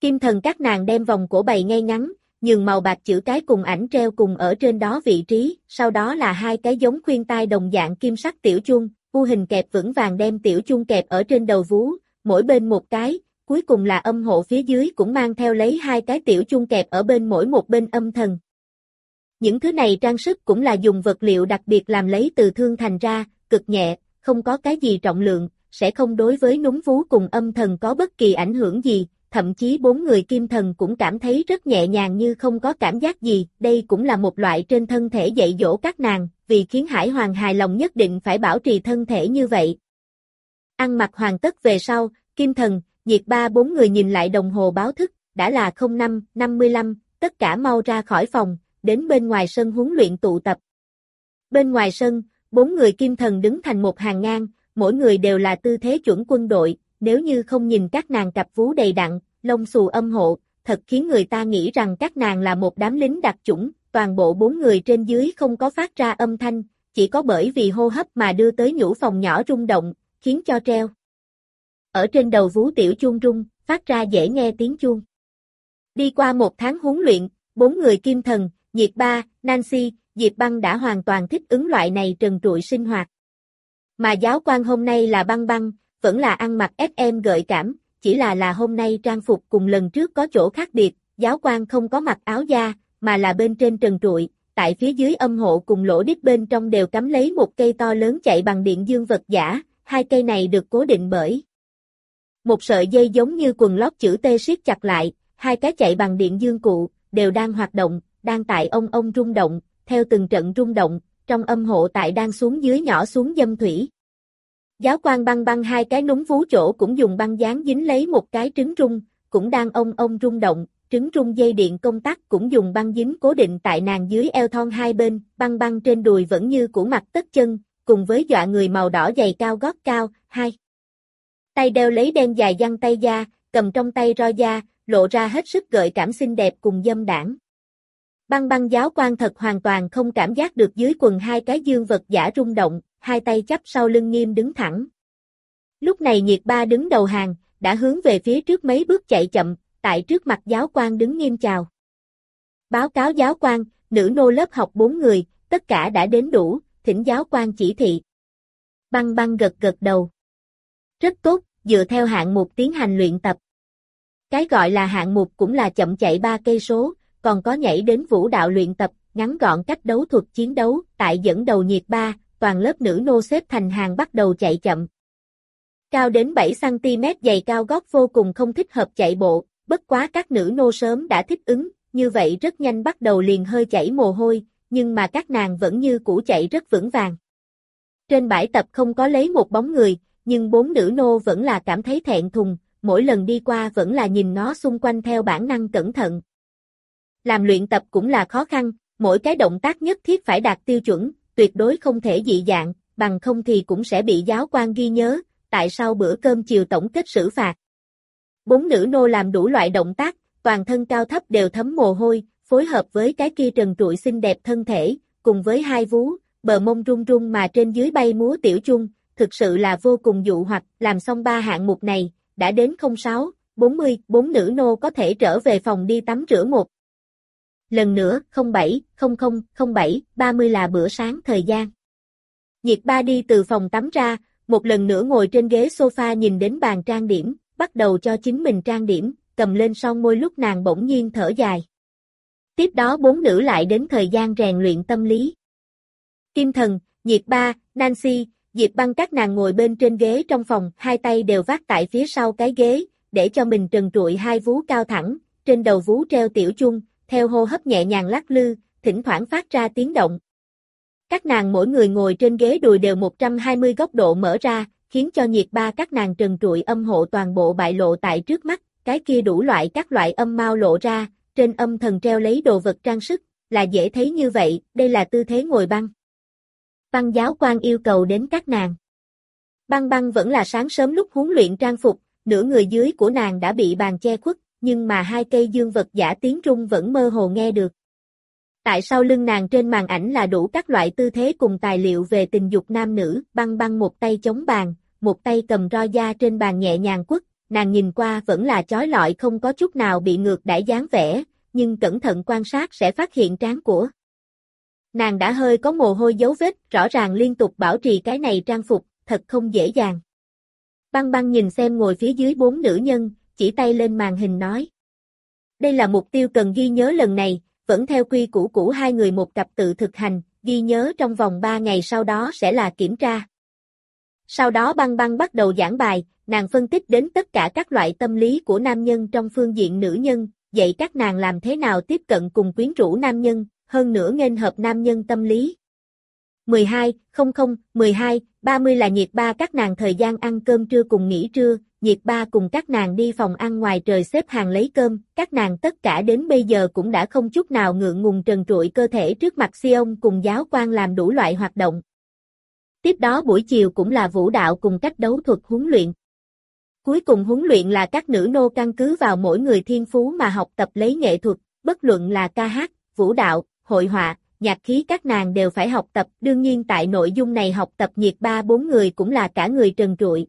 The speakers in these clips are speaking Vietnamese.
Kim thần các nàng đem vòng cổ bày ngay ngắn, nhường màu bạc chữ cái cùng ảnh treo cùng ở trên đó vị trí, sau đó là hai cái giống khuyên tai đồng dạng kim sắc tiểu chuông, u hình kẹp vững vàng đem tiểu chuông kẹp ở trên đầu vú, mỗi bên một cái, cuối cùng là âm hộ phía dưới cũng mang theo lấy hai cái tiểu chuông kẹp ở bên mỗi một bên âm thần. Những thứ này trang sức cũng là dùng vật liệu đặc biệt làm lấy từ thương thành ra, cực nhẹ, không có cái gì trọng lượng, sẽ không đối với núm vú cùng âm thần có bất kỳ ảnh hưởng gì, thậm chí bốn người kim thần cũng cảm thấy rất nhẹ nhàng như không có cảm giác gì, đây cũng là một loại trên thân thể dạy dỗ các nàng, vì khiến Hải Hoàng hài lòng nhất định phải bảo trì thân thể như vậy. Ăn mặc hoàn tất về sau, kim thần, nhiệt ba bốn người nhìn lại đồng hồ báo thức, đã là 05:55, tất cả mau ra khỏi phòng, đến bên ngoài sân huấn luyện tụ tập. Bên ngoài sân, bốn người kim thần đứng thành một hàng ngang, mỗi người đều là tư thế chuẩn quân đội, nếu như không nhìn các nàng cặp vú đầy đặn, lông xù âm hộ, thật khiến người ta nghĩ rằng các nàng là một đám lính đặc chủng, toàn bộ bốn người trên dưới không có phát ra âm thanh, chỉ có bởi vì hô hấp mà đưa tới nhũ phòng nhỏ rung động, khiến cho treo. Ở trên đầu vú tiểu chuông rung, phát ra dễ nghe tiếng chuông. Đi qua một tháng huấn luyện, bốn người kim thần, nhiệt ba, Nancy, Diệp Băng đã hoàn toàn thích ứng loại này trần trụi sinh hoạt. Mà giáo quan hôm nay là Băng Băng, vẫn là ăn mặc SM gợi cảm, chỉ là hôm nay trang phục cùng lần trước có chỗ khác biệt, giáo quan không có mặc áo da, mà là bên trên trần trụi, tại phía dưới âm hộ cùng lỗ đít bên trong đều cắm lấy một cây to lớn chạy bằng điện dương vật giả, hai cây này được cố định bởi một sợi dây giống như quần lót chữ T siết chặt lại, hai cái chạy bằng điện dương cụ, đều đang hoạt động, đang tại ông rung động, theo từng trận rung động, trong âm hộ tại đang xuống dưới nhỏ xuống dâm thủy. Giáo quan Băng Băng hai cái núm vú chỗ cũng dùng băng dán dính lấy một cái trứng rung, cũng đang ông rung động, trứng rung dây điện công tắc cũng dùng băng dính cố định tại nàng dưới eo thon hai bên, Băng Băng trên đùi vẫn như cũ mặc tất chân, cùng với dọa người màu đỏ giày cao gót cao, hai tay đeo lấy đen dài giăng tay da, cầm trong tay roi da, lộ ra hết sức gợi cảm xinh đẹp cùng dâm đãng. Băng Băng giáo quan thật hoàn toàn không cảm giác được dưới quần hai cái dương vật giả rung động, hai tay chắp sau lưng nghiêm đứng thẳng. Lúc này nhiệt ba đứng đầu hàng, đã hướng về phía trước mấy bước chạy chậm, tại trước mặt giáo quan đứng nghiêm chào. Báo cáo giáo quan, nữ nô lớp học 4 người, tất cả đã đến đủ, thỉnh giáo quan chỉ thị. Băng Băng gật gật đầu. Rất tốt, dựa theo hạng mục tiến hành luyện tập. Cái gọi là hạng mục cũng là chậm chạy 3 cây số, còn có nhảy đến vũ đạo luyện tập, ngắn gọn cách đấu thuật chiến đấu, tại dẫn đầu nhiệt ba, toàn lớp nữ nô xếp thành hàng bắt đầu chạy chậm. Cao đến 7cm giày cao gót vô cùng không thích hợp chạy bộ, bất quá các nữ nô sớm đã thích ứng, như vậy rất nhanh bắt đầu liền hơi chảy mồ hôi, nhưng mà các nàng vẫn như cũ chạy rất vững vàng. Trên bãi tập không có lấy một bóng người, nhưng 4 nữ nô vẫn là cảm thấy thẹn thùng, mỗi lần đi qua vẫn là nhìn nó xung quanh theo bản năng cẩn thận. Làm luyện tập cũng là khó khăn, mỗi cái động tác nhất thiết phải đạt tiêu chuẩn, tuyệt đối không thể dị dạng, bằng không thì cũng sẽ bị giáo quan ghi nhớ, tại sau bữa cơm chiều tổng kết xử phạt. 4 nữ nô làm đủ loại động tác, toàn thân cao thấp đều thấm mồ hôi, phối hợp với cái kia trần trụi xinh đẹp thân thể, cùng với hai vú, bờ mông rung rung mà trên dưới bay múa tiểu chung, thực sự là vô cùng dụ hoặc, làm xong 3 hạng mục này, đã đến 06:40, 4 nữ nô có thể trở về phòng đi tắm rửa một. Lần nữa, 07:30 là bữa sáng thời gian. Nhiệt ba đi từ phòng tắm ra, một lần nữa ngồi trên ghế sofa nhìn đến bàn trang điểm, bắt đầu cho chính mình trang điểm, cầm lên son môi lúc nàng bỗng nhiên thở dài. Tiếp đó 4 nữ lại đến thời gian rèn luyện tâm lý. Kim thần, nhiệt ba, Nancy, Diệp Băng các nàng ngồi bên trên ghế trong phòng, hai tay đều vác tại phía sau cái ghế, để cho mình trần trụi hai vú cao thẳng, trên đầu vú treo tiểu chuông, theo hô hấp nhẹ nhàng lắc lư, thỉnh thoảng phát ra tiếng động. Các nàng mỗi người ngồi trên ghế đùi đều 120 góc độ mở ra, khiến cho nhiệt ba các nàng trần trụi âm hộ toàn bộ bại lộ tại trước mắt, cái kia đủ loại các loại âm mao lộ ra, trên âm thần treo lấy đồ vật trang sức, là dễ thấy như vậy, đây là tư thế ngồi băng. Băng giáo quan yêu cầu đến các nàng. Băng Băng vẫn là sáng sớm lúc huấn luyện trang phục, nửa người dưới của nàng đã bị bàn che khuất, nhưng mà hai cây dương vật giả tiếng rung vẫn mơ hồ nghe được. Tại sau lưng nàng trên màn ảnh là đủ các loại tư thế cùng tài liệu về tình dục nam nữ, Băng Băng một tay chống bàn, một tay cầm roi da trên bàn nhẹ nhàng quất, nàng nhìn qua vẫn là chói lọi không có chút nào bị ngược đãi dáng vẻ, nhưng cẩn thận quan sát sẽ phát hiện trán của nàng đã hơi có mồ hôi dấu vết, rõ ràng liên tục bảo trì cái này trang phục, thật không dễ dàng. Băng băng nhìn xem ngồi phía dưới 4 nữ nhân, chỉ tay lên màn hình nói. Đây là mục tiêu cần ghi nhớ lần này, vẫn theo quy củ hai người một cặp tự thực hành, ghi nhớ trong vòng 3 ngày sau đó sẽ là kiểm tra. Sau đó băng băng bắt đầu giảng bài, nàng phân tích đến tất cả các loại tâm lý của nam nhân trong phương diện nữ nhân, dạy các nàng làm thế nào tiếp cận cùng quyến rũ nam nhân, hơn nữa nghênh hợp nam nhân tâm lý. 12:30 là nhiệt ba các nàng thời gian ăn cơm trưa cùng nghỉ trưa, nhiệt ba cùng các nàng đi phòng ăn ngoài trời xếp hàng lấy cơm, các nàng tất cả đến bây giờ cũng đã không chút nào ngượng ngùng trần trụi cơ thể trước mặt Sion cùng giáo quan làm đủ loại hoạt động. Tiếp đó buổi chiều cũng là vũ đạo cùng cách đấu thuật huấn luyện. Cuối cùng huấn luyện là các nữ nô căn cứ vào mỗi người thiên phú mà học tập lấy nghệ thuật, bất luận là ca hát, vũ đạo, hội họa, nhạc khí các nàng đều phải học tập, đương nhiên tại nội dung này học tập nhiệt ba 4 người cũng là cả người trần trụi.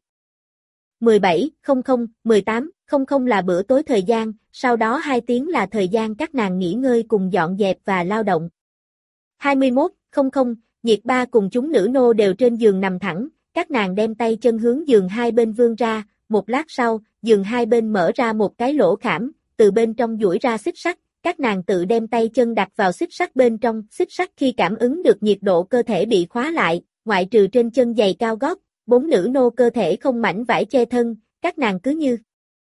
18:00 là bữa tối thời gian, sau đó 2 tiếng là thời gian các nàng nghỉ ngơi cùng dọn dẹp và lao động. 21:00, nhiệt ba cùng chúng nữ nô đều trên giường nằm thẳng, các nàng đem tay chân hướng giường hai bên vươn ra, một lát sau, giường hai bên mở ra một cái lỗ khảm, từ bên trong duỗi ra xích sắt, các nàng tự đem tay chân đặt vào xích sắt bên trong, xích sắt khi cảm ứng được nhiệt độ cơ thể bị khóa lại, ngoại trừ trên chân giày cao gót, 4 nữ nô cơ thể không mảnh vải che thân, các nàng cứ như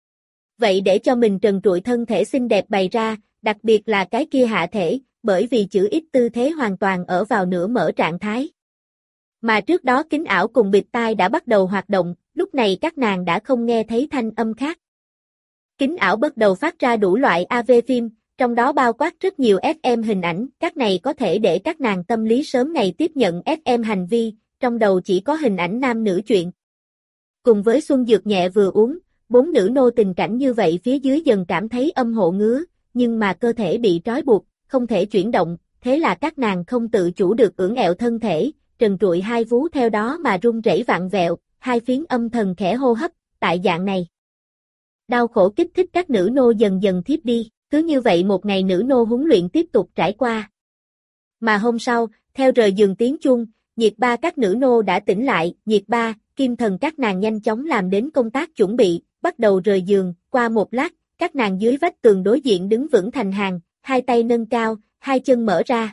vậy để cho mình trần trụi thân thể xinh đẹp bày ra, đặc biệt là cái kia hạ thể, bởi vì chữ X tư thế hoàn toàn ở vào nửa mở trạng thái. Mà trước đó kính ảo cùng bịt tai đã bắt đầu hoạt động, lúc này các nàng đã không nghe thấy thanh âm khác. Kính ảo bắt đầu phát ra đủ loại AV phim, trong đó bao quát rất nhiều FM hình ảnh, các này có thể để các nàng tâm lý sớm ngày tiếp nhận FM hành vi, trong đầu chỉ có hình ảnh nam nữ chuyện. Cùng với xuân dược nhẹ vừa uống, 4 nữ nô tình cảnh như vậy phía dưới dần cảm thấy âm hộ ngứa, nhưng mà cơ thể bị trói buộc, không thể chuyển động, thế là các nàng không tự chủ được ưỡn ẹo thân thể, trần trụi hai vú theo đó mà run rẩy vặn vẹo, hai phiến âm thần khẽ hô hấp, tại dạng này. Đau khổ kích thích các nữ nô dần dần thiếp đi, cứ như vậy một ngày nữ nô huấn luyện tiếp tục trải qua. Mà hôm sau, theo rời giường tiếng chuông, nhiệt ba các nữ nô đã tỉnh lại, nhiệt ba, kim thần các nàng nhanh chóng làm đến công tác chuẩn bị, bắt đầu rời giường, qua một lát, các nàng dưới vách tường đối diện đứng vững thành hàng, hai tay nâng cao, hai chân mở ra.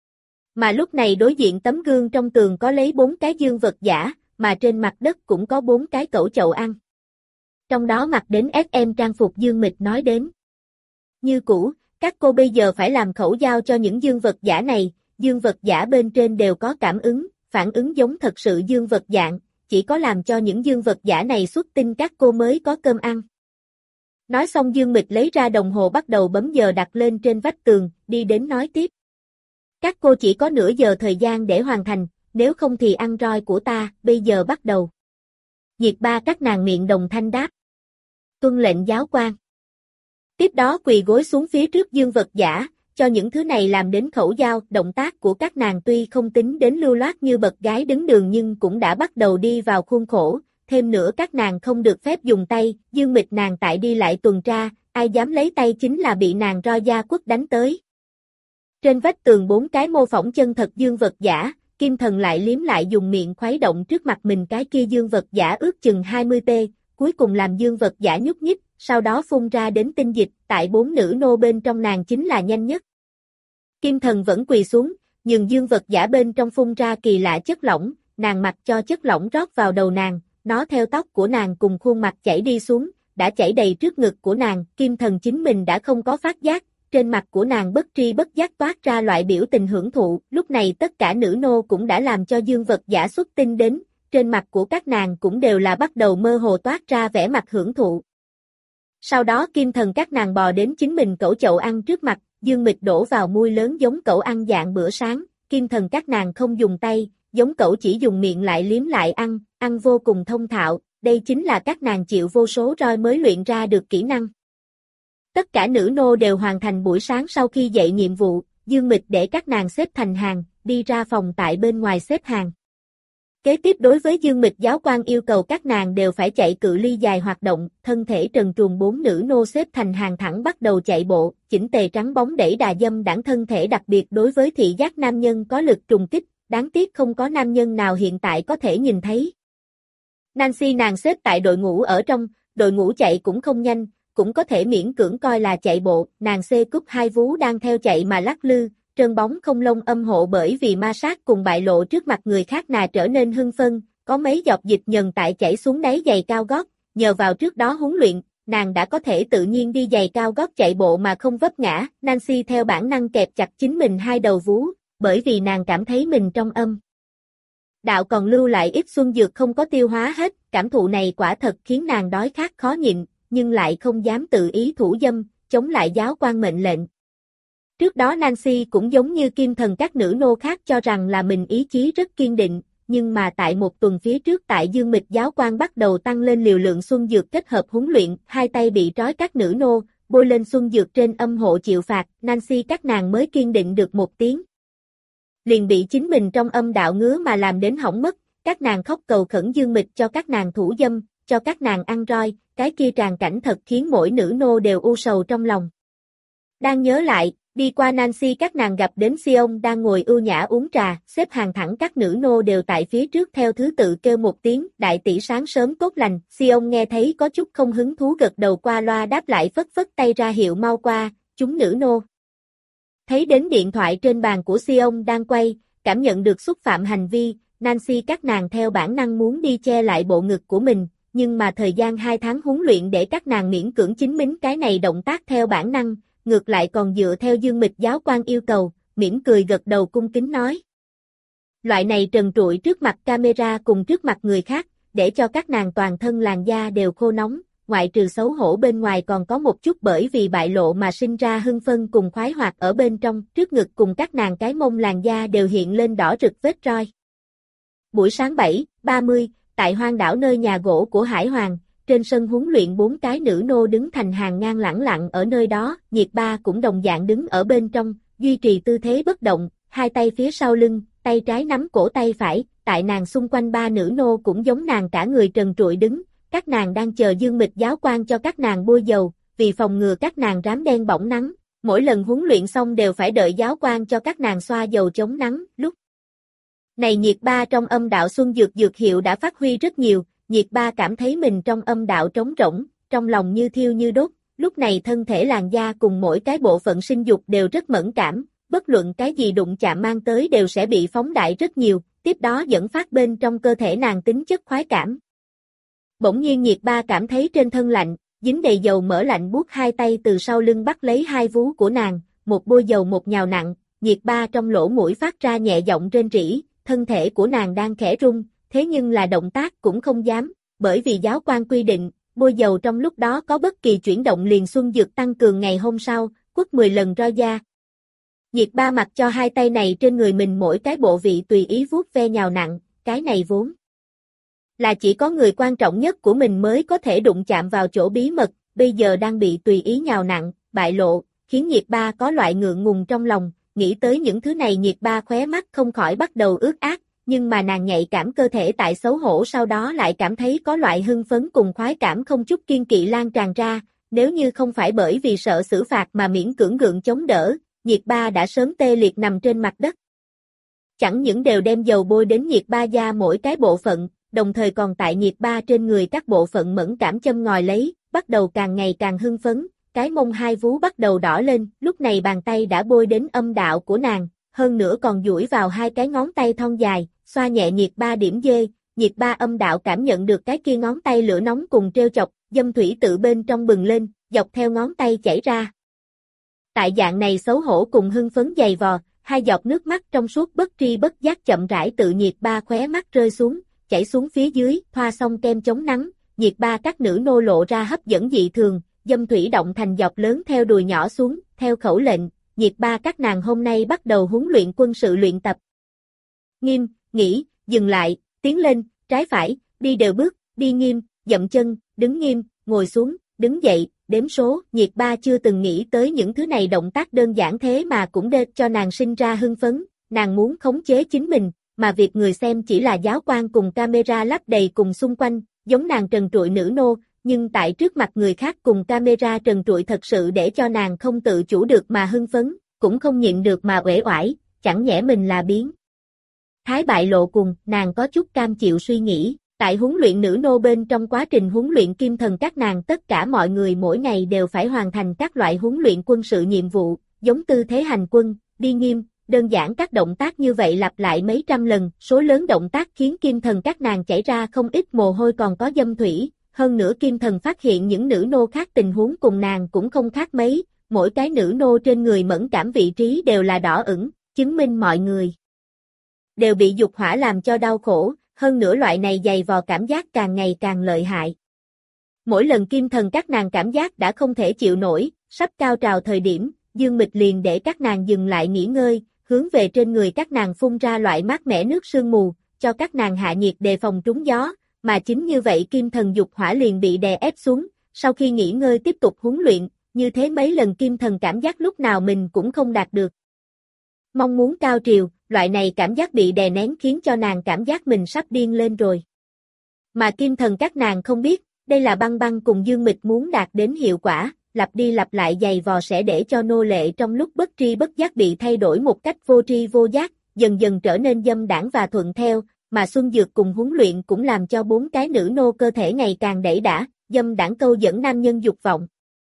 Mà lúc này đối diện tấm gương trong tường có lấy 4 cái dương vật giả, mà trên mặt đất cũng có 4 cái cẩu chậu ăn. Trong đó mặc đến SM trang phục Dương Mịch nói đến. Như cũ, các cô bây giờ phải làm khẩu giao cho những dương vật giả này, dương vật giả bên trên đều có cảm ứng, phản ứng giống thật sự dương vật dạng, chỉ có làm cho những dương vật giả này xuất tinh các cô mới có cơm ăn. Nói xong Dương Mịch lấy ra đồng hồ bắt đầu bấm giờ đặt lên trên vách tường, đi đến nói tiếp. Các cô chỉ có nửa giờ thời gian để hoàn thành, nếu không thì ăn roi của ta, bây giờ bắt đầu. Nhiệt ba các nàng miệng đồng thanh đáp. Tuân lệnh giáo quan. Tiếp đó quỳ gối xuống phía trước dương vật giả, cho những thứ này làm đến khẩu giao, động tác của các nàng tuy không tính đến lưu loát như bậc gái đứng đường nhưng cũng đã bắt đầu đi vào khuôn khổ, thêm nữa các nàng không được phép dùng tay, Dương Mịch nàng tại đi lại tuần tra, ai dám lấy tay chính là bị nàng roi da quất đánh tới. Trên vách tường 4 cái mô phỏng chân thật dương vật giả, Kim Thần lại liếm lại dùng miệng khuấy động trước mặt mình cái kia dương vật giả ước chừng 20t, cuối cùng làm dương vật giả nhúc nhích, sau đó phun ra đến tinh dịch, tại 4 nữ nô bên trong nàng chính là nhanh nhất. Kim Thần vẫn quỳ xuống, nhưng dương vật giả bên trong phun ra kỳ lạ chất lỏng, nàng mặc cho chất lỏng rót vào đầu nàng, nó theo tóc của nàng cùng khuôn mặt chảy đi xuống, đã chảy đầy trước ngực của nàng, Kim Thần chính mình đã không có phát giác, trên mặt của nàng bất tri bất giác toát ra loại biểu tình hưởng thụ, lúc này tất cả nữ nô cũng đã làm cho dương vật giả xuất tinh đến, trên mặt của các nàng cũng đều là bắt đầu mơ hồ toát ra vẻ mặt hưởng thụ. Sau đó Kim Thần các nàng bò đến chính mình cẩu chậu ăn trước mặt, Dương Mịch đổ vào muôi lớn giống cẩu ăn dạng bữa sáng, Kim Thần các nàng không dùng tay, giống cẩu chỉ dùng miệng lại liếm lại ăn, ăn vô cùng thông thạo, đây chính là các nàng chịu vô số roi mới luyện ra được kỹ năng. Tất cả nữ nô đều hoàn thành buổi sáng sau khi dậy nhiệm vụ, Dương Mịch để các nàng xếp thành hàng, đi ra phòng tại bên ngoài xếp hàng. Kế tiếp đối với Dương Mịch giáo quan yêu cầu các nàng đều phải chạy cự ly dài hoạt động, thân thể trần truồng 4 nữ nô xếp thành hàng thẳng bắt đầu chạy bộ, chỉnh tề trắng bóng đẩy đà dâm đãng thân thể đặc biệt đối với thị giác nam nhân có lực trùng kích, đáng tiếc không có nam nhân nào hiện tại có thể nhìn thấy. Nancy nàng xếp tại đội ngũ ở trong, đội ngũ chạy cũng không nhanh, cũng có thể miễn cưỡng coi là chạy bộ, nàng xê cúp hai vú đang theo chạy mà lắc lư, trơn bóng không lông âm hộ bởi vì ma sát cùng bại lộ trước mặt người khác nà trở nên hưng phân, có mấy giọt dịch nhần tại chảy xuống đáy giày cao gót, nhờ vào trước đó huấn luyện, nàng đã có thể tự nhiên đi giày cao gót chạy bộ mà không vấp ngã, Nancy theo bản năng kẹp chặt chính mình hai đầu vú, bởi vì nàng cảm thấy mình trong âm đạo còn lưu lại ít xuân dược không có tiêu hóa hết, cảm thụ này quả thật khiến nàng đói khát khó nhịn, nhưng lại không dám tự ý thủ dâm, chống lại giáo quan mệnh lệnh. Trước đó Nancy cũng giống như kim thần các nữ nô khác cho rằng là mình ý chí rất kiên định, nhưng mà tại một tuần phía trước tại Dương Mịch giáo quan bắt đầu tăng lên liều lượng xuân dược kết hợp huấn luyện, hai tay bị trói các nữ nô, bôi lên xuân dược trên âm hộ chịu phạt, Nancy các nàng mới kiên định được một tiếng. Liền bị chính mình trong âm đạo ngứa mà làm đến hỏng mất, các nàng khóc cầu khẩn Dương Mịch cho các nàng thủ dâm, cho các nàng ăn roi, cái kia tràn cảnh thật khiến mỗi nữ nô đều u sầu trong lòng. Đang nhớ lại, đi qua Nancy các nàng gặp đến Sion đang ngồi ưu nhã uống trà, xếp hàng thẳng các nữ nô đều tại phía trước theo thứ tự kêu một tiếng, đại tỷ sáng sớm tốt lành, Sion nghe thấy có chút không hứng thú gật đầu qua loa đáp lại phất phất tay ra hiệu mau qua, chúng nữ nô. Thấy đến điện thoại trên bàn của Sion đang quay, cảm nhận được xúc phạm hành vi, Nancy các nàng theo bản năng muốn đi che lại bộ ngực của mình, nhưng mà thời gian 2 tháng huấn luyện để các nàng miễn cưỡng chính mính cái này động tác theo bản năng, ngược lại còn dựa theo Dương Mịch giáo quan yêu cầu, mỉm cười gật đầu cung kính nói. Loại này trần trụi trước mặt camera cùng trước mặt người khác, để cho các nàng toàn thân làn da đều khô nóng, ngoại trừ xấu hổ bên ngoài còn có một chút bởi vì bại lộ mà sinh ra hưng phân cùng khoái hoạt ở bên trong, trước ngực cùng các nàng cái mông làn da đều hiện lên đỏ rực vết roi. Buổi sáng 7:30, tại hoang đảo nơi nhà gỗ của Hải Hoàng, trên sân huấn luyện 4 cái nữ nô đứng thành hàng ngang lẳng lặng ở nơi đó, Nhiệt Ba cũng đồng dạng đứng ở bên trong, duy trì tư thế bất động, hai tay phía sau lưng, tay trái nắm cổ tay phải, tại nàng xung quanh 3 nữ nô cũng giống nàng cả người trần trụi đứng, các nàng đang chờ Dương Mịch giáo quan cho các nàng bôi dầu, vì phòng ngừa các nàng rám đen bỏng nắng, mỗi lần huấn luyện xong đều phải đợi giáo quan cho các nàng xoa dầu chống nắng, lúc này Nhiệt Ba trong âm đạo xuân dược hiệu đã phát huy rất nhiều, Nhiệt Ba cảm thấy mình trong âm đạo trống rỗng, trong lòng như thiêu như đốt, lúc này thân thể làn da cùng mỗi cái bộ phận sinh dục đều rất mẫn cảm, bất luận cái gì đụng chạm mang tới đều sẽ bị phóng đại rất nhiều, tiếp đó dẫn phát bên trong cơ thể nàng tính chất khoái cảm. Bỗng nhiên Nhiệt Ba cảm thấy trên thân lạnh, dính đầy dầu mỡ lạnh buốt hai tay từ sau lưng bắt lấy hai vú của nàng, một bôi dầu một nhào nặng, Nhiệt Ba trong lỗ mũi phát ra nhẹ giọng rên rỉ, thân thể của nàng đang khẽ rung, thế nhưng là động tác cũng không dám, bởi vì giáo quan quy định, bôi dầu trong lúc đó có bất kỳ chuyển động liền xuân dược tăng cường ngày hôm sau, quất 10 lần roi da. Nhiệt Ba mặc cho hai tay này trên người mình mỗi cái bộ vị tùy ý vuốt ve nhào nặng, cái này vốn là chỉ có người quan trọng nhất của mình mới có thể đụng chạm vào chỗ bí mật, bây giờ đang bị tùy ý nhào nặng, bại lộ, khiến Nhiệt Ba có loại ngượng ngùng trong lòng, nghĩ tới những thứ này Nhiệt Ba khóe mắt không khỏi bắt đầu ướt át, nhưng mà nàng nhạy cảm cơ thể tại xấu hổ sau đó lại cảm thấy có loại hưng phấn cùng khoái cảm không chút kiên kỵ lan tràn ra, nếu như không phải bởi vì sợ xử phạt mà miễn cưỡng gượng chống đỡ, Nhiệt Ba đã sớm tê liệt nằm trên mặt đất. Chẳng những đều đem dầu bôi đến Nhiệt Ba da mỗi cái bộ phận, đồng thời còn tại Nhiệt Ba trên người các bộ phận mẫn cảm châm ngòi lấy, bắt đầu càng ngày càng hưng phấn, cái mông hai vú bắt đầu đỏ lên, lúc này bàn tay đã bôi đến âm đạo của nàng, hơn nữa còn duỗi vào hai cái ngón tay thon dài, xoa nhẹ Nhiệt Ba điểm dê, Nhiệt Ba âm đạo cảm nhận được cái kia ngón tay lửa nóng cùng trêu chọc, dâm thủy tự bên trong bừng lên, dọc theo ngón tay chảy ra. Tại dạng này xấu hổ cùng hưng phấn dày vò, hai giọt nước mắt trong suốt bất tri bất giác chậm rãi tự Nhiệt Ba khóe mắt rơi xuống, chảy xuống phía dưới, thoa xong kem chống nắng, Nhiệt Ba các nữ nô lộ ra hấp dẫn dị thường, dâm thủy động thành giọt lớn theo đùi nhỏ xuống, theo khẩu lệnh, Nhiệt Ba các nàng hôm nay bắt đầu huấn luyện quân sự luyện tập. Nghiêm, nghỉ, dừng lại, tiến lên, trái phải, đi đều bước, đi nghiêm, dậm chân, đứng nghiêm, ngồi xuống, đứng dậy, đếm số, Nhiệt Ba chưa từng nghĩ tới những thứ này động tác đơn giản thế mà cũng để cho nàng sinh ra hưng phấn, nàng muốn khống chế chính mình, mà việc người xem chỉ là giáo quan cùng camera lắp đầy cùng xung quanh, giống nàng trần trụi nữ nô, nhưng tại trước mặt người khác cùng camera trần trụi thật sự để cho nàng không tự chủ được mà hưng phấn, cũng không nhịn được mà uể oải, chẳng nhẽ mình là biến thái bại lộ cùng, nàng có chút cam chịu suy nghĩ. Tại huấn luyện nữ nô bên trong quá trình huấn luyện kim thần các nàng tất cả mọi người mỗi ngày đều phải hoàn thành các loại huấn luyện quân sự nhiệm vụ, giống tư thế hành quân, đi nghiêm, đơn giản các động tác như vậy lặp lại mấy trăm lần, số lớn động tác khiến kim thần các nàng chảy ra không ít mồ hôi còn có dâm thủy, hơn nữa kim thần phát hiện những nữ nô khác tình huống cùng nàng cũng không khác mấy, mỗi cái nữ nô trên người mẫn cảm vị trí đều là đỏ ửng, chứng minh mọi người đều bị dục hỏa làm cho đau khổ. Hơn nữa loại này dày vò cảm giác càng ngày càng lợi hại. Mỗi lần kim thần các nàng cảm giác đã không thể chịu nổi, sắp cao trào thời điểm, Dương Mịch liền để các nàng dừng lại nghỉ ngơi, hướng về trên người các nàng phun ra loại mát mẻ nước sương mù, cho các nàng hạ nhiệt đề phòng trúng gió, mà chính như vậy kim thần dục hỏa liền bị đè ép xuống, sau khi nghỉ ngơi tiếp tục huấn luyện, như thế mấy lần kim thần cảm giác lúc nào mình cũng không đạt được. Mong muốn cao trào, loại này cảm giác bị đè nén khiến cho nàng cảm giác mình sắp điên lên rồi. Mà kim thần các nàng không biết, đây là Băng Băng cùng Dương Mịch muốn đạt đến hiệu quả, lặp đi lặp lại giày vò sẽ để cho nô lệ trong lúc bất tri bất giác bị thay đổi một cách vô tri vô giác, dần dần trở nên dâm đãng và thuận theo, mà Xuân Dược cùng huấn luyện cũng làm cho 4 cái nữ nô cơ thể ngày càng đẩy đả, dâm đãng câu dẫn nam nhân dục vọng.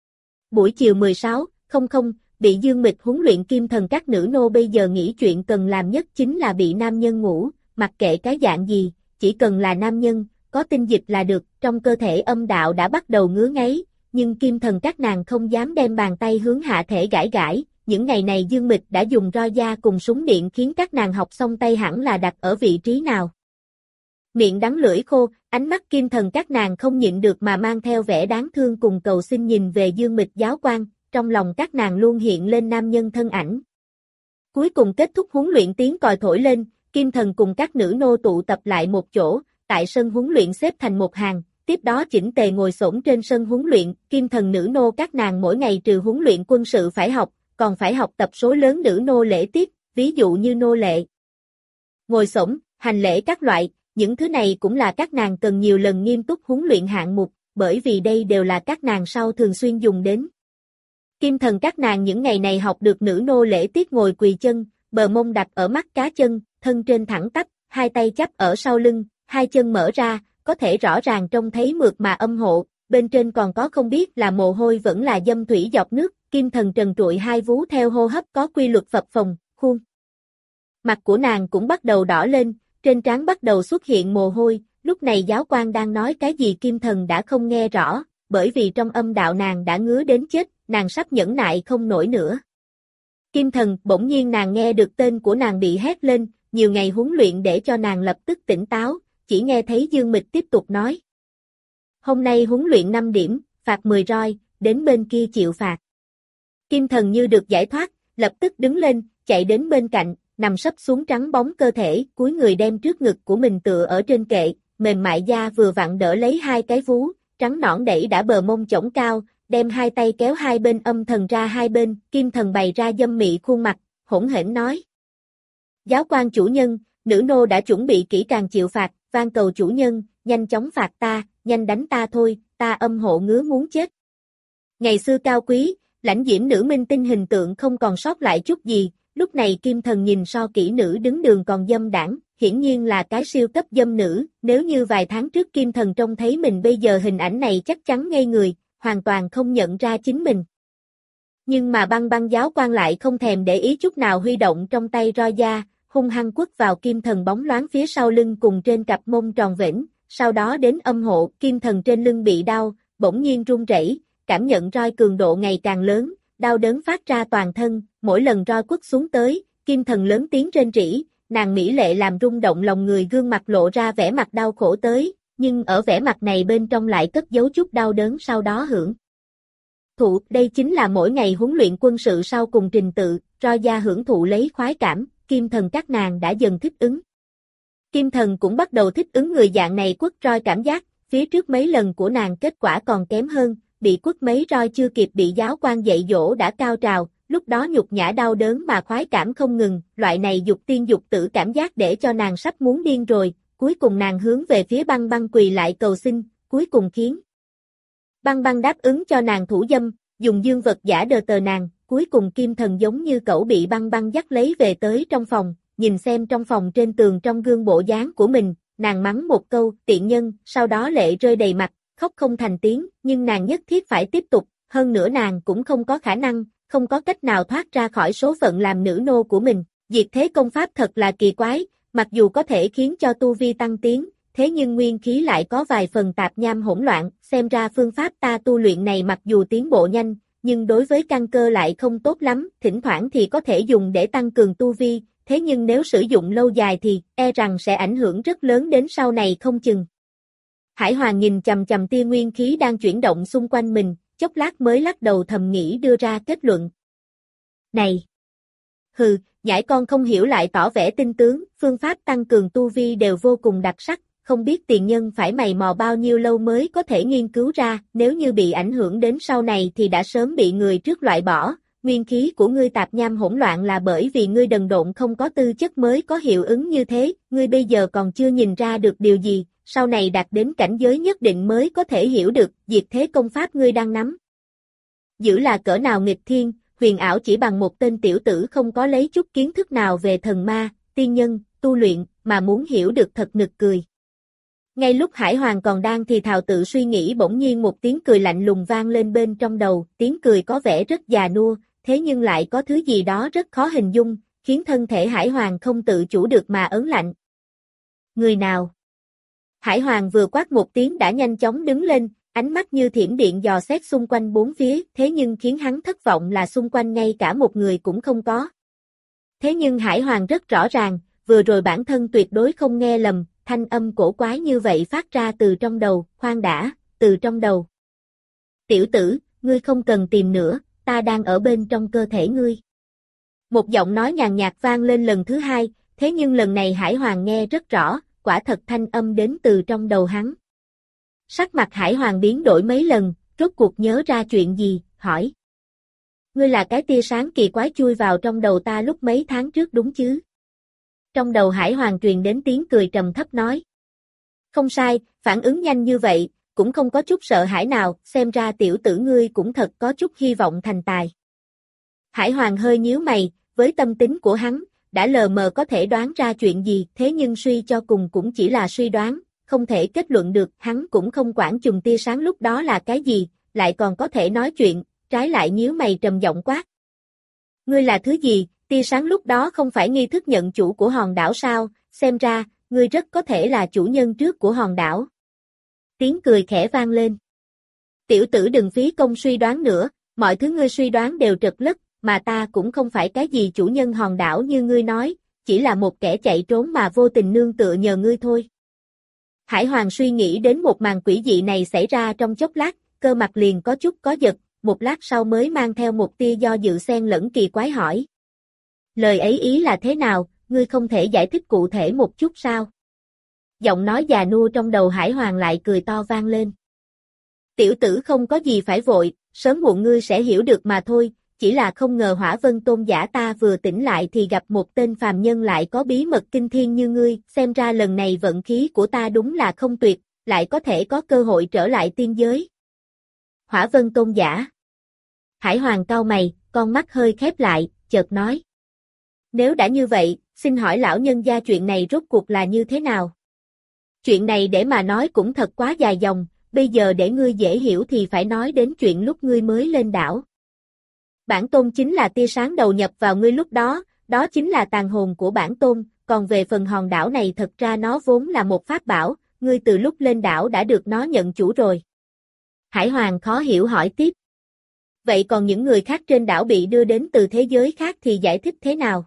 Buổi chiều 16:00, bị Dương Mịch huấn luyện kim thần các nữ nô bây giờ nghĩ chuyện cần làm nhất chính là bị nam nhân ngủ, mặc kệ cái dạng gì, chỉ cần là nam nhân, có tinh dịch là được, trong cơ thể âm đạo đã bắt đầu ngứa ngáy, nhưng kim thần các nàng không dám đem bàn tay hướng hạ thể gãi gãi, những ngày này Dương Mịch đã dùng roi da cùng súng điện khiến các nàng học xong tay hẳn là đặt ở vị trí nào. Miệng đắng lưỡi khô, ánh mắt kim thần các nàng không nhịn được mà mang theo vẻ đáng thương cùng cầu xin nhìn về Dương Mịch giáo quan. Trong lòng các nàng luôn hiện lên nam nhân thân ảnh. Cuối cùng kết thúc huấn luyện tiếng còi thổi lên, kim thần cùng các nữ nô tụ tập lại một chỗ, tại sân huấn luyện xếp thành một hàng, tiếp đó chỉnh tề ngồi xổm trên sân huấn luyện, kim thần nữ nô các nàng mỗi ngày trừ huấn luyện quân sự phải học, còn phải học tập số lớn nữ nô lễ tiết, ví dụ như nô lệ. Ngồi xổm, hành lễ các loại, những thứ này cũng là các nàng cần nhiều lần nghiêm túc huấn luyện hạng mục, bởi vì đây đều là các nàng sau thường xuyên dùng đến. Kim thần các nàng những ngày này học được nữ nô lễ tiết ngồi quỳ chân, bờ mông đặt ở mắt cá chân, thân trên thẳng tắp, hai tay chắp ở sau lưng, hai chân mở ra, có thể rõ ràng trông thấy mượt mà âm hộ, bên trên còn có không biết là mồ hôi vẫn là dâm thủy giọt nước, kim thần trần trụi hai vú theo hô hấp có quy luật phập phồng, khuôn mặt của nàng cũng bắt đầu đỏ lên, trên trán bắt đầu xuất hiện mồ hôi, lúc này giáo quan đang nói cái gì kim thần đã không nghe rõ, bởi vì trong âm đạo nàng đã ngứa đến chết, nàng sắp nhẫn nại không nổi nữa. Kim thần, bỗng nhiên nàng nghe được tên của nàng bị hét lên, nhiều ngày huấn luyện để cho nàng lập tức tỉnh táo, chỉ nghe thấy Dương Mịch tiếp tục nói. Hôm nay huấn luyện 5 điểm, phạt 10 roi, đến bên kia chịu phạt. Kim thần như được giải thoát, lập tức đứng lên, chạy đến bên cạnh, nằm sấp xuống trắng bóng cơ thể, cúi người đem trước ngực của mình tựa ở trên kệ, mềm mại da vừa vặn đỡ lấy hai cái vú, trắng nõn đẩy đã bờ mông chổng cao, đem hai tay kéo hai bên âm thần ra hai bên, kim thần bày ra dâm mị khuôn mặt, hỗn hển nói. Giáo quan chủ nhân, nữ nô đã chuẩn bị kỹ càng chịu phạt, van cầu chủ nhân, nhanh chóng phạt ta, nhanh đánh ta thôi, ta âm hộ ngứa muốn chết. Ngày xưa cao quý, lãnh diễm nữ minh tinh hình tượng không còn sót lại chút gì, lúc này kim thần nhìn so kỹ nữ đứng đường còn dâm đảng, hiển nhiên là cái siêu cấp dâm nữ, nếu như vài tháng trước kim thần trông thấy mình bây giờ hình ảnh này chắc chắn ngây người, hoàn toàn không nhận ra chính mình. Nhưng mà Băng Băng giáo quan lại không thèm để ý chút nào huy động trong tay roi da, hung hăng quất vào kim thần bóng loáng phía sau lưng cùng trên cặp mông tròn vểnh, sau đó đến âm hộ, kim thần trên lưng bị đau, bỗng nhiên run rẩy, cảm nhận roi cường độ ngày càng lớn, đau đớn phát ra toàn thân, mỗi lần roi quất xuống tới, kim thần lớn tiếng rên rỉ, nàng mỹ lệ làm rung động lòng người gương mặt lộ ra vẻ mặt đau khổ tới, nhưng ở vẻ mặt này bên trong lại cất giấu chút đau đớn sau đó hưởng thụ, đây chính là mỗi ngày huấn luyện quân sự sau cùng trình tự, roi da hưởng thụ lấy khoái cảm, kim thần các nàng đã dần thích ứng. Kim thần cũng bắt đầu thích ứng người dạng này quất roi cảm giác, phía trước mấy lần của nàng kết quả còn kém hơn, bị quất mấy roi chưa kịp bị giáo quan dạy dỗ đã cao trào, lúc đó nhục nhã đau đớn mà khoái cảm không ngừng, loại này dục tiên dục tử cảm giác để cho nàng sắp muốn điên rồi, cuối cùng nàng hướng về phía Băng Băng quỳ lại cầu xin, cuối cùng khiến Băng Băng đáp ứng cho nàng thủ dâm, dùng dương vật giả đờ tờ nàng, cuối cùng Kim Thần giống như cẩu bị Băng Băng dắt lấy về tới trong phòng, nhìn xem trong phòng trên tường trong gương bộ dáng của mình, nàng mắng một câu, tiện nhân, sau đó lệ rơi đầy mặt, khóc không thành tiếng, nhưng nàng nhất thiết phải tiếp tục, hơn nữa nàng cũng không có khả năng, không có cách nào thoát ra khỏi số phận làm nữ nô của mình. Diệt thế công pháp thật là kỳ quái, mặc dù có thể khiến cho tu vi tăng tiến, thế nhưng nguyên khí lại có vài phần tạp nham hỗn loạn, xem ra phương pháp ta tu luyện này mặc dù tiến bộ nhanh, nhưng đối với căn cơ lại không tốt lắm, thỉnh thoảng thì có thể dùng để tăng cường tu vi, thế nhưng nếu sử dụng lâu dài thì e rằng sẽ ảnh hưởng rất lớn đến sau này không chừng. Hải Hoàng nhìn chằm chằm tia nguyên khí đang chuyển động xung quanh mình, chốc lát mới lắc đầu thầm nghĩ đưa ra kết luận. Này! Hừ, nhãi con không hiểu lại tỏ vẻ tinh tướng, phương pháp tăng cường tu vi đều vô cùng đặc sắc, không biết tiền nhân phải mày mò bao nhiêu lâu mới có thể nghiên cứu ra, nếu như bị ảnh hưởng đến sau này thì đã sớm bị người trước loại bỏ, nguyên khí của ngươi tạp nham hỗn loạn là bởi vì ngươi đần độn không có tư chất mới có hiệu ứng như thế, ngươi bây giờ còn chưa nhìn ra được điều gì, sau này đạt đến cảnh giới nhất định mới có thể hiểu được, diệt thế công pháp ngươi đang nắm giữ là cỡ nào nghịch thiên, huyền ảo chỉ bằng một tên tiểu tử không có lấy chút kiến thức nào về thần ma, tiên nhân, tu luyện, mà muốn hiểu được thật nực cười. Ngay lúc Hải Hoàng còn đang thì thào tự suy nghĩ bỗng nhiên một tiếng cười lạnh lùng vang lên bên trong đầu, tiếng cười có vẻ rất già nua, thế nhưng lại có thứ gì đó rất khó hình dung, khiến thân thể Hải Hoàng không tự chủ được mà ớn lạnh. Người nào? Hải Hoàng vừa quát một tiếng đã nhanh chóng đứng lên, ánh mắt như thiểm điện dò xét xung quanh bốn phía, thế nhưng khiến hắn thất vọng là xung quanh ngay cả một người cũng không có. Thế nhưng Hải Hoàng rất rõ ràng, vừa rồi bản thân tuyệt đối không nghe lầm, thanh âm cổ quái như vậy phát ra từ trong đầu, khoan đã, từ trong đầu. Tiểu tử, ngươi không cần tìm nữa, ta đang ở bên trong cơ thể ngươi. Một giọng nói nhàn nhạt vang lên lần thứ hai, thế nhưng lần này Hải Hoàng nghe rất rõ, quả thật thanh âm đến từ trong đầu hắn. Sắc mặt Hải Hoàng biến đổi mấy lần, rốt cuộc nhớ ra chuyện gì, hỏi. Ngươi là cái tia sáng kỳ quái chui vào trong đầu ta lúc mấy tháng trước đúng chứ? Trong đầu Hải Hoàng truyền đến tiếng cười trầm thấp nói. Không sai, phản ứng nhanh như vậy, cũng không có chút sợ hãi nào, xem ra tiểu tử ngươi cũng thật có chút hy vọng thành tài. Hải Hoàng hơi nhíu mày, với tâm tính của hắn, đã lờ mờ có thể đoán ra chuyện gì, thế nhưng suy cho cùng cũng chỉ là suy đoán, không thể kết luận được, hắn cũng không quản chùm tia sáng lúc đó là cái gì, lại còn có thể nói chuyện, trái lại nhíu mày trầm giọng quát. Ngươi là thứ gì, tia sáng lúc đó không phải nghi thức nhận chủ của hòn đảo sao, xem ra, ngươi rất có thể là chủ nhân trước của hòn đảo. Tiếng cười khẽ vang lên. Tiểu tử đừng phí công suy đoán nữa, mọi thứ ngươi suy đoán đều trật lất, mà ta cũng không phải cái gì chủ nhân hòn đảo như ngươi nói, chỉ là một kẻ chạy trốn mà vô tình nương tựa nhờ ngươi thôi. Hải Hoàng suy nghĩ đến một màn quỷ dị này xảy ra trong chốc lát, cơ mặt liền có chút có giật, một lát sau mới mang theo một tia do dự xen lẫn kỳ quái hỏi. Lời ấy ý là thế nào, ngươi không thể giải thích cụ thể một chút sao? Giọng nói già nua trong đầu Hải Hoàng lại cười to vang lên. Tiểu tử không có gì phải vội, sớm muộn ngươi sẽ hiểu được mà thôi, chỉ là không ngờ Hỏa Vân Tôn giả ta vừa tỉnh lại thì gặp một tên phàm nhân lại có bí mật kinh thiên như ngươi, xem ra lần này vận khí của ta đúng là không tuyệt, lại có thể có cơ hội trở lại tiên giới. Hỏa Vân Tôn giả. Hải Hoàng cau mày, con mắt hơi khép lại, chợt nói. Nếu đã như vậy, xin hỏi lão nhân gia chuyện này rốt cuộc là như thế nào? Chuyện này để mà nói cũng thật quá dài dòng, bây giờ để ngươi dễ hiểu thì phải nói đến chuyện lúc ngươi mới lên đảo. Bản tôn chính là tia sáng đầu nhập vào ngươi lúc đó, đó chính là tàn hồn của bản tôn, còn về phần hòn đảo này thật ra nó vốn là một pháp bảo, ngươi từ lúc lên đảo đã được nó nhận chủ rồi. Hải Hoàng khó hiểu hỏi tiếp. Vậy còn những người khác trên đảo bị đưa đến từ thế giới khác thì giải thích thế nào?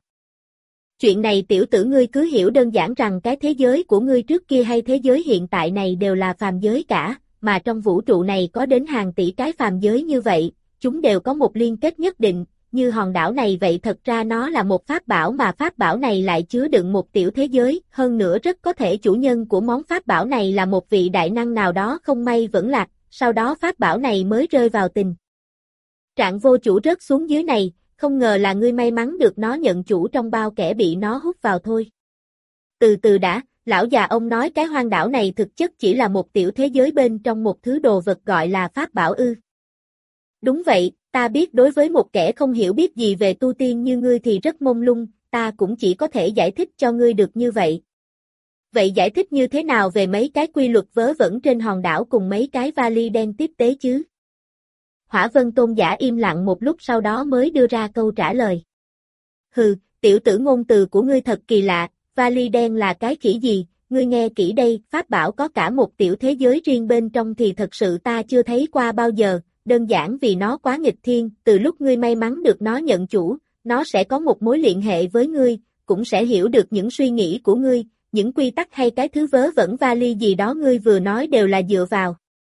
Chuyện này tiểu tử ngươi cứ hiểu đơn giản rằng cái thế giới của ngươi trước kia hay thế giới hiện tại này đều là phàm giới cả, mà trong vũ trụ này có đến hàng tỷ cái phàm giới như vậy, chúng đều có một liên kết nhất định, như hòn đảo này vậy thật ra nó là một pháp bảo mà pháp bảo này lại chứa đựng một tiểu thế giới, hơn nữa rất có thể chủ nhân của món pháp bảo này là một vị đại năng nào đó không may vẫn lạc, sau đó pháp bảo này mới rơi vào tình trạng vô chủ rớt xuống dưới này, không ngờ là ngươi may mắn được nó nhận chủ trong bao kẻ bị nó hút vào thôi. Từ từ đã, lão già ông nói cái hoang đảo này thực chất chỉ là một tiểu thế giới bên trong một thứ đồ vật gọi là pháp bảo ư. Đúng vậy, ta biết đối với một kẻ không hiểu biết gì về tu tiên như ngươi thì rất mông lung, ta cũng chỉ có thể giải thích cho ngươi được như vậy. Vậy giải thích như thế nào về mấy cái quy luật vớ vẩn trên hòn đảo cùng mấy cái vali đen tiếp tế chứ? Hỏa Vân Tôn giả im lặng một lúc sau đó mới đưa ra câu trả lời. Hừ, tiểu tử ngôn từ của ngươi thật kỳ lạ, vali đen là cái khỉ gì, ngươi nghe kỹ đây, pháp bảo có cả một tiểu thế giới riêng bên trong thì thật sự ta chưa thấy qua bao giờ, đơn giản vì nó quá nghịch thiên, từ lúc ngươi may mắn được nó nhận chủ, nó sẽ có một mối liên hệ với ngươi, cũng sẽ hiểu được những suy nghĩ của ngươi, những quy tắc hay cái thứ vớ vẩn vali gì đó ngươi vừa nói đều là dựa vào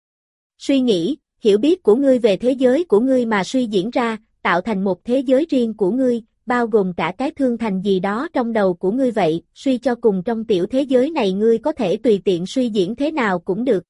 suy nghĩ, hiểu biết của ngươi về thế giới của ngươi mà suy diễn ra, tạo thành một thế giới riêng của ngươi, bao gồm cả cái thương thành gì đó trong đầu của ngươi vậy, suy cho cùng trong tiểu thế giới này ngươi có thể tùy tiện suy diễn thế nào cũng được.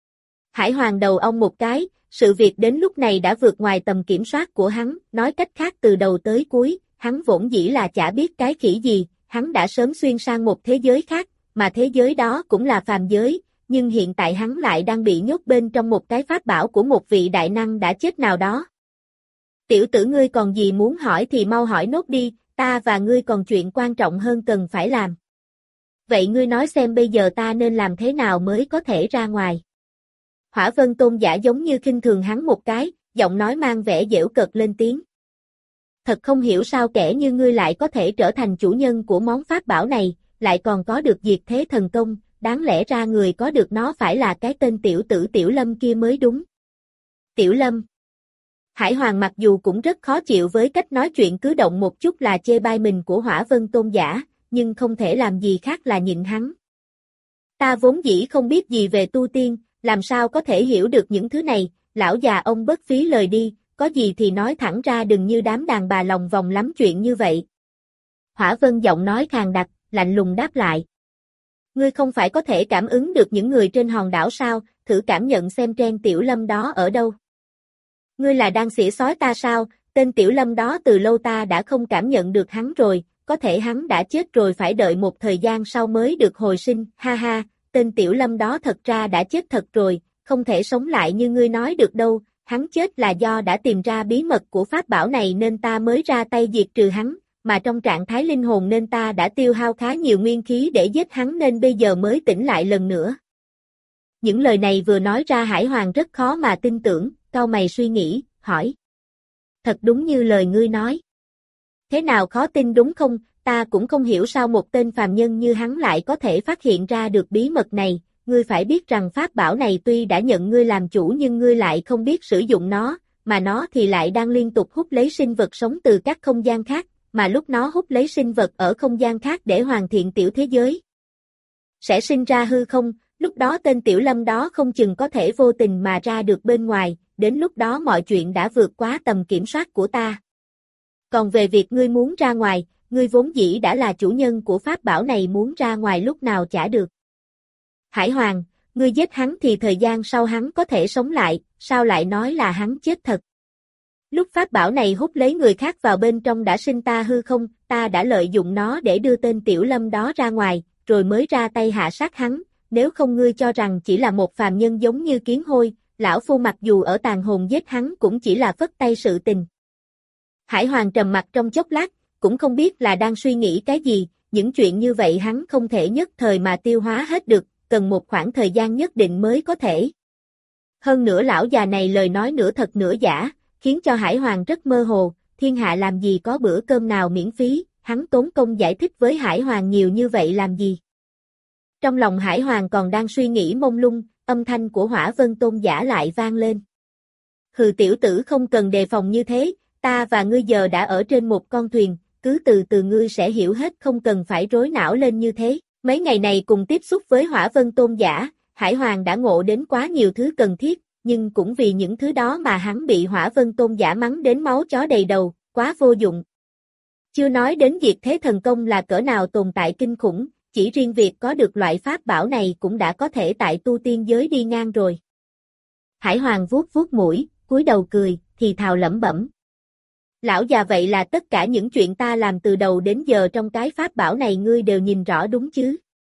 Hải Hoàng đầu ông một cái, sự việc đến lúc này đã vượt ngoài tầm kiểm soát của hắn, nói cách khác từ đầu tới cuối, hắn vốn dĩ là chả biết cái khỉ gì, hắn đã sớm xuyên sang một thế giới khác, mà thế giới đó cũng là phàm giới, nhưng hiện tại hắn lại đang bị nhốt bên trong một cái pháp bảo của một vị đại năng đã chết nào đó. Tiểu tử ngươi còn gì muốn hỏi thì mau hỏi nốt đi, ta và ngươi còn chuyện quan trọng hơn cần phải làm. Vậy ngươi nói xem bây giờ ta nên làm thế nào mới có thể ra ngoài? Hỏa Vân Tôn giả giống như khinh thường hắn một cái, giọng nói mang vẻ giễu cợt lên tiếng. Thật không hiểu sao kẻ như ngươi lại có thể trở thành chủ nhân của món pháp bảo này, lại còn có được diệt thế thần công, đáng lẽ ra người có được nó phải là cái tên tiểu tử Tiểu Lâm kia mới đúng. Tiểu Lâm. Hải Hoàng mặc dù cũng rất khó chịu với cách nói chuyện cứ động một chút là chê bai mình của Hỏa Vân Tôn giả, nhưng không thể làm gì khác là nhịn hắn. Ta vốn dĩ không biết gì về tu tiên, làm sao có thể hiểu được những thứ này, lão già ông bất phí lời đi, có gì thì nói thẳng ra đừng như đám đàn bà lòng vòng lắm chuyện như vậy. Hỏa Vân giọng nói khàn đặc, lạnh lùng đáp lại. Ngươi không phải có thể cảm ứng được những người trên hòn đảo sao, thử cảm nhận xem trên Tiểu Lâm đó ở đâu. Ngươi là đang xỉa xói ta sao, tên Tiểu Lâm đó từ lâu ta đã không cảm nhận được hắn rồi, có thể hắn đã chết rồi phải đợi một thời gian sau mới được hồi sinh, ha ha, tên Tiểu Lâm đó thật ra đã chết thật rồi, không thể sống lại như ngươi nói được đâu, hắn chết là do đã tìm ra bí mật của pháp bảo này nên ta mới ra tay diệt trừ hắn, mà trong trạng thái linh hồn nên ta đã tiêu hao khá nhiều nguyên khí để giết hắn nên bây giờ mới tỉnh lại lần nữa. Những lời này vừa nói ra Hải Hoàng rất khó mà tin tưởng, cau mày suy nghĩ, hỏi. Thật đúng như lời ngươi nói. Thế nào khó tin đúng không, ta cũng không hiểu sao một tên phàm nhân như hắn lại có thể phát hiện ra được bí mật này, ngươi phải biết rằng pháp bảo này tuy đã nhận ngươi làm chủ nhưng ngươi lại không biết sử dụng nó, mà nó thì lại đang liên tục hút lấy sinh vật sống từ các không gian khác, mà lúc nó hút lấy sinh vật ở không gian khác để hoàn thiện tiểu thế giới. Sẽ sinh ra hư không, lúc đó tên Tiểu Lâm đó không chừng có thể vô tình mà ra được bên ngoài, đến lúc đó mọi chuyện đã vượt quá tầm kiểm soát của ta. Còn về việc ngươi muốn ra ngoài, ngươi vốn dĩ đã là chủ nhân của pháp bảo này muốn ra ngoài lúc nào chả được. Hải Hoàng, ngươi giết hắn thì thời gian sau hắn có thể sống lại, sao lại nói là hắn chết thật? Lúc pháp bảo này hút lấy người khác vào bên trong đã sinh ta hư không, ta đã lợi dụng nó để đưa tên Tiểu Lâm đó ra ngoài, rồi mới ra tay hạ sát hắn, nếu không ngươi cho rằng chỉ là một phàm nhân giống như kiến hôi, lão phu mặc dù ở tàn hồn giết hắn cũng chỉ là phất tay sự tình. Hải Hoàng trầm mặt trong chốc lát, cũng không biết là đang suy nghĩ cái gì, những chuyện như vậy hắn không thể nhất thời mà tiêu hóa hết được, cần một khoảng thời gian nhất định mới có thể. Hơn nữa lão già này lời nói nửa thật nửa giả, khiến cho Hải Hoàng rất mơ hồ, thiên hạ làm gì có bữa cơm nào miễn phí, hắn tốn công giải thích với Hải Hoàng nhiều như vậy làm gì. Trong lòng Hải Hoàng còn đang suy nghĩ mông lung, âm thanh của Hỏa Vân Tôn giả lại vang lên. Hừ tiểu tử không cần đề phòng như thế, ta và ngươi giờ đã ở trên một con thuyền, cứ từ từ ngươi sẽ hiểu hết không cần phải rối não lên như thế. Mấy ngày này cùng tiếp xúc với Hỏa Vân Tôn giả, Hải Hoàng đã ngộ đến quá nhiều thứ cần thiết, nhưng cũng vì những thứ đó mà hắn bị Hỏa Vân Tôn giả mắng đến máu chó đầy đầu, quá vô dụng. Chưa nói đến diệt thế thần công là cỡ nào tồn tại kinh khủng, chỉ riêng việc có được loại pháp bảo này cũng đã có thể tại tu tiên giới đi ngang rồi. Hải Hoàng vuốt vuốt mũi, cúi đầu cười, thì thào lẩm bẩm. Lão già, vậy là tất cả những chuyện ta làm từ đầu đến giờ trong cái pháp bảo này ngươi đều nhìn rõ đúng chứ?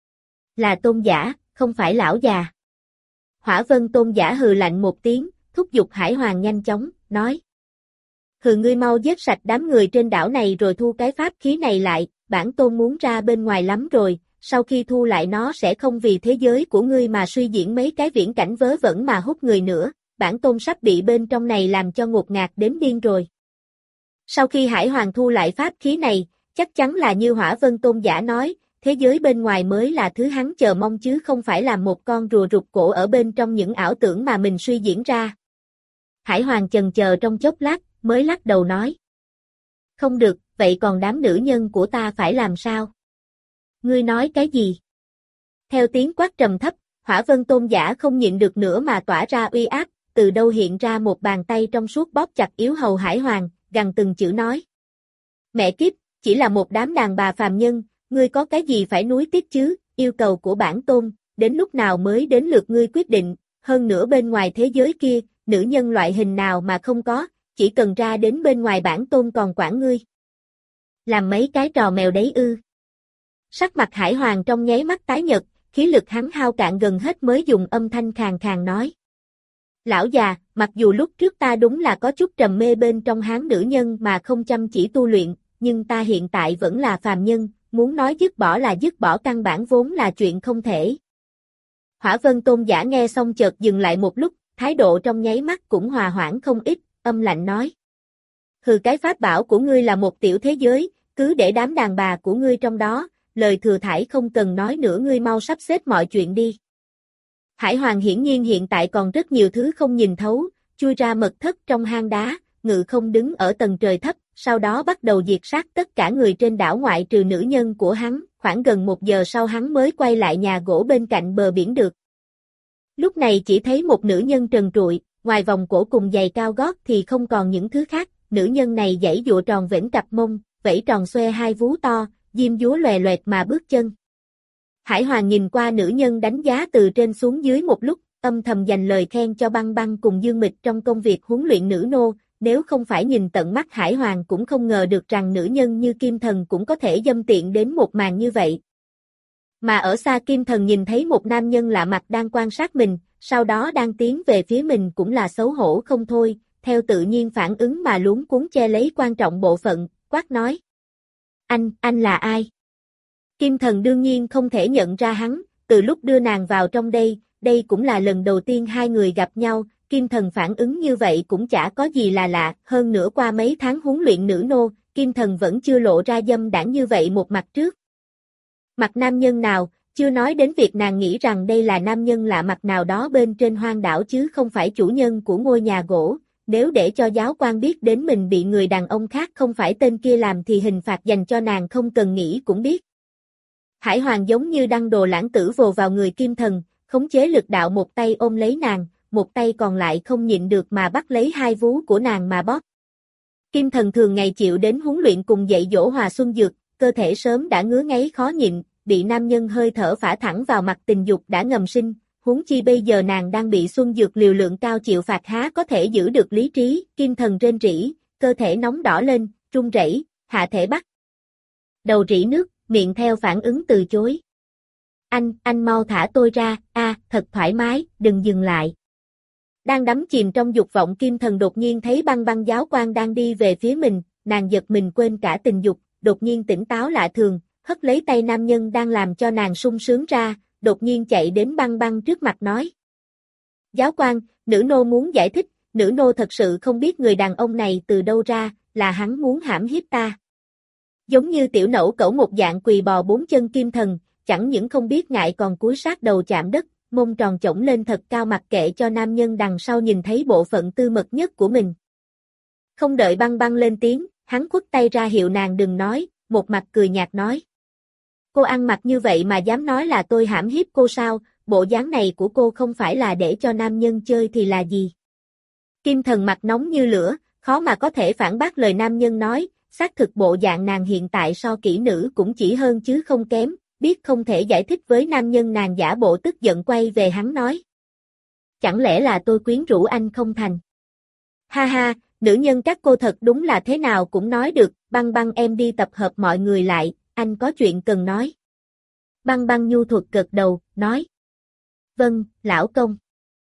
Là tôn giả, không phải lão già. Hỏa Vân tôn giả hừ lạnh một tiếng, thúc giục Hải Hoàng nhanh chóng, nói. Hừ, ngươi mau giết sạch đám người trên đảo này rồi thu cái pháp khí này lại, bản tôn muốn ra bên ngoài lắm rồi, sau khi thu lại nó sẽ không vì thế giới của ngươi mà suy diễn mấy cái viễn cảnh vớ vẩn mà hút người nữa, bản tôn sắp bị bên trong này làm cho ngột ngạt đến điên rồi. Sau khi Hải Hoàng thu lại pháp khí này, chắc chắn là như Hỏa Vân tôn giả nói, thế giới bên ngoài mới là thứ hắn chờ mong chứ không phải là một con rùa rụt cổ ở bên trong những ảo tưởng mà mình suy diễn ra. Hải Hoàng chần chờ trong chốc lát, mới lắc đầu nói. Không được, vậy còn đám nữ nhân của ta phải làm sao? Ngươi nói cái gì? Theo tiếng quát trầm thấp, Hỏa Vân tôn giả không nhịn được nữa mà tỏa ra uy áp, từ đâu hiện ra một bàn tay trong suốt bóp chặt yếu hầu Hải Hoàng, gằn từng chữ nói. Mẹ kiếp, chỉ là một đám đàn bà phàm nhân, ngươi có cái gì phải nuối tiếc chứ, yêu cầu của bản tôn, đến lúc nào mới đến lượt ngươi quyết định, hơn nữa bên ngoài thế giới kia, nữ nhân loại hình nào mà không có, chỉ cần ra đến bên ngoài bản tôn còn quản ngươi. Làm mấy cái trò mèo đấy ư. Sắc mặt Hải Hoàng trong nháy mắt tái nhợt, khí lực hắn hao cạn gần hết mới dùng âm thanh khàn khàn nói. Lão già, mặc dù lúc trước ta đúng là có chút trầm mê bên trong hán nữ nhân mà không chăm chỉ tu luyện, nhưng ta hiện tại vẫn là phàm nhân, muốn nói dứt bỏ là dứt bỏ căn bản vốn là chuyện không thể. Hỏa Vân tôn giả nghe xong chợt dừng lại một lúc, thái độ trong nháy mắt cũng hòa hoãn không ít, âm lạnh nói. Hừ, cái pháp bảo của ngươi là một tiểu thế giới, cứ để đám đàn bà của ngươi trong đó, lời thừa thãi không cần nói nữa, ngươi mau sắp xếp mọi chuyện đi. Hải Hoàng hiển nhiên hiện tại còn rất nhiều thứ không nhìn thấu, chui ra mật thất trong hang đá, ngự không đứng ở tầng trời thấp, sau đó bắt đầu diệt sát tất cả người trên đảo ngoại trừ nữ nhân của hắn, khoảng gần 1 giờ sau hắn mới quay lại nhà gỗ bên cạnh bờ biển được. Lúc này chỉ thấy một nữ nhân trần trụi, ngoài vòng cổ cùng giày cao gót thì không còn những thứ khác, nữ nhân này giãy giụa tròn vểnh cặp mông, vẫy tròn xoe hai vú to, diêm dúa lòe loẹt mà bước chân. Hải Hoàng nhìn qua nữ nhân đánh giá từ trên xuống dưới một lúc, âm thầm dành lời khen cho Băng Băng cùng Dương Mịch trong công việc huấn luyện nữ nô, nếu không phải nhìn tận mắt Hải Hoàng cũng không ngờ được rằng nữ nhân như Kim Thần cũng có thể dâm tiện đến một màn như vậy. Mà ở xa Kim Thần nhìn thấy một nam nhân lạ mặt đang quan sát mình, sau đó đang tiến về phía mình cũng là xấu hổ không thôi, theo tự nhiên phản ứng mà luống cuống che lấy quan trọng bộ phận, quát nói. Anh là ai? Kim Thần đương nhiên không thể nhận ra hắn, từ lúc đưa nàng vào trong đây cũng là lần đầu tiên hai người gặp nhau, Kim Thần phản ứng như vậy cũng chả có gì là lạ, hơn nữa qua mấy tháng huấn luyện nữ nô, Kim Thần vẫn chưa lộ ra dâm đãng như vậy một mặt trước. Mặt nam nhân nào, chưa nói đến việc nàng nghĩ rằng đây là nam nhân lạ mặt nào đó bên trên hoang đảo chứ không phải chủ nhân của ngôi nhà gỗ, nếu để cho giáo quan biết đến mình bị người đàn ông khác không phải tên kia làm thì hình phạt dành cho nàng không cần nghĩ cũng biết. Hải Hoàng giống như đăng đồ lãng tử vồ vào người Kim Thần, khống chế lực đạo một tay ôm lấy nàng, một tay còn lại không nhịn được mà bắt lấy hai vú của nàng mà bóp. Kim Thần thường ngày chịu đến huấn luyện cùng dạy dỗ Hòa Xuân Dược, cơ thể sớm đã ngứa ngáy khó nhịn, bị nam nhân hơi thở phả thẳng vào mặt tình dục đã ngầm sinh, huống chi bây giờ nàng đang bị Xuân Dược liều lượng cao chịu phạt há có thể giữ được lý trí, Kim Thần rên rỉ, cơ thể nóng đỏ lên, run rẩy, hạ thể bắt đầu rỉ nước, miệng theo phản ứng từ chối. Anh mau thả tôi ra, thật thoải mái, đừng dừng lại. Đang đắm chìm trong dục vọng Kim Thần đột nhiên thấy Băng Băng giáo quan đang đi về phía mình, nàng giật mình quên cả tình dục, đột nhiên tỉnh táo lạ thường, hất lấy tay nam nhân đang làm cho nàng sung sướng ra, đột nhiên chạy đến Băng Băng trước mặt nói. Giáo quan, nữ nô muốn giải thích, nữ nô thật sự không biết người đàn ông này từ đâu ra, là hắn muốn hãm hiếp ta. Giống như tiểu nẩu cẩu một dạng quỳ bò 4 chân Kim Thần, chẳng những không biết ngại còn cúi sát đầu chạm đất, mông tròn chổng lên thật cao mặc kệ cho nam nhân đằng sau nhìn thấy bộ phận tư mật nhất của mình. Không đợi Băng Băng lên tiếng, hắn khuất tay ra hiệu nàng đừng nói, một mặt cười nhạt nói. Cô ăn mặc như vậy mà dám nói là tôi hãm hiếp cô sao, bộ dáng này của cô không phải là để cho nam nhân chơi thì là gì? Kim Thần mặt nóng như lửa, khó mà có thể phản bác lời nam nhân nói, xác thực bộ dạng nàng hiện tại so kỹ nữ cũng chỉ hơn chứ không kém, biết không thể giải thích với nam nhân nàng giả bộ tức giận quay về hắn nói. Chẳng lẽ là tôi quyến rũ anh không thành? Ha ha, Nữ nhân các cô thật đúng là thế nào cũng nói được, Băng Băng em đi tập hợp mọi người lại, anh có chuyện cần nói. Băng Băng nhu thuật gật đầu, nói. Vâng, lão công.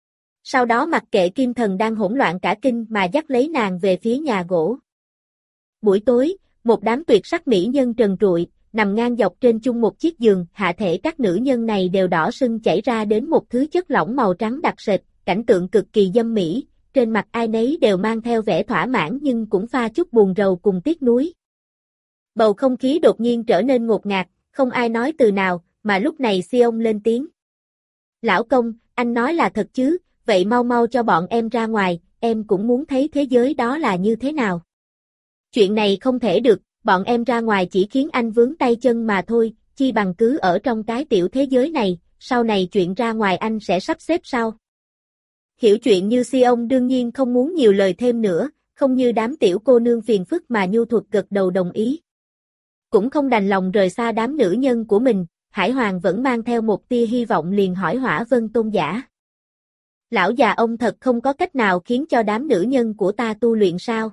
Sau đó mặc kệ Kim Thần đang hỗn loạn cả kinh mà dắt lấy nàng về phía nhà gỗ. Buổi tối, một đám tuyệt sắc mỹ nhân trần trụi, nằm ngang dọc trên chung một chiếc giường, hạ thể các nữ nhân này đều đỏ sưng chảy ra đến một thứ chất lỏng màu trắng đặc sệt, cảnh tượng cực kỳ dâm mỹ, trên mặt ai nấy đều mang theo vẻ thỏa mãn nhưng cũng pha chút buồn rầu cùng tiếc nuối. Bầu không khí đột nhiên trở nên ngột ngạt, không ai nói từ nào, mà lúc này Sion lên tiếng. Lão công, anh nói là thật chứ, vậy mau mau cho bọn em ra ngoài, em cũng muốn thấy thế giới đó là như thế nào. Chuyện này không thể được, bọn em ra ngoài chỉ khiến anh vướng tay chân mà thôi, chi bằng cứ ở trong cái tiểu thế giới này, sau này chuyện ra ngoài anh sẽ sắp xếp sau. Hiểu chuyện như Sion đương nhiên không muốn nhiều lời thêm nữa, không như đám tiểu cô nương phiền phức mà nhu thuật gật đầu đồng ý. Cũng không đành lòng rời xa đám nữ nhân của mình, Hải Hoàng vẫn mang theo một tia hy vọng liền hỏi Hỏa Vân Tôn giả. Lão già ông thật không có cách nào khiến cho đám nữ nhân của ta tu luyện sao?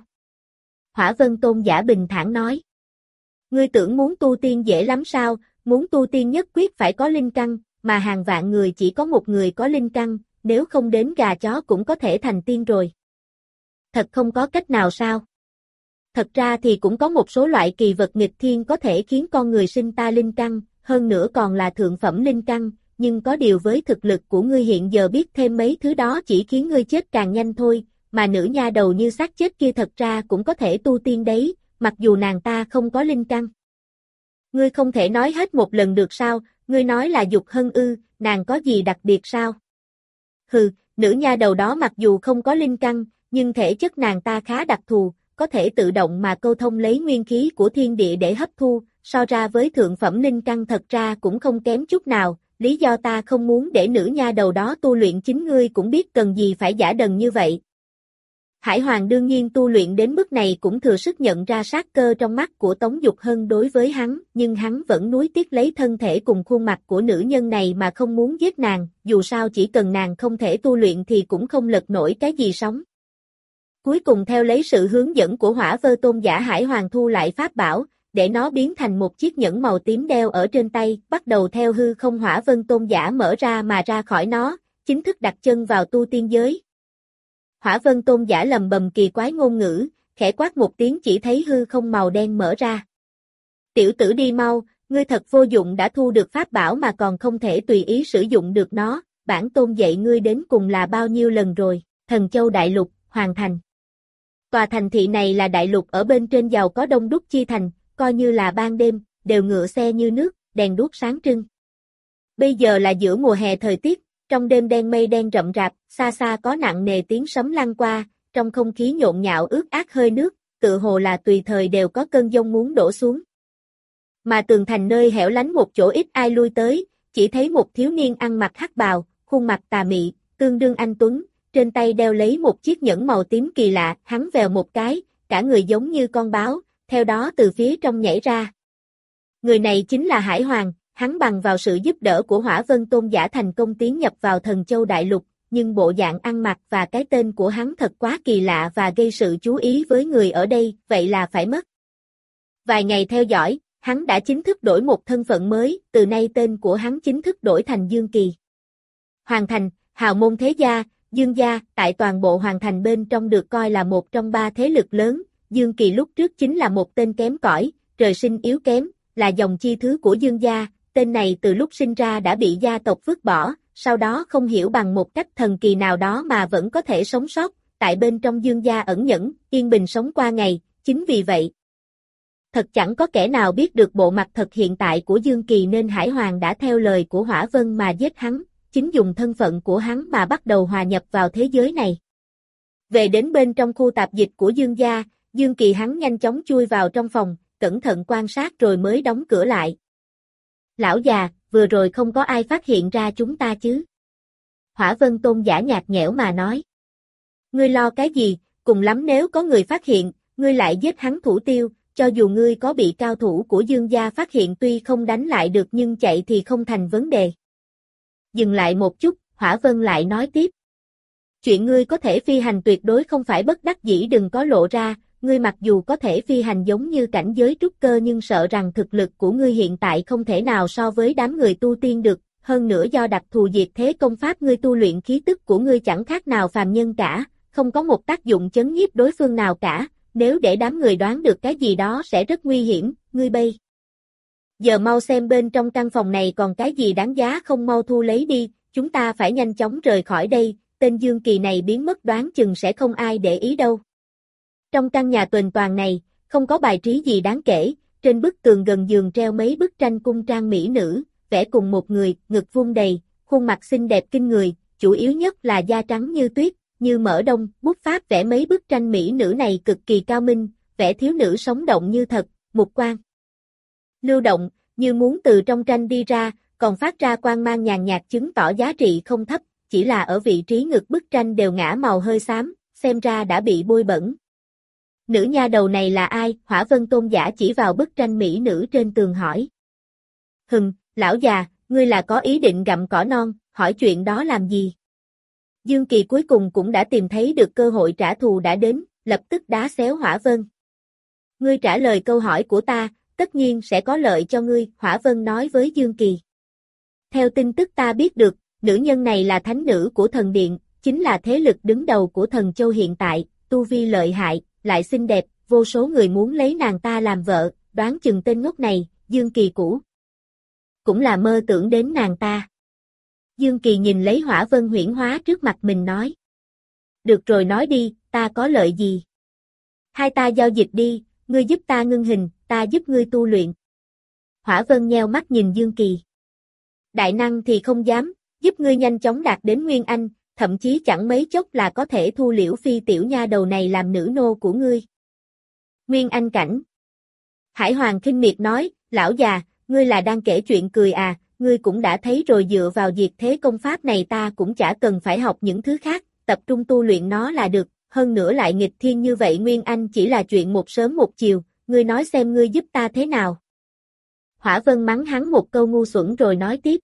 Hỏa Vân Tôn giả bình thản nói. Ngươi tưởng muốn tu tiên dễ lắm sao, muốn tu tiên nhất quyết phải có linh căn, mà hàng vạn người chỉ có một người có linh căn, nếu không đến gà chó cũng có thể thành tiên rồi. Thật không có cách nào sao? Thật ra thì cũng có một số loại kỳ vật nghịch thiên có thể khiến con người sinh ta linh căn, hơn nữa còn là thượng phẩm linh căn, nhưng có điều với thực lực của ngươi hiện giờ biết thêm mấy thứ đó chỉ khiến ngươi chết càng nhanh thôi, mà nữ nha đầu như xác chết kia thật ra cũng có thể tu tiên đấy, mặc dù nàng ta không có linh căn. Ngươi không thể nói hết một lần được sao, ngươi nói là Dục Hân ư, nàng có gì đặc biệt sao? Hừ, nữ nha đầu đó mặc dù không có linh căn, nhưng thể chất nàng ta khá đặc thù, có thể tự động mà câu thông lấy nguyên khí của thiên địa để hấp thu, so ra với thượng phẩm linh căn thật ra cũng không kém chút nào, lý do ta không muốn để nữ nha đầu đó tu luyện chính ngươi cũng biết cần gì phải giả đần như vậy. Hải Hoàng đương nhiên tu luyện đến mức này cũng thừa sức nhận ra sát cơ trong mắt của Tống Dục Hân đối với hắn, nhưng hắn vẫn nuối tiếc lấy thân thể cùng khuôn mặt của nữ nhân này mà không muốn giết nàng, dù sao chỉ cần nàng không thể tu luyện thì cũng không lật nổi cái gì sóng. Cuối cùng theo lấy sự hướng dẫn của Hỏa Vân Tôn giả, Hải Hoàng thu lại pháp bảo, để nó biến thành một chiếc nhẫn màu tím đeo ở trên tay, bắt đầu theo hư không Hỏa Vân Tôn giả mở ra mà ra khỏi nó, chính thức đặt chân vào tu tiên giới. Hỏa Vân Tôn giả lầm bầm kỳ quái ngôn ngữ, khẽ quát một tiếng chỉ thấy hư không màu đen mở ra. Tiểu tử đi mau, ngươi thật vô dụng, đã thu được pháp bảo mà còn không thể tùy ý sử dụng được nó, bản tôn dạy ngươi đến cùng là bao nhiêu lần rồi, Thần Châu Đại Lục, Hoàng Thành. Tòa thành thị này là đại lục ở bên trên giàu có đông đúc chi thành, coi như là ban đêm, đều ngựa xe như nước, đèn đuốc sáng trưng. Bây giờ là giữa mùa hè thời tiết, trong đêm đen mây đen rậm rạp, xa xa có nặng nề tiếng sấm lăn qua, trong không khí nhộn nhạo ướt át hơi nước, tựa hồ là tùy thời đều có cơn giông muốn đổ xuống. Mà tường thành nơi hẻo lánh một chỗ ít ai lui tới, chỉ thấy một thiếu niên ăn mặc hắc bào, khuôn mặt tà mị, tương đương anh tuấn, trên tay đeo lấy một chiếc nhẫn màu tím kỳ lạ, hắn vèo một cái, cả người giống như con báo, theo đó từ phía trong nhảy ra. Người này chính là Hải Hoàng, hắn bằng vào sự giúp đỡ của Hỏa Vân Tôn giả thành công tiến nhập vào Thần Châu Đại Lục, nhưng bộ dạng ăn mặc và cái tên của hắn thật quá kỳ lạ và gây sự chú ý với người ở đây, vậy là phải mất. Vài ngày theo dõi, hắn đã chính thức đổi một thân phận mới, từ nay tên của hắn chính thức đổi thành Dương Kỳ. Hoàng Thành, hào môn thế gia, Dương gia, tại toàn bộ Hoàng Thành bên trong được coi là một trong ba thế lực lớn, Dương Kỳ lúc trước chính là một tên kém cỏi, trời sinh yếu kém, là dòng chi thứ của Dương gia, tên này từ lúc sinh ra đã bị gia tộc vứt bỏ, sau đó không hiểu bằng một cách thần kỳ nào đó mà vẫn có thể sống sót, tại bên trong Dương gia ẩn nhẫn, yên bình sống qua ngày, chính vì vậy. Thật chẳng có kẻ nào biết được bộ mặt thật hiện tại của Dương Kỳ nên Hải Hoàng đã theo lời của Hỏa Vân mà giết hắn, chính dùng thân phận của hắn mà bắt đầu hòa nhập vào thế giới này. Về đến bên trong khu tạp dịch của Dương gia, Dương Kỳ hắn nhanh chóng chui vào trong phòng, cẩn thận quan sát rồi mới đóng cửa lại. Lão già, vừa rồi không có ai phát hiện ra chúng ta chứ? Hỏa Vân Tôn giả nhạt nhẽo mà nói. Ngươi lo cái gì, cùng lắm nếu có người phát hiện, ngươi lại giết hắn thủ tiêu, cho dù ngươi có bị cao thủ của Dương gia phát hiện tuy không đánh lại được nhưng chạy thì không thành vấn đề. Dừng lại một chút, Hỏa Vân lại nói tiếp. Chuyện ngươi có thể phi hành tuyệt đối không phải bất đắc dĩ, đừng có lộ ra, ngươi mặc dù có thể phi hành giống như cảnh giới trúc cơ nhưng sợ rằng thực lực của ngươi hiện tại không thể nào so với đám người tu tiên được, hơn nữa do đặc thù diệt thế công pháp ngươi tu luyện khí tức của ngươi chẳng khác nào phàm nhân cả, không có một tác dụng chấn nhiếp đối phương nào cả, nếu để đám người đoán được cái gì đó sẽ rất nguy hiểm, ngươi bây giờ mau xem bên trong căn phòng này còn cái gì đáng giá không mau thu lấy đi, chúng ta phải nhanh chóng rời khỏi đây, tên Dương Kỳ này biến mất đoán chừng sẽ không ai để ý đâu. Trong căn nhà tuần toàn này, không có bài trí gì đáng kể, trên bức tường gần giường treo mấy bức tranh cung trang mỹ nữ, vẽ cùng một người, ngực vuông đầy, khuôn mặt xinh đẹp kinh người, chủ yếu nhất là da trắng như tuyết, như mỡ đông, bút pháp vẽ mấy bức tranh mỹ nữ này cực kỳ cao minh, vẽ thiếu nữ sống động như thật, mục quang lưu động, như muốn từ trong tranh đi ra, còn phát ra quang mang nhàn nhạt chứng tỏ giá trị không thấp, chỉ là ở vị trí ngực bức tranh đều ngã màu hơi xám, xem ra đã bị bôi bẩn. Nữ nha đầu này là ai? Hỏa Vân Tôn giả chỉ vào bức tranh mỹ nữ trên tường hỏi. Lão già, ngươi là có ý định gặm cỏ non, hỏi chuyện đó làm gì? Dương Kỳ cuối cùng cũng đã tìm thấy được cơ hội trả thù đã đến, lập tức đá xéo Hỏa Vân. Ngươi trả lời câu hỏi của ta, tất nhiên sẽ có lợi cho ngươi, Hỏa Vân nói với Dương Kỳ. Theo tin tức ta biết được, nữ nhân này là thánh nữ của thần điện, chính là thế lực đứng đầu của thần châu hiện tại, tu vi lợi hại, lại xinh đẹp, vô số người muốn lấy nàng ta làm vợ, đoán chừng tên ngốc này, Dương Kỳ cũng là mơ tưởng đến nàng ta. Dương Kỳ nhìn lấy Hỏa Vân huyễn hóa trước mặt mình nói. Được rồi nói đi, ta có lợi gì? Hai ta giao dịch đi, ngươi giúp ta ngưng hình, ta giúp ngươi tu luyện. Hỏa Vân nheo mắt nhìn Dương Kỳ. Đại năng thì không dám, giúp ngươi nhanh chóng đạt đến Nguyên Anh, thậm chí chẳng mấy chốc là có thể thu Liễu Phi tiểu nha đầu này làm nữ nô của ngươi. Nguyên Anh cảnh. Hải Hoàng khinh miệt nói, lão già, ngươi là đang kể chuyện cười à, ngươi cũng đã thấy rồi, dựa vào diệt thế công pháp này ta cũng chả cần phải học những thứ khác, tập trung tu luyện nó là được, hơn nữa lại nghịch thiên như vậy, Nguyên Anh chỉ là chuyện một sớm một chiều, ngươi nói xem ngươi giúp ta thế nào. Hỏa Vân mắng hắn một câu ngu xuẩn rồi nói tiếp.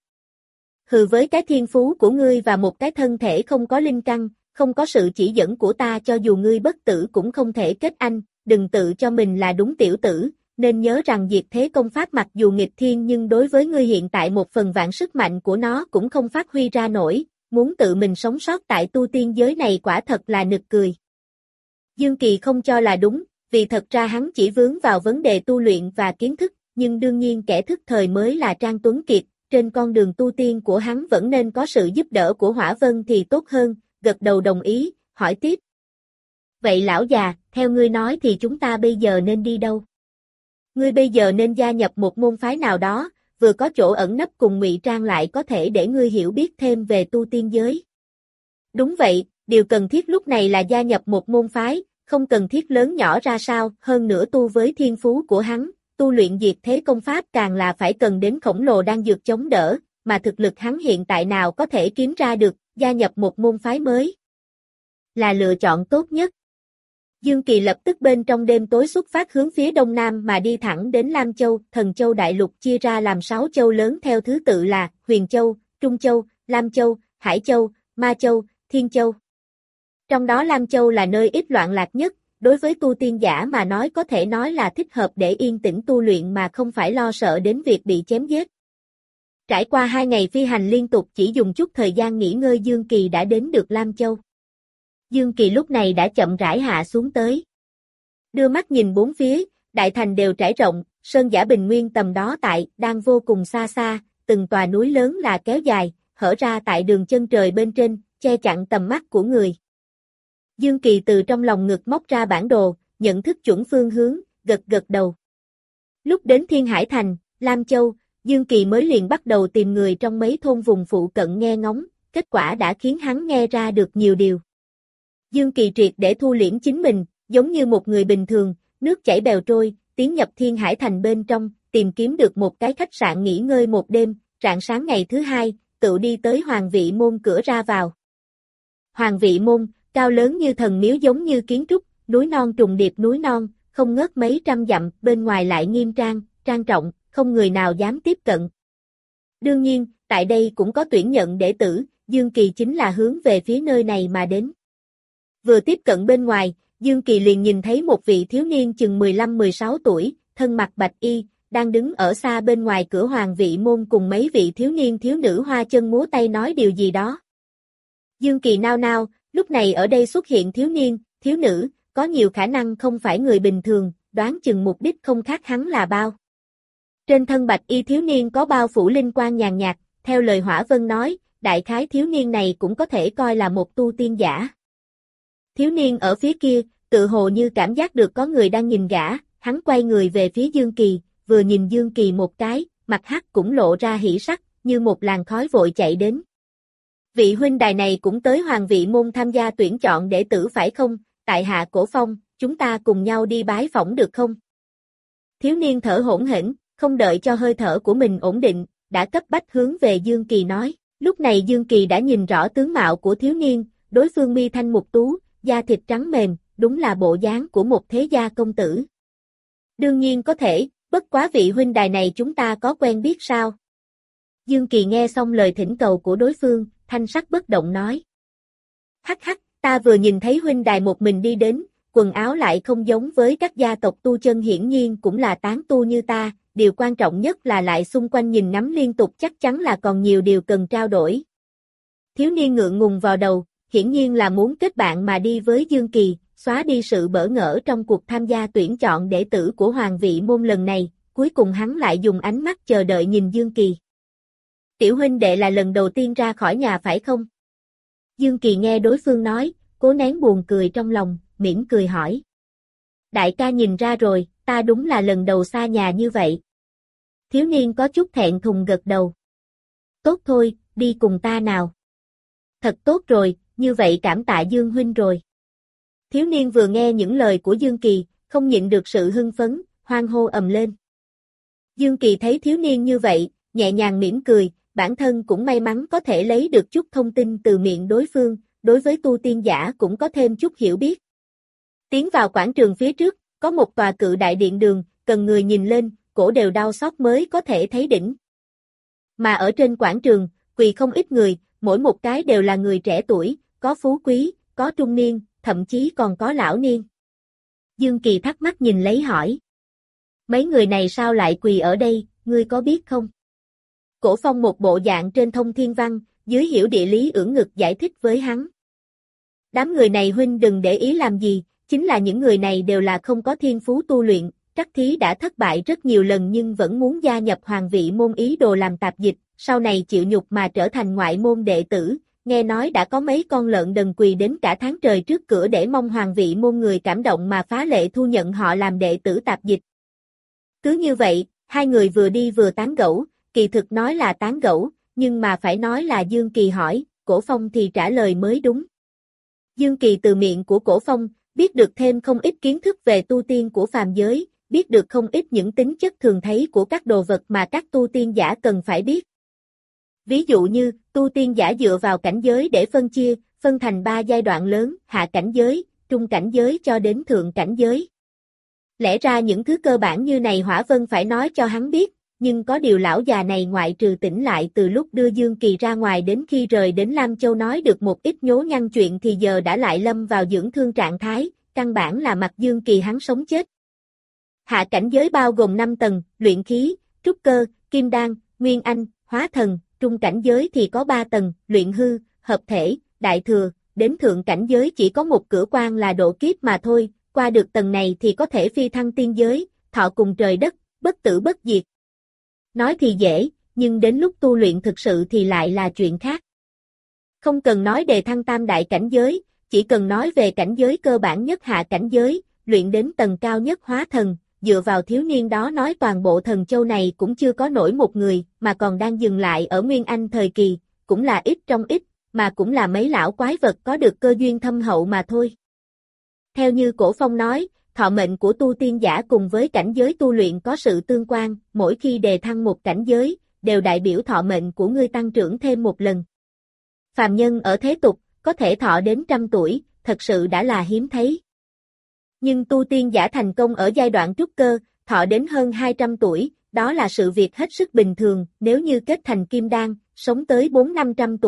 Hừ, với cái thiên phú của ngươi và một cái thân thể không có linh căn, không có sự chỉ dẫn của ta, cho dù ngươi bất tử cũng không thể kết anh, đừng tự cho mình là đúng tiểu tử, nên nhớ rằng diệt thế công pháp mặc dù nghịch thiên nhưng đối với ngươi hiện tại 1/1000 sức mạnh của nó cũng không phát huy ra nổi, muốn tự mình sống sót tại tu tiên giới này quả thật là nực cười. Dương Kỳ không cho là đúng, vì thật ra hắn chỉ vướng vào vấn đề tu luyện và kiến thức, nhưng đương nhiên kẻ thức thời mới là Trang Tuấn Kiệt, trên con đường tu tiên của hắn vẫn nên có sự giúp đỡ của Hỏa Vân thì tốt hơn, gật đầu đồng ý, hỏi tiếp. Vậy lão già, theo ngươi nói thì chúng ta bây giờ nên đi đâu? Ngươi bây giờ nên gia nhập một môn phái nào đó, vừa có chỗ ẩn nấp cùng ngụy trang lại có thể để ngươi hiểu biết thêm về tu tiên giới. Đúng vậy, điều cần thiết lúc này là gia nhập một môn phái, không cần thiết lớn nhỏ ra sao, hơn nữa tu với thiên phú của hắn, tu luyện diệt thế công pháp càng là phải cần đến khổng lồ đan dược chống đỡ, mà thực lực hắn hiện tại nào có thể kiếm ra được, gia nhập một môn phái mới là lựa chọn tốt nhất. Dương Kỳ lập tức bên trong đêm tối xuất phát hướng phía đông nam mà đi thẳng đến Lam Châu, Thần Châu đại lục chia ra làm 6 châu lớn theo thứ tự là Huyền Châu, Trung Châu, Lam Châu, Hải Châu, Ma Châu, Thiên Châu. Trong đó Lam Châu là nơi ít loạn lạc nhất, đối với tu tiên giả mà nói có thể nói là thích hợp để yên tĩnh tu luyện mà không phải lo sợ đến việc bị chém giết. Trải qua 2 ngày phi hành liên tục chỉ dùng chút thời gian nghỉ ngơi, Dương Kỳ đã đến được Lam Châu. Dương Kỳ lúc này đã chậm rãi hạ xuống tới. Đưa mắt nhìn bốn phía, đại thành đều trải rộng, sơn giả bình nguyên tầm đó tại, đang vô cùng xa xa, từng tòa núi lớn là kéo dài, hở ra tại đường chân trời bên trên, che chặn tầm mắt của người. Dương Kỳ từ trong lòng ngực móc ra bản đồ, nhận thức chuẩn phương hướng, gật gật đầu. Lúc đến Thiên Hải Thành, Lam Châu, Dương Kỳ mới liền bắt đầu tìm người trong mấy thôn vùng phụ cận nghe ngóng, kết quả đã khiến hắn nghe ra được nhiều điều. Dương Kỳ triệt để thu liễm chính mình, giống như một người bình thường, nước chảy bèo trôi, tiến nhập Thiên Hải Thành bên trong, tìm kiếm được một cái khách sạn nghỉ ngơi một đêm, rạng sáng ngày thứ hai, tự đi tới Hoàng Vị Môn cửa ra vào. Hoàng Vị Môn, cao lớn như thần miếu giống như kiến trúc, núi non trùng điệp núi non, không ngớt mấy trăm dặm, bên ngoài lại nghiêm trang, trang trọng, không người nào dám tiếp cận. Đương nhiên, tại đây cũng có tuyển nhận đệ tử, Dương Kỳ chính là hướng về phía nơi này mà đến. Vừa tiếp cận bên ngoài, Dương Kỳ liền nhìn thấy một vị thiếu niên chừng 15-16 tuổi, thân mặc bạch y, đang đứng ở xa bên ngoài cửa Hoàng Vị Môn cùng mấy vị thiếu niên thiếu nữ hoa chân múa tay nói điều gì đó. Dương Kỳ nao nao, lúc này ở đây xuất hiện thiếu niên, thiếu nữ, có nhiều khả năng không phải người bình thường, đoán chừng mục đích không khác hắn là bao. Trên thân bạch y thiếu niên có bao phủ linh quang nhàn nhạt, theo lời Hỏa Vân nói, đại khái thiếu niên này cũng có thể coi là một tu tiên giả. Thiếu niên ở phía kia, tự hồ như cảm giác được có người đang nhìn gã, hắn quay người về phía Dương Kỳ, vừa nhìn Dương Kỳ một cái, mặt hắc cũng lộ ra hỉ sắc, như một làn khói vội chạy đến. Vị huynh đài này cũng tới Hoàng Vị Môn tham gia tuyển chọn đệ tử phải không? Tại hạ Cổ Phong, chúng ta cùng nhau đi bái phỏng được không? Thiếu niên thở hổn hển, không đợi cho hơi thở của mình ổn định, đã cấp bách hướng về Dương Kỳ nói. Lúc này Dương Kỳ đã nhìn rõ tướng mạo của thiếu niên, đối phương mi thanh mục tú, da thịt trắng mềm, đúng là bộ dáng của một thế gia công tử. Đương nhiên có thể, bất quá vị huynh đài này chúng ta có quen biết sao? Dương Kỳ nghe xong lời thỉnh cầu của đối phương, thanh sắc bất động nói. Hắc hắc, ta vừa nhìn thấy huynh đài một mình đi đến, quần áo lại không giống với các gia tộc tu chân hiển nhiên cũng là tán tu như ta, điều quan trọng nhất là lại xung quanh nhìn ngắm liên tục chắc chắn là còn nhiều điều cần trao đổi. Thiếu niên ngượng ngùng vào đầu, hiển nhiên là muốn kết bạn mà đi với Dương Kỳ, xóa đi sự bỡ ngỡ trong cuộc tham gia tuyển chọn đệ tử của Hoàng Vị Môn lần này, cuối cùng hắn lại dùng ánh mắt chờ đợi nhìn Dương Kỳ. Tiểu huynh đệ là lần đầu tiên ra khỏi nhà phải không? Dương Kỳ nghe đối phương nói, cố nén buồn cười trong lòng, mỉm cười hỏi. Đại ca nhìn ra rồi, ta đúng là lần đầu xa nhà như vậy. Thiếu niên có chút thẹn thùng gật đầu. Tốt thôi, đi cùng ta nào. Thật tốt rồi, như vậy cảm tạ Dương huynh rồi. Thiếu niên vừa nghe những lời của Dương Kỳ, không nhịn được sự hưng phấn, hoan hô ầm lên. Dương Kỳ thấy thiếu niên như vậy, nhẹ nhàng mỉm cười, bản thân cũng may mắn có thể lấy được chút thông tin từ miệng đối phương, đối với tu tiên giả cũng có thêm chút hiểu biết. Tiến vào quảng trường phía trước, có một tòa cự đại điện đường, cần người nhìn lên, cổ đều đau xót mới có thể thấy đỉnh. Mà ở trên quảng trường, quỳ không ít người, mỗi một cái đều là người trẻ tuổi, có phú quý, có trung niên, thậm chí còn có lão niên. Dương Kỳ thắc mắc nhìn lấy hỏi. Mấy người này sao lại quỳ ở đây, ngươi có biết không? Cổ Phong một bộ dạng trên thông thiên văn, dưới hiểu địa lý ưỡn ngực giải thích với hắn. Đám người này huynh đừng để ý làm gì, chính là những người này đều là không có thiên phú tu luyện, trắc thí đã thất bại rất nhiều lần nhưng vẫn muốn gia nhập Hoàng Vị Môn ý đồ làm tạp dịch, sau này chịu nhục mà trở thành ngoại môn đệ tử, nghe nói đã có mấy con lợn đần quỳ đến cả tháng trời trước cửa để mong Hoàng Vị Môn người cảm động mà phá lệ thu nhận họ làm đệ tử tạp dịch. Cứ như vậy, hai người vừa đi vừa tán gẫu, kỳ thực nói là tán gẫu, nhưng mà phải nói là Dương Kỳ hỏi, Cổ Phong thì trả lời mới đúng. Dương Kỳ từ miệng của Cổ Phong, biết được thêm không ít kiến thức về tu tiên của phàm giới, biết được không ít những tính chất thường thấy của các đồ vật mà các tu tiên giả cần phải biết. Ví dụ như, tu tiên giả dựa vào cảnh giới để phân thành 3 giai đoạn lớn, hạ cảnh giới, trung cảnh giới cho đến thượng cảnh giới. Lẽ ra những thứ cơ bản như này Hỏa Vân phải nói cho hắn biết, nhưng có điều lão già này ngoại trừ tỉnh lại từ lúc đưa Dương Kỳ ra ngoài đến khi rời đến Lam Châu nói được một ít nhố nhăng chuyện thì giờ đã lại lâm vào dưỡng thương trạng thái, căn bản là mặc Dương Kỳ hắn sống chết. Hạ cảnh giới bao gồm 5 tầng, luyện khí, trúc cơ, kim đan, nguyên anh, hóa thần, trung cảnh giới thì có 3 tầng, luyện hư, hợp thể, đại thừa, đến thượng cảnh giới chỉ có một cửa quan là độ kiếp mà thôi, qua được tầng này thì có thể phi thăng tiên giới, thọ cùng trời đất, bất tử bất diệt. Nói thì dễ, nhưng đến lúc tu luyện thực sự thì lại là chuyện khác. Không cần nói đề thăng tam đại cảnh giới, chỉ cần nói về cảnh giới cơ bản nhất hạ cảnh giới, luyện đến tầng cao nhất hóa thần, dựa vào thiếu niên đó nói toàn bộ thần châu này cũng chưa có nổi một người, mà còn đang dừng lại ở Nguyên Anh thời kỳ, cũng là ít trong ít, mà cũng là mấy lão quái vật có được cơ duyên thâm hậu mà thôi. Theo như Cổ Phong nói, thọ mệnh của tu tiên giả cùng với cảnh giới tu luyện có sự tương quan, mỗi khi đề thăng một cảnh giới, đều đại biểu thọ mệnh của ngươi tăng trưởng thêm một lần. Phàm nhân ở thế tục, có thể thọ đến 100 tuổi, thật sự đã là hiếm thấy. Nhưng tu tiên giả thành công ở giai đoạn trúc cơ, thọ đến hơn 200 tuổi, đó là sự việc hết sức bình thường, nếu như kết thành kim đan, sống tới 400-500 tuổi,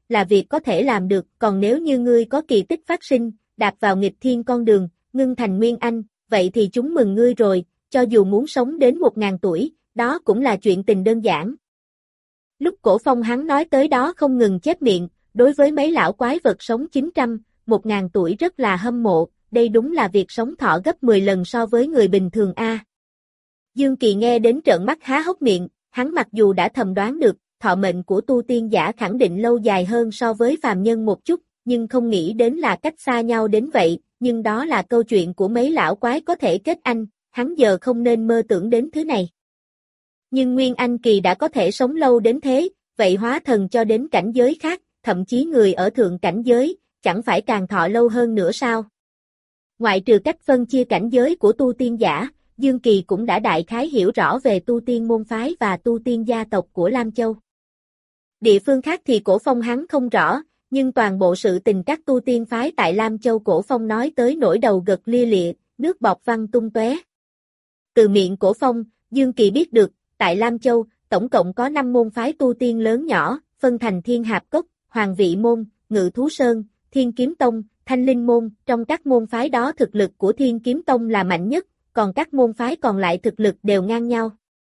là việc có thể làm được, còn nếu như ngươi có kỳ tích phát sinh, đạp vào nghịch thiên con đường, ngưng thành Nguyên Anh, vậy thì chúng mừng ngươi rồi, cho dù muốn sống đến 1000 tuổi, đó cũng là chuyện tình đơn giản. Lúc Cổ Phong hắn nói tới đó không ngừng chép miệng, đối với mấy lão quái vật sống 900, 1000 tuổi rất là hâm mộ, đây đúng là việc sống thọ gấp 10 lần so với người bình thường a. Dương Kỳ nghe đến trợn mắt há hốc miệng, hắn mặc dù đã thầm đoán được, thọ mệnh của tu tiên giả khẳng định lâu dài hơn so với phàm nhân một chút, nhưng không nghĩ đến là cách xa nhau đến vậy, nhưng đó là câu chuyện của mấy lão quái có thể kết anh, hắn giờ không nên mơ tưởng đến thứ này. Nhưng Nguyên Anh kỳ đã có thể sống lâu đến thế, vậy hóa thần cho đến cảnh giới khác, thậm chí người ở thượng cảnh giới, chẳng phải càng thọ lâu hơn nữa sao? Ngoại trừ cách phân chia cảnh giới của tu tiên giả, Dương Kỳ cũng đã đại khái hiểu rõ về tu tiên môn phái và tu tiên gia tộc của Lam Châu. Địa phương khác thì Cổ Phong hắn không rõ, nhưng toàn bộ sự tình các tu tiên phái tại Lam Châu Cổ Phong nói tới nỗi đầu gật lia lịa, nước bọt văng tung tóe. Từ miệng Cổ Phong, Dương Kỳ biết được, tại Lam Châu, tổng cộng có 5 môn phái tu tiên lớn nhỏ, phân thành Thiên Hạp Cốc, Hoàng Vị Môn, Ngự Thú Sơn, Thiên Kiếm Tông, Thanh Linh Môn, trong các môn phái đó thực lực của Thiên Kiếm Tông là mạnh nhất, còn các môn phái còn lại thực lực đều ngang nhau.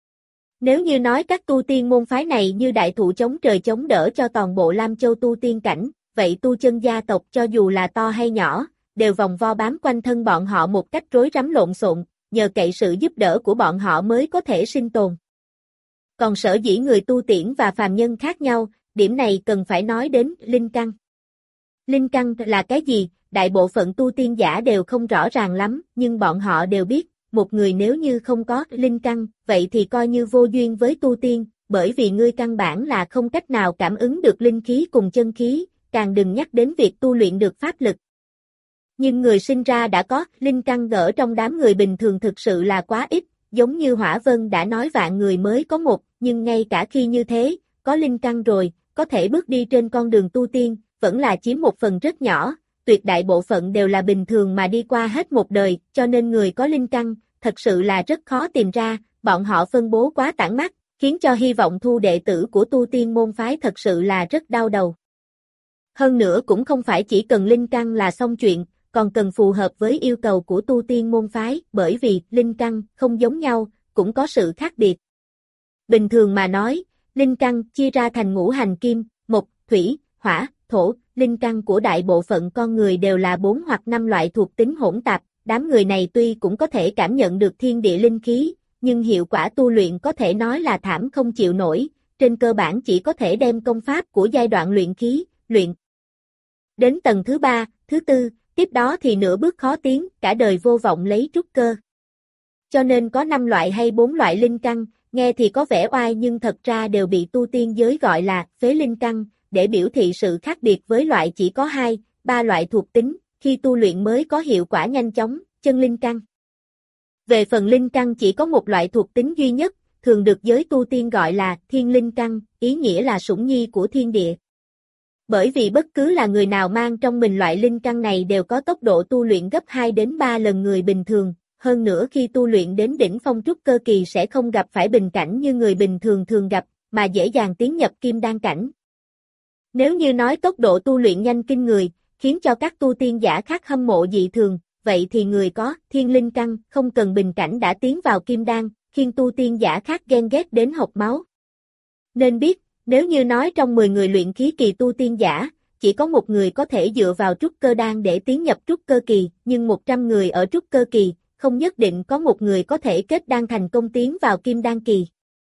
Nếu như nói các tu tiên môn phái này như đại thụ chống trời chống đỡ cho toàn bộ Lam Châu tu tiên cảnh, vậy tu chân gia tộc cho dù là to hay nhỏ, đều vòng vo bám quanh thân bọn họ một cách rối rắm lộn xộn, nhờ cậy sự giúp đỡ của bọn họ mới có thể sinh tồn. Còn sở dĩ người tu tiễn và phàm nhân khác nhau, điểm này cần phải nói đến linh căn. Linh căn là cái gì? Đại bộ phận tu tiên giả đều không rõ ràng lắm, nhưng bọn họ đều biết, một người nếu như không có linh căn, vậy thì coi như vô duyên với tu tiên, bởi vì ngươi căn bản là không cách nào cảm ứng được linh khí cùng chân khí, càng đừng nhắc đến việc tu luyện được pháp lực. Nhưng người sinh ra đã có linh căn ở trong đám người bình thường thực sự là quá ít, giống như Hỏa Vân đã nói vạn người mới có một, nhưng ngay cả khi như thế, có linh căn rồi, có thể bước đi trên con đường tu tiên, vẫn là chiếm một phần rất nhỏ, tuyệt đại bộ phận đều là bình thường mà đi qua hết một đời, cho nên người có linh căn, thật sự là rất khó tìm ra, bọn họ phân bố quá tản mát, khiến cho hy vọng thu đệ tử của tu tiên môn phái thật sự là rất đau đầu. Hơn nữa cũng không phải chỉ cần linh căn là xong chuyện, còn cần phù hợp với yêu cầu của tu tiên môn phái, bởi vì linh căn không giống nhau, cũng có sự khác biệt. Bình thường mà nói, linh căn chia ra thành ngũ hành kim, mộc, thủy, hỏa, thổ, linh căn của đại bộ phận con người đều là 4 hoặc 5 loại thuộc tính hỗn tạp, đám người này tuy cũng có thể cảm nhận được thiên địa linh khí, nhưng hiệu quả tu luyện có thể nói là thảm không chịu nổi, trên cơ bản chỉ có thể đem công pháp của giai đoạn luyện khí, luyện đến tầng thứ 3, thứ 4, tiếp đó thì nửa bước khó tiến, cả đời vô vọng lấy trúc cơ. Cho nên có 5 loại hay 4 loại linh căn, nghe thì có vẻ oai nhưng thật ra đều bị tu tiên giới gọi là phế linh căn, để biểu thị sự khác biệt với loại chỉ có 2, 3 loại thuộc tính, khi tu luyện mới có hiệu quả nhanh chóng, chân linh căn. Về phần linh căn chỉ có một loại thuộc tính duy nhất, thường được giới tu tiên gọi là thiên linh căn, ý nghĩa là sủng nhi của thiên địa. Bởi vì bất cứ là người nào mang trong mình loại linh căn này đều có tốc độ tu luyện gấp 2 đến 3 lần người bình thường, hơn nữa khi tu luyện đến đỉnh phong trúc cơ kỳ sẽ không gặp phải bình cảnh như người bình thường thường gặp, mà dễ dàng tiến nhập kim đan cảnh. Nếu như nói tốc độ tu luyện nhanh kinh người, khiến cho các tu tiên giả khác hâm mộ dị thường, vậy thì người có thiên linh căn không cần bình cảnh đã tiến vào kim đan, khiến tu tiên giả khác ghen ghét đến hộc máu. Nên biết, nếu như nói trong 10 người luyện khí kỳ tu tiên giả, chỉ có một người có thể dựa vào trúc cơ đan để tiến nhập trúc cơ kỳ, nhưng 100 người ở trúc cơ kỳ, không nhất định có một người có thể kết đan thành công tiến vào kim đan kỳ.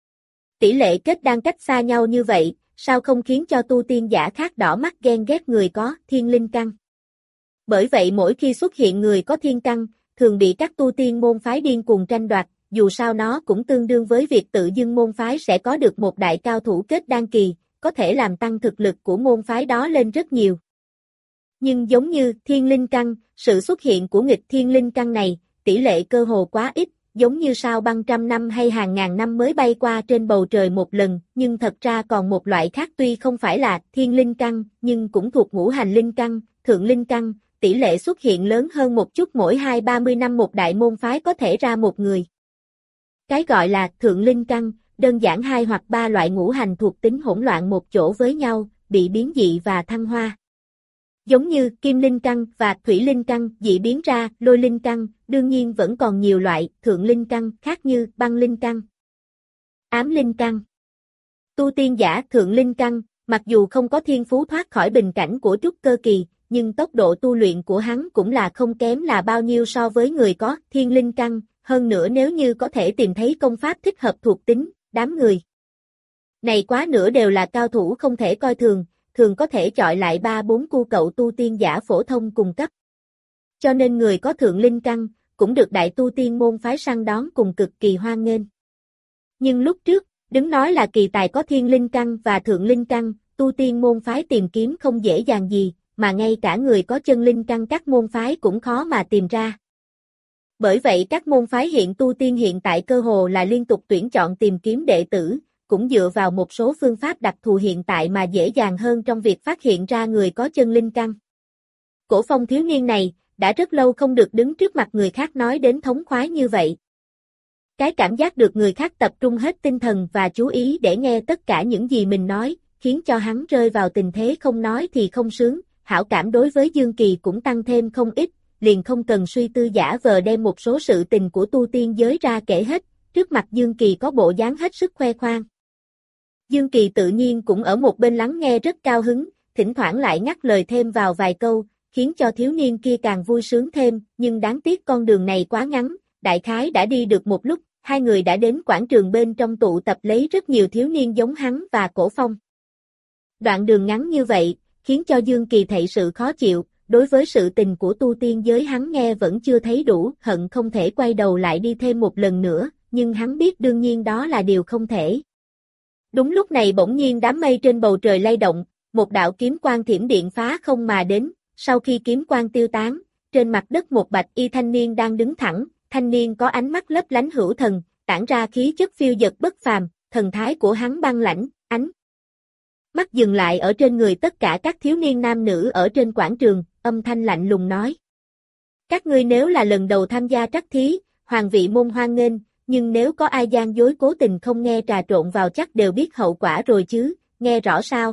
Tỷ lệ kết đan cách xa nhau như vậy, sao không khiến cho tu tiên giả khác đỏ mắt ghen ghét người có thiên linh căn. Bởi vậy mỗi khi xuất hiện người có thiên căn, thường bị các tu tiên môn phái điên cuồng tranh đoạt, dù sao nó cũng tương đương với việc tự dưng môn phái sẽ có được một đại cao thủ kết đan kỳ, có thể làm tăng thực lực của môn phái đó lên rất nhiều. Nhưng giống như thiên linh căn, sự xuất hiện của nghịch thiên linh căn này, tỷ lệ cơ hồ quá ít, giống như sao băng trăm năm hay hàng ngàn năm mới bay qua trên bầu trời một lần, nhưng thật ra còn một loại khác tuy không phải là thiên linh căn, nhưng cũng thuộc ngũ hành linh căn, thượng linh căn, tỷ lệ xuất hiện lớn hơn một chút mỗi 20-30 năm một đại môn phái có thể ra một người. Cái gọi là thượng linh căn, đơn giản 2 hoặc 3 loại ngũ hành thuộc tính hỗn loạn một chỗ với nhau, bị biến dị và thăng hoa. Giống như kim linh căn và thủy linh căn dị biến ra lôi linh căn, đương nhiên vẫn còn nhiều loại thượng linh căn khác như băng linh căn, ám linh căn. Tu tiên giả thượng linh căn, mặc dù không có thiên phú thoát khỏi bình cảnh của trúc cơ kỳ, nhưng tốc độ tu luyện của hắn cũng là không kém là bao nhiêu so với người có thiên linh căn, hơn nữa nếu như có thể tìm thấy công pháp thích hợp thuộc tính, đám người này quá nửa đều là cao thủ không thể coi thường, thường có thể chọi lại 3-4 cu cậu tu tiên giả phổ thông cùng cấp. Cho nên người có thượng linh căn, cũng được đại tu tiên môn phái săn đón cùng cực kỳ hoan nghênh. Nhưng lúc trước, đứng nói là kỳ tài có thiên linh căn và thượng linh căn, tu tiên môn phái tìm kiếm không dễ dàng gì, mà ngay cả người có chân linh căn các môn phái cũng khó mà tìm ra. Bởi vậy các môn phái hiện tu tiên hiện tại cơ hồ là liên tục tuyển chọn tìm kiếm đệ tử, cũng dựa vào một số phương pháp đặc thù hiện tại mà dễ dàng hơn trong việc phát hiện ra người có chân linh căn. Cổ Phong thiếu niên này, đã rất lâu không được đứng trước mặt người khác nói đến thống khoái như vậy. Cái cảm giác được người khác tập trung hết tinh thần và chú ý để nghe tất cả những gì mình nói, khiến cho hắn rơi vào tình thế không nói thì không sướng, hảo cảm đối với Dương Kỳ cũng tăng thêm không ít, liền không cần suy tư giả vờ đem một số sự tình của tu tiên giới ra kể hết, trước mặt Dương Kỳ có bộ dáng hết sức khoe khoang. Dương Kỳ tự nhiên cũng ở một bên lắng nghe rất cao hứng, thỉnh thoảng lại ngắt lời thêm vào vài câu, khiến cho thiếu niên kia càng vui sướng thêm, nhưng đáng tiếc con đường này quá ngắn, đại khái đã đi được một lúc, hai người đã đến quảng trường bên trong tụ tập lấy rất nhiều thiếu niên giống hắn và Cổ Phong. Đoạn đường ngắn như vậy, khiến cho Dương Kỳ thấy sự khó chịu, đối với sự tình của tu tiên giới hắn nghe vẫn chưa thấy đủ, hận không thể quay đầu lại đi thêm một lần nữa, nhưng hắn biết đương nhiên đó là điều không thể. Đúng lúc này bỗng nhiên đám mây trên bầu trời lay động, một đạo kiếm quang thiểm điện phá không mà đến, sau khi kiếm quang tiêu tán, trên mặt đất một bạch y thanh niên đang đứng thẳng, thanh niên có ánh mắt lấp lánh hữu thần, tản ra khí chất phiêu dật bất phàm, thần thái của hắn băng lãnh, ánh mắt dừng lại ở trên người tất cả các thiếu niên nam nữ ở trên quảng trường, âm thanh lạnh lùng nói. Các ngươi nếu là lần đầu tham gia trắc thí, hoàng vị môn hoan nghênh, nhưng nếu có ai gian dối cố tình không nghe trà trộn vào chắc đều biết hậu quả rồi chứ, nghe rõ sao?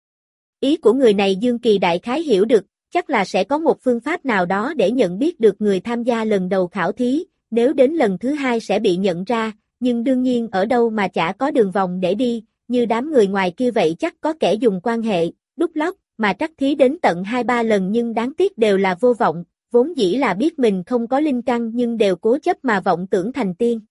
Ý của người này Dương Kỳ đại khái hiểu được, chắc là sẽ có một phương pháp nào đó để nhận biết được người tham gia lần đầu khảo thí, nếu đến lần thứ hai sẽ bị nhận ra, nhưng đương nhiên ở đâu mà chả có đường vòng để đi, như đám người ngoài kia vậy chắc có kẻ dùng quan hệ, đúc lót, mà trắc thí đến tận 2-3 lần nhưng đáng tiếc đều là vô vọng, vốn dĩ là biết mình không có linh căn nhưng đều cố chấp mà vọng tưởng thành tiên.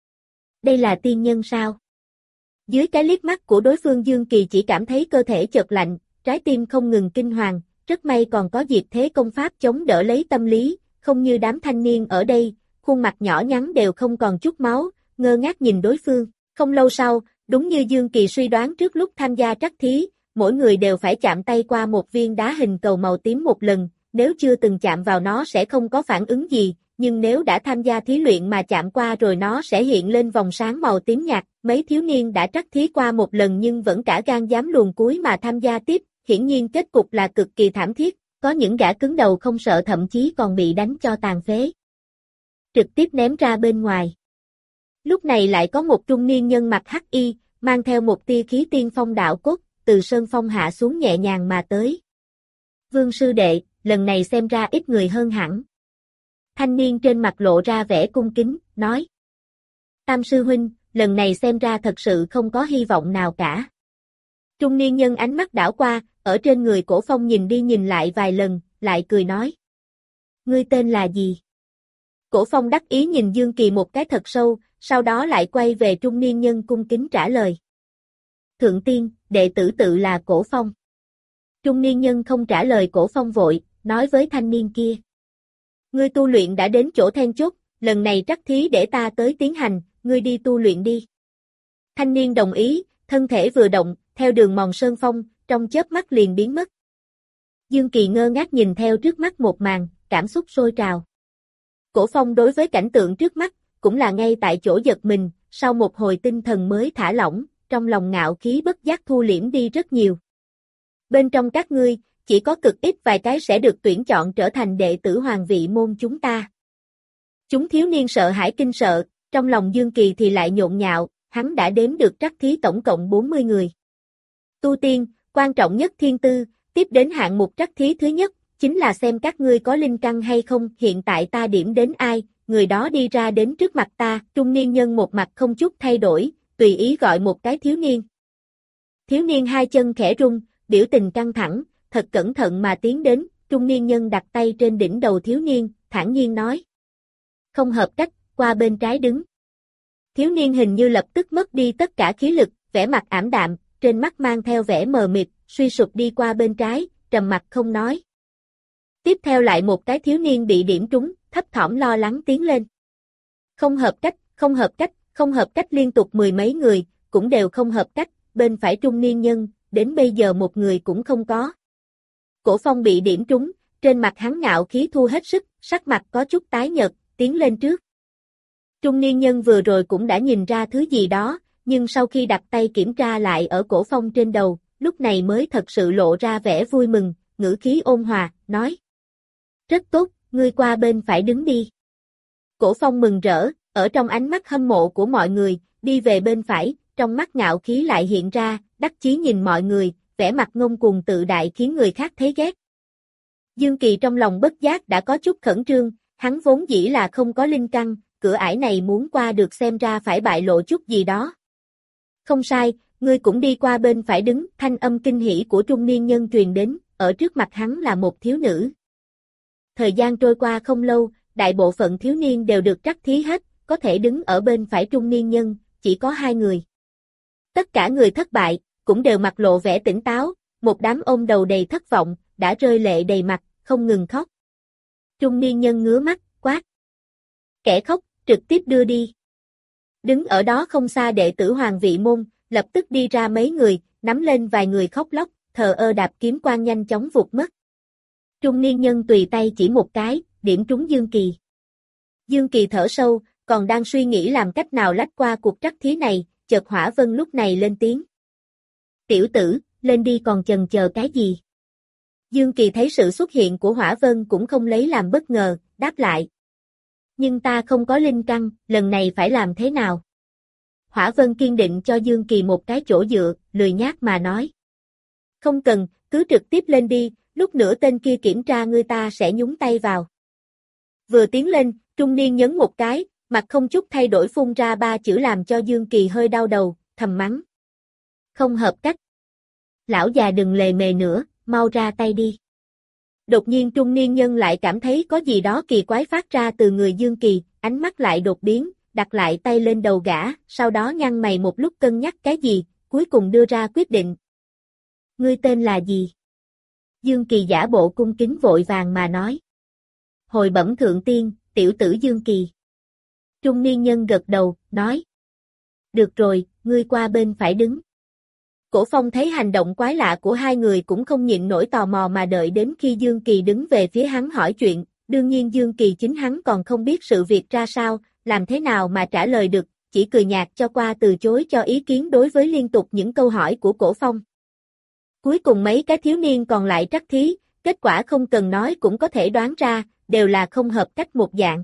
Đây là tiên nhân sao? Dưới cái liếc mắt của đối phương Dương Kỳ chỉ cảm thấy cơ thể chợt lạnh, trái tim không ngừng kinh hoàng, rất may còn có diệt thế công pháp chống đỡ lấy tâm lý, không như đám thanh niên ở đây, khuôn mặt nhỏ nhắn đều không còn chút máu, ngơ ngác nhìn đối phương. Không lâu sau, đúng như Dương Kỳ suy đoán trước lúc tham gia trắc thí, mỗi người đều phải chạm tay qua một viên đá hình cầu màu tím một lần, nếu chưa từng chạm vào nó sẽ không có phản ứng gì, nhưng nếu đã tham gia thí luyện mà chạm qua rồi nó sẽ hiện lên vòng sáng màu tím nhạt. Mấy thiếu niên đã trắc thí qua một lần nhưng vẫn cả gan dám luồn cuối mà tham gia tiếp, hiển nhiên kết cục là cực kỳ thảm thiết, có những gã cứng đầu không sợ thậm chí còn bị đánh cho tàn phế, trực tiếp ném ra bên ngoài. Lúc này lại có một trung niên nhân mặc hắc y, mang theo một tia khí tiên phong đạo cốt, từ sơn phong hạ xuống nhẹ nhàng mà tới. Vương sư đệ, lần này xem ra ít người hơn hẳn. Thanh niên trên mặt lộ ra vẻ cung kính, nói. Tam sư huynh, lần này xem ra thật sự không có hy vọng nào cả. Trung niên nhân ánh mắt đảo qua, ở trên người Cổ Phong nhìn đi nhìn lại vài lần, lại cười nói. Ngươi tên là gì? Cổ Phong đắc ý nhìn Dương Kỳ một cái thật sâu, sau đó lại quay về trung niên nhân cung kính trả lời. Thượng tiên, đệ tử tự là Cổ Phong. Trung niên nhân không trả lời Cổ Phong vội, nói với thanh niên kia. Ngươi tu luyện đã đến chỗ then chốt, lần này trắc thí để ta tới tiến hành, ngươi đi tu luyện đi. Thanh niên đồng ý, thân thể vừa động, theo đường mòn sơn phong, trong chớp mắt liền biến mất. Dương Kỳ ngơ ngác nhìn theo trước mắt một màn, cảm xúc sôi trào. Cổ Phong đối với cảnh tượng trước mắt, cũng là ngay tại chỗ giật mình, sau một hồi tinh thần mới thả lỏng, trong lòng ngạo khí bất giác thu liễm đi rất nhiều. Bên trong các ngươi, chỉ có cực ít vài cái sẽ được tuyển chọn trở thành đệ tử hoàng vị môn chúng ta. Chúng thiếu niên sợ hãi kinh sợ, trong lòng Dương Kỳ thì lại nhộn nhạo, hắn đã đếm được trắc thí tổng cộng 40 người. Tu tiên, Quan trọng nhất thiên tư, tiếp đến hạng mục trắc thí thứ nhất, chính là xem các ngươi có linh căn hay không, hiện tại ta điểm đến ai, người đó đi ra đến trước mặt ta, trung niên nhân một mặt không chút thay đổi, tùy ý gọi một cái thiếu niên. Thiếu niên hai chân khẽ rung, biểu tình căng thẳng, thật cẩn thận mà tiến đến, trung niên nhân đặt tay trên đỉnh đầu thiếu niên, thản nhiên nói. Không hợp cách, qua bên trái đứng. Thiếu niên hình như lập tức mất đi tất cả khí lực, vẻ mặt ảm đạm, trên mắt mang theo vẻ mờ mịt, suy sụp đi qua bên trái, trầm mặt không nói. Tiếp theo lại một cái thiếu niên bị điểm trúng, thấp thỏm lo lắng tiến lên. Không hợp cách, không hợp cách, không hợp cách liên tục mười mấy người, cũng đều không hợp cách, bên phải trung niên nhân, đến bây giờ một người cũng không có. Cổ Phong bị điểm trúng, trên mặt hắn ngạo khí thu hết sức, sắc mặt có chút tái nhợt, tiến lên trước. Trung niên nhân vừa rồi cũng đã nhìn ra thứ gì đó, nhưng sau khi đặt tay kiểm tra lại ở Cổ Phong trên đầu, lúc này mới thật sự lộ ra vẻ vui mừng, ngữ khí ôn hòa, nói. Rất tốt, ngươi qua bên phải đứng đi. Cổ Phong mừng rỡ, ở trong ánh mắt hâm mộ của mọi người, đi về bên phải, trong mắt ngạo khí lại hiện ra, đắc chí nhìn mọi người, vẻ mặt ngông cuồng tự đại khiến người khác thấy ghét. Dương Kỳ trong lòng bất giác đã có chút khẩn trương, hắn vốn dĩ là không có linh căn, cửa ải này muốn qua được xem ra phải bại lộ chút gì đó. Không sai, ngươi cũng đi qua bên phải đứng, thanh âm kinh hỉ của trung niên nhân truyền đến, ở trước mặt hắn là một thiếu nữ. Thời gian trôi qua không lâu, đại bộ phận thiếu niên đều được trắc thí hết, có thể đứng ở bên phải trung niên nhân, chỉ có 2 người. Tất cả người thất bại, cũng đều mặt lộ vẻ tỉnh táo, một đám ôm đầu đầy thất vọng, đã rơi lệ đầy mặt, không ngừng khóc. Trung niên nhân ngứa mắt, quát. Kẻ khóc, trực tiếp đưa đi. Đứng ở đó không xa đệ tử Hoàng Vị Môn, lập tức đi ra mấy người, nắm lên vài người khóc lóc, thờ ơ đạp kiếm quang nhanh chóng vụt mất. Trung niên nhân tùy tay chỉ một cái, điểm trúng Dương Kỳ. Dương Kỳ thở sâu, còn đang suy nghĩ làm cách nào lách qua cuộc trắc thí này, chợt Hỏa Vân lúc này lên tiếng. Tiểu tử, lên đi còn chần chờ cái gì? Dương Kỳ thấy sự xuất hiện của Hỏa Vân cũng không lấy làm bất ngờ, đáp lại. Nhưng ta không có linh căn, lần này phải làm thế nào? Hỏa Vân kiên định cho Dương Kỳ một cái chỗ dựa, lười nhác mà nói. Không cần, cứ trực tiếp lên đi, lúc nữa tên kia kiểm tra ngươi ta sẽ nhúng tay vào. Vừa tiến lên, trung niên nhấn một cái, mặt không chút thay đổi phun ra 3 chữ làm cho Dương Kỳ hơi đau đầu, thầm mắng. Không hợp cách. Lão già đừng lề mề nữa, mau ra tay đi. Đột nhiên trung niên nhân lại cảm thấy có gì đó kỳ quái phát ra từ người Dương Kỳ, ánh mắt lại đột biến, đặt lại tay lên đầu gã, sau đó nhăn mày một lúc cân nhắc cái gì, cuối cùng đưa ra quyết định. Ngươi tên là gì? Dương Kỳ giả bộ cung kính vội vàng mà nói. Hồi bẩm thượng tiên, tiểu tử Dương Kỳ. Trung niên nhân gật đầu, nói. Được rồi, ngươi qua bên phải đứng. Cổ Phong thấy hành động quái lạ của 2 người cũng không nhịn nổi tò mò mà đợi đến khi Dương Kỳ đứng về phía hắn hỏi chuyện, đương nhiên Dương Kỳ chính hắn còn không biết sự việc ra sao, làm thế nào mà trả lời được, chỉ cười nhạt cho qua từ chối cho ý kiến đối với liên tục những câu hỏi của Cổ Phong. Cuối cùng mấy cái thiếu niên còn lại trắc thí, kết quả không cần nói cũng có thể đoán ra, đều là không hợp cách một dạng.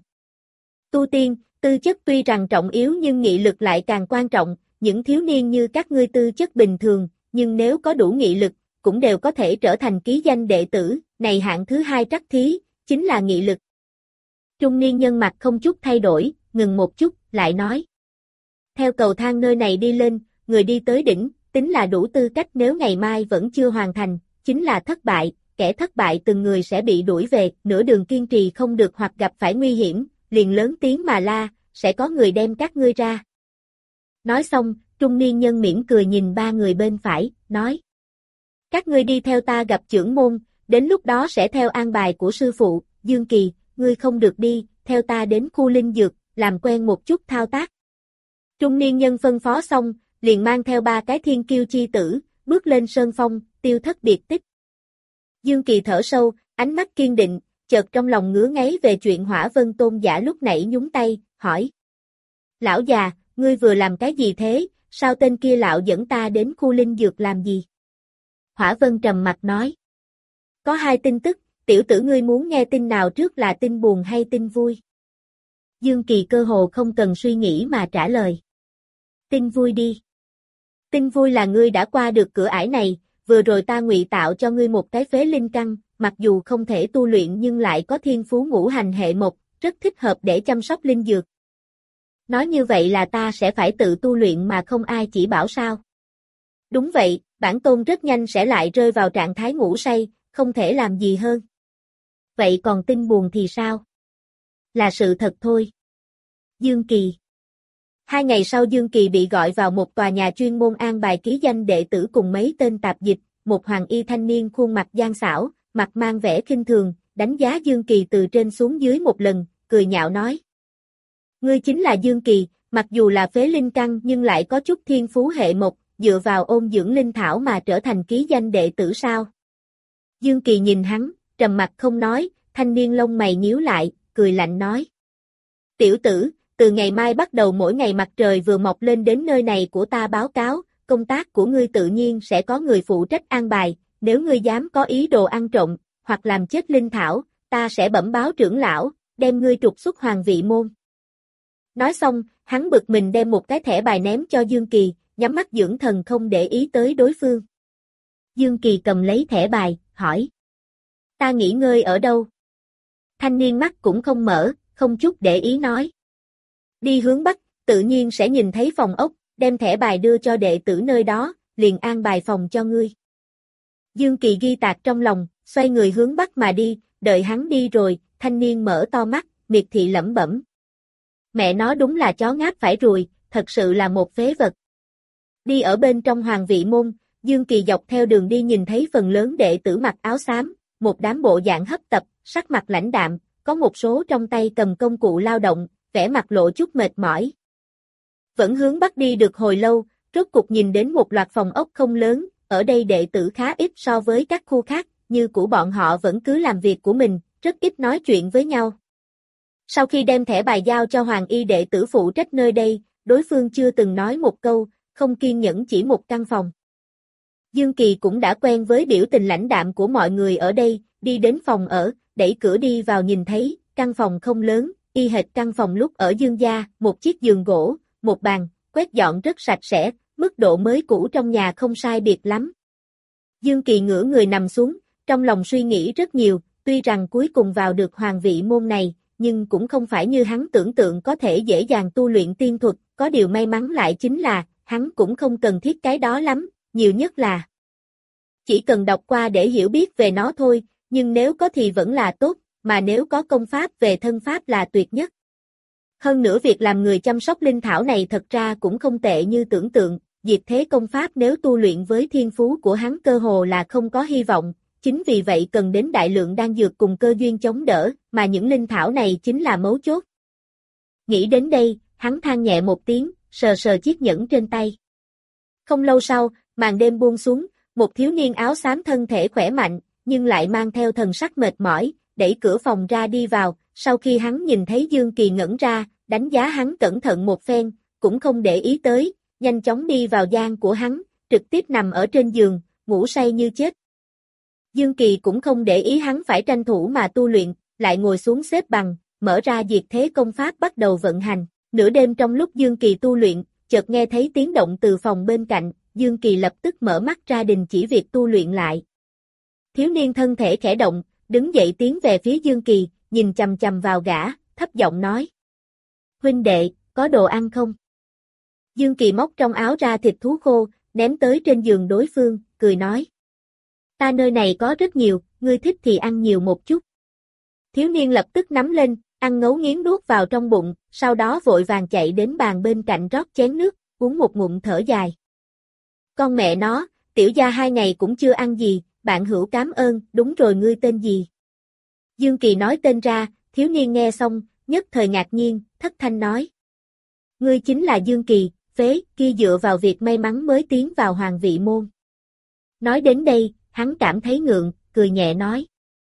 Tu tiên, tư chất tuy rằng trọng yếu nhưng nghị lực lại càng quan trọng, những thiếu niên như các ngươi tư chất bình thường, nhưng nếu có đủ nghị lực, cũng đều có thể trở thành ký danh đệ tử, này hạng thứ 2 trắc thí, chính là nghị lực. Trung niên nhân mặt không chút thay đổi, ngừng một chút, lại nói. Theo cầu thang nơi này đi lên, người đi tới đỉnh, tính là đủ tư cách nếu ngày mai vẫn chưa hoàn thành, chính là thất bại, kẻ thất bại từng người sẽ bị đuổi về, nửa đường kiên trì không được hoặc gặp phải nguy hiểm, liền lớn tiếng mà la, sẽ có người đem các ngươi ra. Nói xong, trung niên nhân mỉm cười nhìn 3 người bên phải, nói. Các ngươi đi theo ta gặp trưởng môn, đến lúc đó sẽ theo an bài của sư phụ, Dương Kỳ, ngươi không được đi, theo ta đến khu linh dược, làm quen một chút thao tác. Trung niên nhân phân phó xong, liền mang theo 3 cái thiên kiêu chi tử, bước lên sơn phong, tiêu thất biệt tích. Dương Kỳ thở sâu, ánh mắt kiên định, chợt trong lòng ngứa ngáy về chuyện Hỏa Vân tôn giả lúc nãy nhúng tay, hỏi. Lão già, ngươi vừa làm cái gì thế, sao tên kia lão dẫn ta đến khu linh dược làm gì? Hỏa Vân trầm mặt nói. Có 2 tin tức, tiểu tử ngươi muốn nghe tin nào trước là tin buồn hay tin vui? Dương Kỳ cơ hồ không cần suy nghĩ mà trả lời. Tin vui đi. Tin vui là ngươi đã qua được cửa ải này, vừa rồi ta ngụy tạo cho ngươi một cái phế linh căn, mặc dù không thể tu luyện nhưng lại có thiên phú ngũ hành hệ mộc, rất thích hợp để chăm sóc linh dược. Nói như vậy là ta sẽ phải tự tu luyện mà không ai chỉ bảo sao? Đúng vậy, bản tôn rất nhanh sẽ lại rơi vào trạng thái ngủ say, không thể làm gì hơn. Vậy còn tin buồn thì sao? Là sự thật thôi. Dương Kỳ. 2 ngày sau Dương Kỳ bị gọi vào một tòa nhà chuyên môn an bài ký danh đệ tử cùng mấy tên tạp dịch, một hoàng y thanh niên khuôn mặt gian xảo, mặt mang vẻ khinh thường, đánh giá Dương Kỳ từ trên xuống dưới một lần, cười nhạo nói. Ngươi chính là Dương Kỳ, mặc dù là phế linh căn nhưng lại có chút thiên phú hệ mộc, dựa vào ôn dưỡng linh thảo mà trở thành ký danh đệ tử sao? Dương Kỳ nhìn hắn, trầm mặt không nói, thanh niên lông mày nhíu lại, cười lạnh nói. Tiểu tử, từ ngày mai bắt đầu mỗi ngày mặt trời vừa mọc lên đến nơi này của ta báo cáo, công tác của ngươi tự nhiên sẽ có người phụ trách an bài, nếu ngươi dám có ý đồ ăn trộm, hoặc làm chết linh thảo, ta sẽ bẩm báo trưởng lão, đem ngươi trục xuất hoàng vị môn. Nói xong, hắn bực mình đem một cái thẻ bài ném cho Dương Kỳ, nhắm mắt dưỡng thần không để ý tới đối phương. Dương Kỳ cầm lấy thẻ bài, hỏi. Ta nghỉ ngơi ở đâu? Thanh niên mắt cũng không mở, không chút để ý nói. Đi hướng Bắc, tự nhiên sẽ nhìn thấy phòng ốc, đem thẻ bài đưa cho đệ tử nơi đó, liền an bài phòng cho ngươi. Dương Kỳ ghi tạc trong lòng, xoay người hướng Bắc mà đi, đợi hắn đi rồi, thanh niên mở to mắt, miệt thị lẩm bẩm. Mẹ nó đúng là chó ngáp phải ruồi, thật sự là một phế vật. Đi ở bên trong hoàng vị môn, Dương Kỳ dọc theo đường đi nhìn thấy phần lớn đệ tử mặc áo xám, một đám bộ dạng hấp tập, sắc mặt lãnh đạm, có một số trong tay cầm công cụ lao động, vẻ mặt lộ chút mệt mỏi. Vẫn hướng Bắc đi được hồi lâu, rốt cục nhìn đến một loạt phòng ốc không lớn, ở đây đệ tử khá ít so với các khu khác, như của bọn họ vẫn cứ làm việc của mình, rất ít nói chuyện với nhau. Sau khi đem thẻ bài giao cho hoàng y đệ tử phụ trách nơi đây, đối phương chưa từng nói một câu, không kiên nhẫn chỉ một căn phòng. Dương Kỳ cũng đã quen với biểu tình lãnh đạm của mọi người ở đây, đi đến phòng ở, đẩy cửa đi vào nhìn thấy, căn phòng không lớn, y hệt căn phòng lúc ở Dương gia, một chiếc giường gỗ, một bàn, quét dọn rất sạch sẽ, mức độ mới cũ trong nhà không sai biệt lắm. Dương Kỳ ngửa người nằm xuống, trong lòng suy nghĩ rất nhiều, tuy rằng cuối cùng vào được hoàng vị môn này, nhưng cũng không phải như hắn tưởng tượng có thể dễ dàng tu luyện tiên thuật, có điều may mắn lại chính là, hắn cũng không cần thiết cái đó lắm, nhiều nhất là chỉ cần đọc qua để hiểu biết về nó thôi, nhưng nếu có thì vẫn là tốt, mà nếu có công pháp về thân pháp là tuyệt nhất. Hơn nữa việc làm người chăm sóc linh thảo này thật ra cũng không tệ như tưởng tượng, diệt thế công pháp nếu tu luyện với thiên phú của hắn cơ hồ là không có hy vọng, chính vì vậy cần đến đại lượng đan dược cùng cơ duyên chống đỡ, mà những linh thảo này chính là mấu chốt. Nghĩ đến đây, hắn than nhẹ một tiếng, sờ sờ chiếc nhẫn trên tay. Không lâu sau, màn đêm buông xuống, một thiếu niên áo xám thân thể khỏe mạnh, nhưng lại mang theo thần sắc mệt mỏi, đẩy cửa phòng ra đi vào, sau khi hắn nhìn thấy Dương Kỳ ngẩn ra, đánh giá hắn cẩn thận một phen, cũng không để ý tới, nhanh chóng đi vào gian của hắn, trực tiếp nằm ở trên giường, ngủ say như chết. Dương Kỳ cũng không để ý hắn phải tranh thủ mà tu luyện, lại ngồi xuống xếp bằng, mở ra diệt thế công pháp bắt đầu vận hành. Nửa đêm trong lúc Dương Kỳ tu luyện, chợt nghe thấy tiếng động từ phòng bên cạnh, Dương Kỳ lập tức mở mắt ra đình chỉ việc tu luyện lại. Thiếu niên thân thể khẽ động, đứng dậy tiến về phía Dương Kỳ, nhìn chằm chằm vào gã, thấp giọng nói. Huynh đệ, có đồ ăn không? Dương Kỳ móc trong áo ra thịt thú khô, ném tới trên giường đối phương, cười nói. Ta nơi này có rất nhiều, ngươi thích thì ăn nhiều một chút. Thiếu niên lập tức nắm lên, ăn ngấu nghiến nuốt vào trong bụng, sau đó vội vàng chạy đến bàn bên cạnh rót chén nước, uống một ngụm thở dài. Con mẹ nó, tiểu gia 2 ngày cũng chưa ăn gì, bạn hữu cảm ơn, đúng rồi ngươi tên gì? Dương Kỳ nói tên ra, thiếu niên nghe xong, nhất thời ngạc nhiên, thất thanh nói. Ngươi chính là Dương Kỳ, phế, kia dựa vào việc may mắn mới tiến vào hoàng vị môn. Nói đến đây, hắn cảm thấy ngượng, cười nhẹ nói.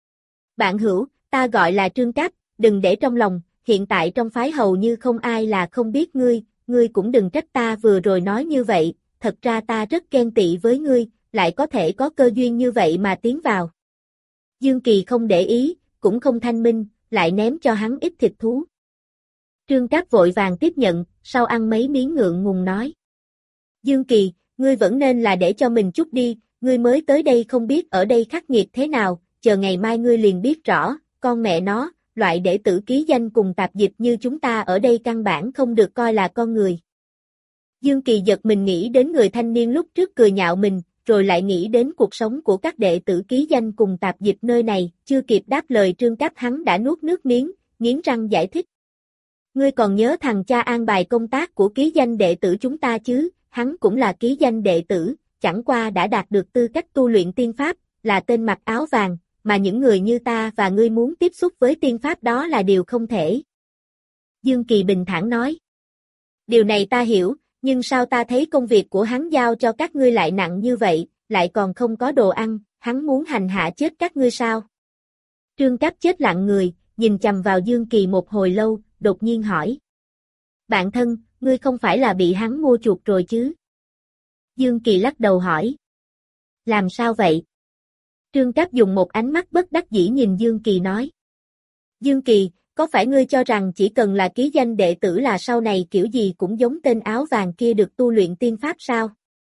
Bạn hữu, ta gọi là Trương Cáp, đừng để trong lòng, hiện tại trong phái hầu như không ai là không biết ngươi cũng đừng trách ta vừa rồi nói như vậy, thật ra ta rất ghen tị với ngươi, lại có thể có cơ duyên như vậy mà tiến vào. Dương Kỳ không để ý, cũng không thanh minh, lại ném cho hắn ít thịt thú. Trương Cáp vội vàng tiếp nhận, sau ăn mấy miếng ngượng ngùng nói. Dương Kỳ, ngươi vẫn nên là để cho mình chút đi, ngươi mới tới đây không biết ở đây khắc nghiệt thế nào, chờ ngày mai ngươi liền biết rõ, con mẹ nó, loại đệ tử ký danh cùng tạp dịch như chúng ta ở đây căn bản không được coi là con người. Dương Kỳ giật mình nghĩ đến người thanh niên lúc trước cười nhạo mình, rồi lại nghĩ đến cuộc sống của các đệ tử ký danh cùng tạp dịch nơi này, chưa kịp đáp lời Trương Cáp hắn đã nuốt nước miếng, nghiến răng giải thích. Ngươi còn nhớ thằng cha an bài công tác của ký danh đệ tử chúng ta chứ, hắn cũng là ký danh đệ tử, chẳng qua đã đạt được tư cách tu luyện tiên pháp, là tên mặc áo vàng, mà những người như ta và ngươi muốn tiếp xúc với tiên pháp đó là điều không thể. Dương Kỳ bình thản nói. Điều này ta hiểu, nhưng sao ta thấy công việc của hắn giao cho các ngươi lại nặng như vậy, lại còn không có đồ ăn, hắn muốn hành hạ chết các ngươi sao? Trương Cáp chết lặng người, nhìn chằm vào Dương Kỳ một hồi lâu, đột nhiên hỏi. Bạn thân, ngươi không phải là bị hắn mua chuộc rồi chứ? Dương Kỳ lắc đầu hỏi. Làm sao vậy? Trương Cáp dùng một ánh mắt bất đắc dĩ nhìn Dương Kỳ nói. Dương Kỳ, có phải ngươi cho rằng chỉ cần là ký danh đệ tử là sau này kiểu gì cũng giống tên áo vàng kia được tu luyện tiên pháp sao?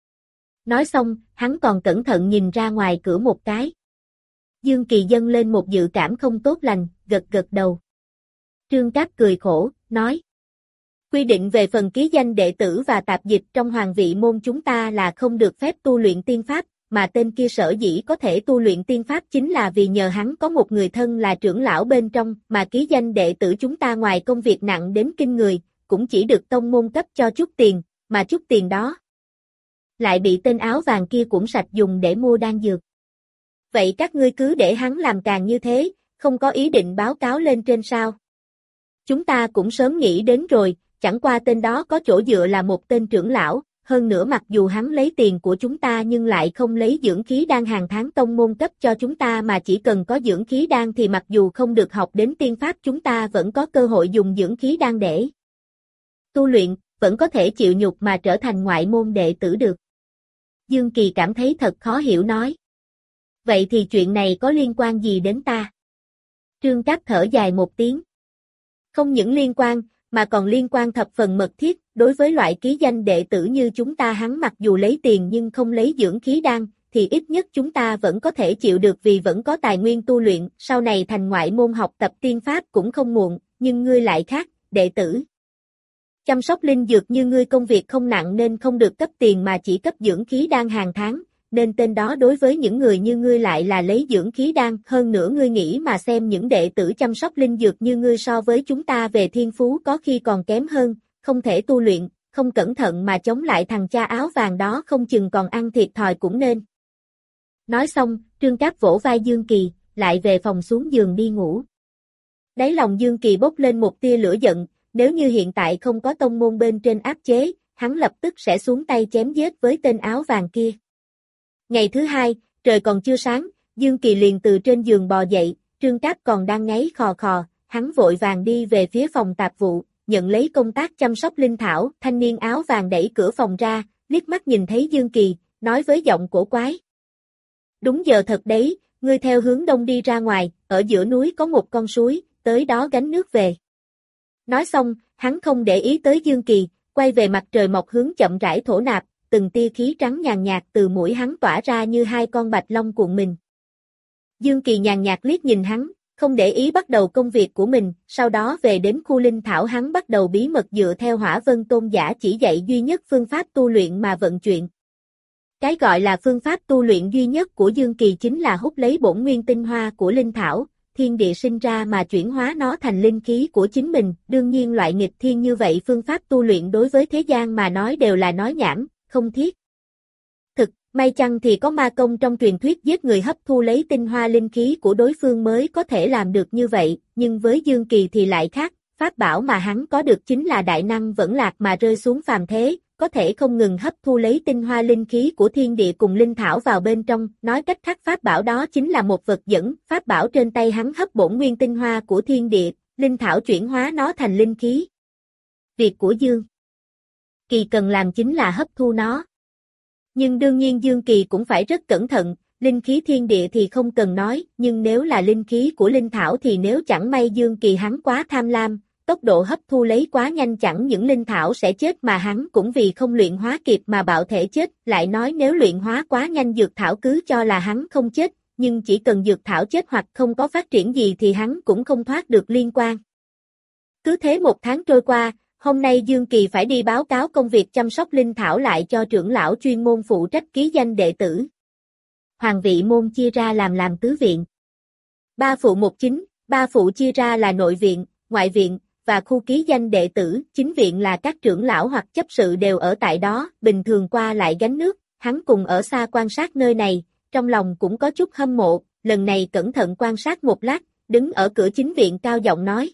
Nói xong, hắn còn cẩn thận nhìn ra ngoài cửa một cái. Dương Kỳ dâng lên một dự cảm không tốt lành, gật gật đầu. Trương Cáp cười khổ, nói. Quy định về phần ký danh đệ tử và tạp dịch trong hoàng vị môn chúng ta là không được phép tu luyện tiên pháp, mà tên kia sở dĩ có thể tu luyện tiên pháp chính là vì nhờ hắn có một người thân là trưởng lão bên trong, mà ký danh đệ tử chúng ta ngoài công việc nặng đến kinh người, cũng chỉ được tông môn cấp cho chút tiền, mà chút tiền đó lại bị tên áo vàng kia cũng sạch dùng để mua đan dược. Vậy các ngươi cứ để hắn làm càng như thế, không có ý định báo cáo lên trên sao? Chúng ta cũng sớm nghĩ đến rồi, chẳng qua tên đó có chỗ dựa là một tên trưởng lão, hơn nữa mặc dù hắn lấy tiền của chúng ta nhưng lại không lấy dưỡng khí đan hàng tháng tông môn cấp cho chúng ta mà chỉ cần có dưỡng khí đan thì mặc dù không được học đến tiên pháp chúng ta vẫn có cơ hội dùng dưỡng khí đan để tu luyện, vẫn có thể chịu nhục mà trở thành ngoại môn đệ tử được. Dương Kỳ cảm thấy thật khó hiểu nói. Vậy thì chuyện này có liên quan gì đến ta? Trương Cáp thở dài một tiếng. Không những liên quan, mà còn liên quan thập phần mật thiết, đối với loại ký danh đệ tử như chúng ta hắn mặc dù lấy tiền nhưng không lấy dưỡng khí đan, thì ít nhất chúng ta vẫn có thể chịu được vì vẫn có tài nguyên tu luyện, sau này thành ngoại môn học tập tiên pháp cũng không muộn, nhưng ngươi lại khác, đệ tử. Chăm sóc linh dược như ngươi công việc không nặng nên không được cấp tiền mà chỉ cấp dưỡng khí đan hàng tháng, nên tên đó đối với những người như ngươi lại là lấy dưỡng khí đan, hơn nữa ngươi nghĩ mà xem những đệ tử chăm sóc linh dược như ngươi so với chúng ta về thiên phú có khi còn kém hơn, không thể tu luyện, không cẩn thận mà chống lại thằng cha áo vàng đó không chừng còn ăn thiệt thòi cũng nên. Nói xong, Trương Cáp vỗ vai Dương Kỳ, lại về phòng xuống giường đi ngủ. Đáy lòng Dương Kỳ bốc lên một tia lửa giận, nếu như hiện tại không có tông môn bên trên áp chế, hắn lập tức sẽ xuống tay chém giết với tên áo vàng kia. Ngày thứ hai, trời còn chưa sáng, Dương Kỳ liền từ trên giường bò dậy, Trương Cáp còn đang ngáy khò khò, hắn vội vàng đi về phía phòng tạp vụ, nhận lấy công tác chăm sóc linh thảo, thanh niên áo vàng đẩy cửa phòng ra, liếc mắt nhìn thấy Dương Kỳ, nói với giọng cổ quái. Đúng giờ thật đấy, ngươi theo hướng đông đi ra ngoài, ở giữa núi có một con suối, tới đó gánh nước về. Nói xong, hắn không để ý tới Dương Kỳ, quay về mặt trời mọc hướng chậm rãi thổ nạp, từng tia khí trắng nhàn nhạt từ mũi hắn tỏa ra như hai con bạch long cuộn mình. Dương Kỳ nhàn nhạt liếc nhìn hắn, không để ý bắt đầu công việc của mình, sau đó về đến khu linh thảo hắn bắt đầu bí mật dựa theo Hỏa Vân Tôn giả chỉ dạy duy nhất phương pháp tu luyện mà vận chuyển. Cái gọi là phương pháp tu luyện duy nhất của Dương Kỳ chính là hút lấy bổn nguyên tinh hoa của linh thảo, thiên địa sinh ra mà chuyển hóa nó thành linh khí của chính mình, đương nhiên loại nghịch thiên như vậy phương pháp tu luyện đối với thế gian mà nói đều là nói nhảm, không thiết. Thực, may chăng thì có ma công trong truyền thuyết giết người hấp thu lấy tinh hoa linh khí của đối phương mới có thể làm được như vậy, nhưng với Dương Kỳ thì lại khác, pháp bảo mà hắn có được chính là đại năng vẫn lạc mà rơi xuống phàm thế, có thể không ngừng hấp thu lấy tinh hoa linh khí của thiên địa cùng linh thảo vào bên trong, nói cách khác pháp bảo đó chính là một vật dẫn, pháp bảo trên tay hắn hấp bổn nguyên tinh hoa của thiên địa, linh thảo chuyển hóa nó thành linh khí. Việc của Dương Kỳ cần làm chính là hấp thu nó. Nhưng đương nhiên Dương Kỳ cũng phải rất cẩn thận, linh khí thiên địa thì không cần nói, nhưng nếu là linh khí của linh thảo thì nếu chẳng may Dương Kỳ hắn quá tham lam, tốc độ hấp thu lấy quá nhanh, chẳng những linh thảo sẽ chết mà hắn cũng vì không luyện hóa kịp mà bạo thể chết, lại nói nếu luyện hóa quá nhanh dược thảo cứ cho là hắn không chết, nhưng chỉ cần dược thảo chết hoặc không có phát triển gì thì hắn cũng không thoát được liên quan. Cứ thế 1 tháng trôi qua, hôm nay Dương Kỳ phải đi báo cáo công việc chăm sóc linh thảo lại cho trưởng lão chuyên môn phụ trách ký danh đệ tử. Hoàng vị môn chia ra làm tứ viện. 3 phụ 1 chính, 3 phụ chia ra là nội viện, ngoại viện, và khu ký danh đệ tử, chính viện là các trưởng lão hoặc chấp sự đều ở tại đó, bình thường qua lại gánh nước, hắn cùng ở xa quan sát nơi này, trong lòng cũng có chút hâm mộ, lần này cẩn thận quan sát một lát, đứng ở cửa chính viện cao giọng nói.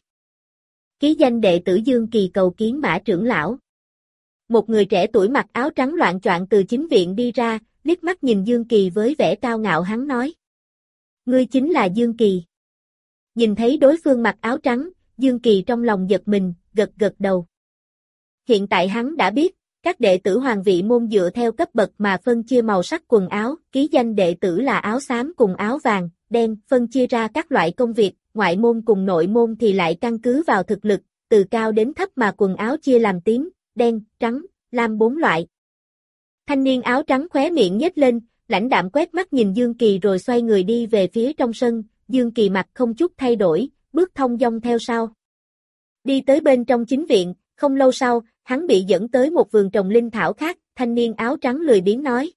Ký danh đệ tử Dương Kỳ cầu kiến Mã trưởng lão. Một người trẻ tuổi mặc áo trắng loạng choạng từ chính viện đi ra, liếc mắt nhìn Dương Kỳ với vẻ cao ngạo, hắn nói. Ngươi chính là Dương Kỳ. Nhìn thấy đối phương mặc áo trắng, Dương Kỳ trong lòng giật mình, gật đầu. Hiện tại hắn đã biết, các đệ tử hoàng vị môn dựa theo cấp bậc mà phân chia màu sắc quần áo, ký danh đệ tử là áo xám cùng áo vàng, đen, phân chia ra các loại công việc, ngoại môn cùng nội môn thì lại căn cứ vào thực lực, từ cao đến thấp mà quần áo chia làm tím, đen, trắng, lam 4 loại. Thanh niên áo trắng khóe miệng nhếch lên, lãnh đạm quét mắt nhìn Dương Kỳ rồi xoay người đi về phía trong sân, Dương Kỳ mặt không chút thay đổi, bước thong dong theo sau. Đi tới bên trong chính viện, không lâu sau, hắn bị dẫn tới một vườn trồng linh thảo khác, thanh niên áo trắng lười biếng nói.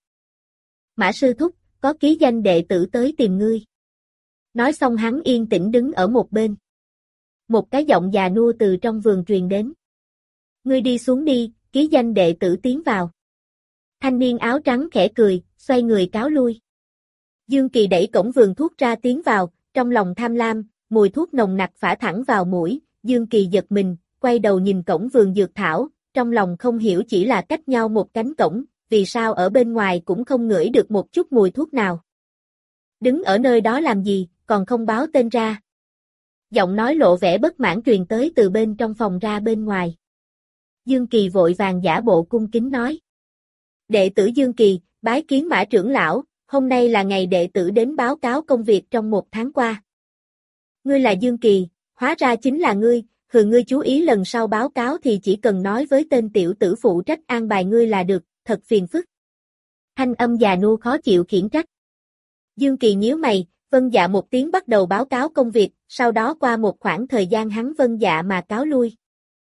Mã sư thúc, có ký danh đệ tử tới tìm ngươi. Nói xong hắn yên tĩnh đứng ở một bên. Một cái giọng già nua từ trong vườn truyền đến. Ngươi đi xuống đi, ký danh đệ tử tiến vào. Thanh niên áo trắng khẽ cười, xoay người cáo lui. Dương Kỳ đẩy cổng vườn thuốc ra tiến vào, trong lòng tham lam, mùi thuốc nồng nặc phả thẳng vào mũi, Dương Kỳ giật mình, quay đầu nhìn cổng vườn dược thảo, trong lòng không hiểu chỉ là cách nhau một cánh cổng, vì sao ở bên ngoài cũng không ngửi được một chút mùi thuốc nào. Đứng ở nơi đó làm gì, còn không báo tên ra. Giọng nói lộ vẻ bất mãn truyền tới từ bên trong phòng ra bên ngoài. Dương Kỳ vội vàng giả bộ cung kính nói. Đệ tử Dương Kỳ, bái kiến Mã trưởng lão, hôm nay là ngày đệ tử đến báo cáo công việc trong 1 tháng qua. Ngươi là Dương Kỳ, hóa ra chính là ngươi, ngươi chú ý lần sau báo cáo thì chỉ cần nói với tên tiểu tử phụ trách an bài ngươi là được, thật phiền phức. Thanh âm già nua khó chịu khiển trách. Dương Kỳ nhíu mày, vâng dạ một tiếng bắt đầu báo cáo công việc, sau đó qua một khoảng thời gian hắn vâng dạ mà cáo lui.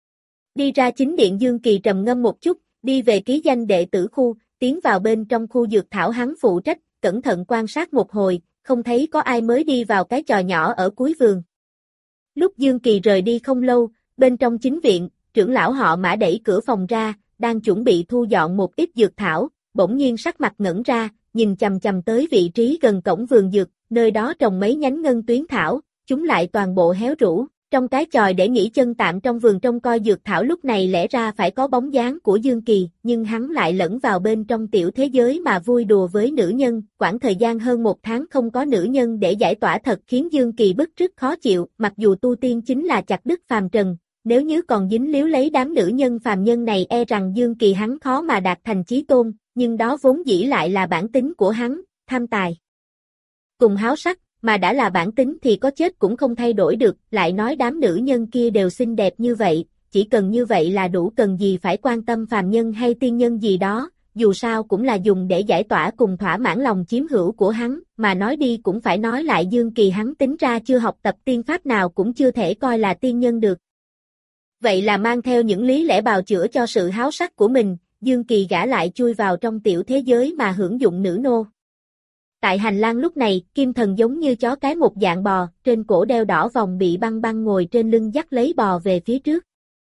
Đi ra chính điện Dương Kỳ trầm ngâm một chút, đi về ký danh đệ tử khu, tiến vào bên trong khu dược thảo hắn phụ trách, cẩn thận quan sát một hồi, không thấy có ai mới đi vào cái chòi nhỏ ở cuối vườn. Lúc Dương Kỳ rời đi không lâu, bên trong chính viện, trưởng lão họ Mã đẩy cửa phòng ra, đang chuẩn bị thu dọn một ít dược thảo, bỗng nhiên sắc mặt ngẩn ra, nhìn chằm chằm tới vị trí gần cổng vườn dược, nơi đó trồng mấy nhánh ngân tuyến thảo, chúng lại toàn bộ héo rũ. Trong cái chòi để nghỉ chân tạm trong vườn trông coi dược thảo lúc này lẽ ra phải có bóng dáng của Dương Kỳ, nhưng hắn lại lẫn vào bên trong tiểu thế giới mà vui đùa với nữ nhân, quãng thời gian hơn 1 tháng không có nữ nhân để giải tỏa thật khiến Dương Kỳ bức rứt khó chịu, mặc dù tu tiên chính là chặt đứt phàm trần, nếu như còn dính líu lấy đám nữ nhân phàm nhân này e rằng Dương Kỳ hắn khó mà đạt thành chí tôn, nhưng đó vốn dĩ lại là bản tính của hắn, tham tài cùng háo sắc. Mà đã là bản tính thì có chết cũng không thay đổi được, lại nói đám nữ nhân kia đều xinh đẹp như vậy, chỉ cần như vậy là đủ, cần gì phải quan tâm phàm nhân hay tiên nhân gì đó, dù sao cũng là dùng để giải tỏa cùng thỏa mãn lòng chiếm hữu của hắn, mà nói đi cũng phải nói lại Dương Kỳ hắn tính ra chưa học tập tiên pháp nào cũng chưa thể coi là tiên nhân được. Vậy là mang theo những lý lẽ bào chữa cho sự háo sắc của mình, Dương Kỳ gã lại chui vào trong tiểu thế giới mà hưởng dụng nữ nô. Tại hành lang lúc này, Kim Thần giống như chó cái một dạng bò, trên cổ đeo đỏ vòng bị băng băng ngồi trên lưng dắt lấy bò về phía trước.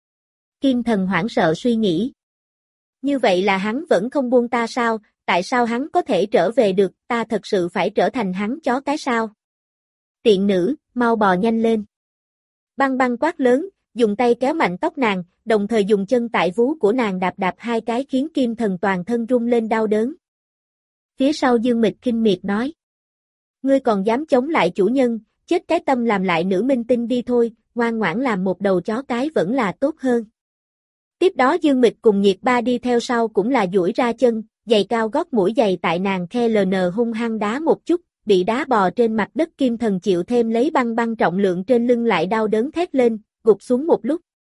Kim Thần hoảng sợ suy nghĩ. Như vậy là hắn vẫn không buông ta sao, tại sao hắn có thể trở về được, ta thật sự phải trở thành hắn chó cái sao? Tiện nữ, mau bò nhanh lên. Băng băng quát lớn, dùng tay kéo mạnh tóc nàng, đồng thời dùng chân tại vú của nàng đạp đạp 2 cái khiến Kim Thần toàn thân rung lên đau đớn. Phía sau Dương Mịch khinh miệt nói. Ngươi còn dám chống lại chủ nhân, chết cái tâm làm lại nữ minh tinh đi thôi, ngoan ngoãn làm một đầu chó cái vẫn là tốt hơn. Tiếp đó Dương Mịch cùng Nhiệt Ba đi theo sau cũng là duỗi ra chân, giày cao gót mũi giày tại nàng khe LN hung hăng đá một chút, bị đá bò trên mặt đất. Kim Thần chịu thêm lấy băng băng trọng lượng trên lưng lại đau đớn thét lên, gục xuống một lúc.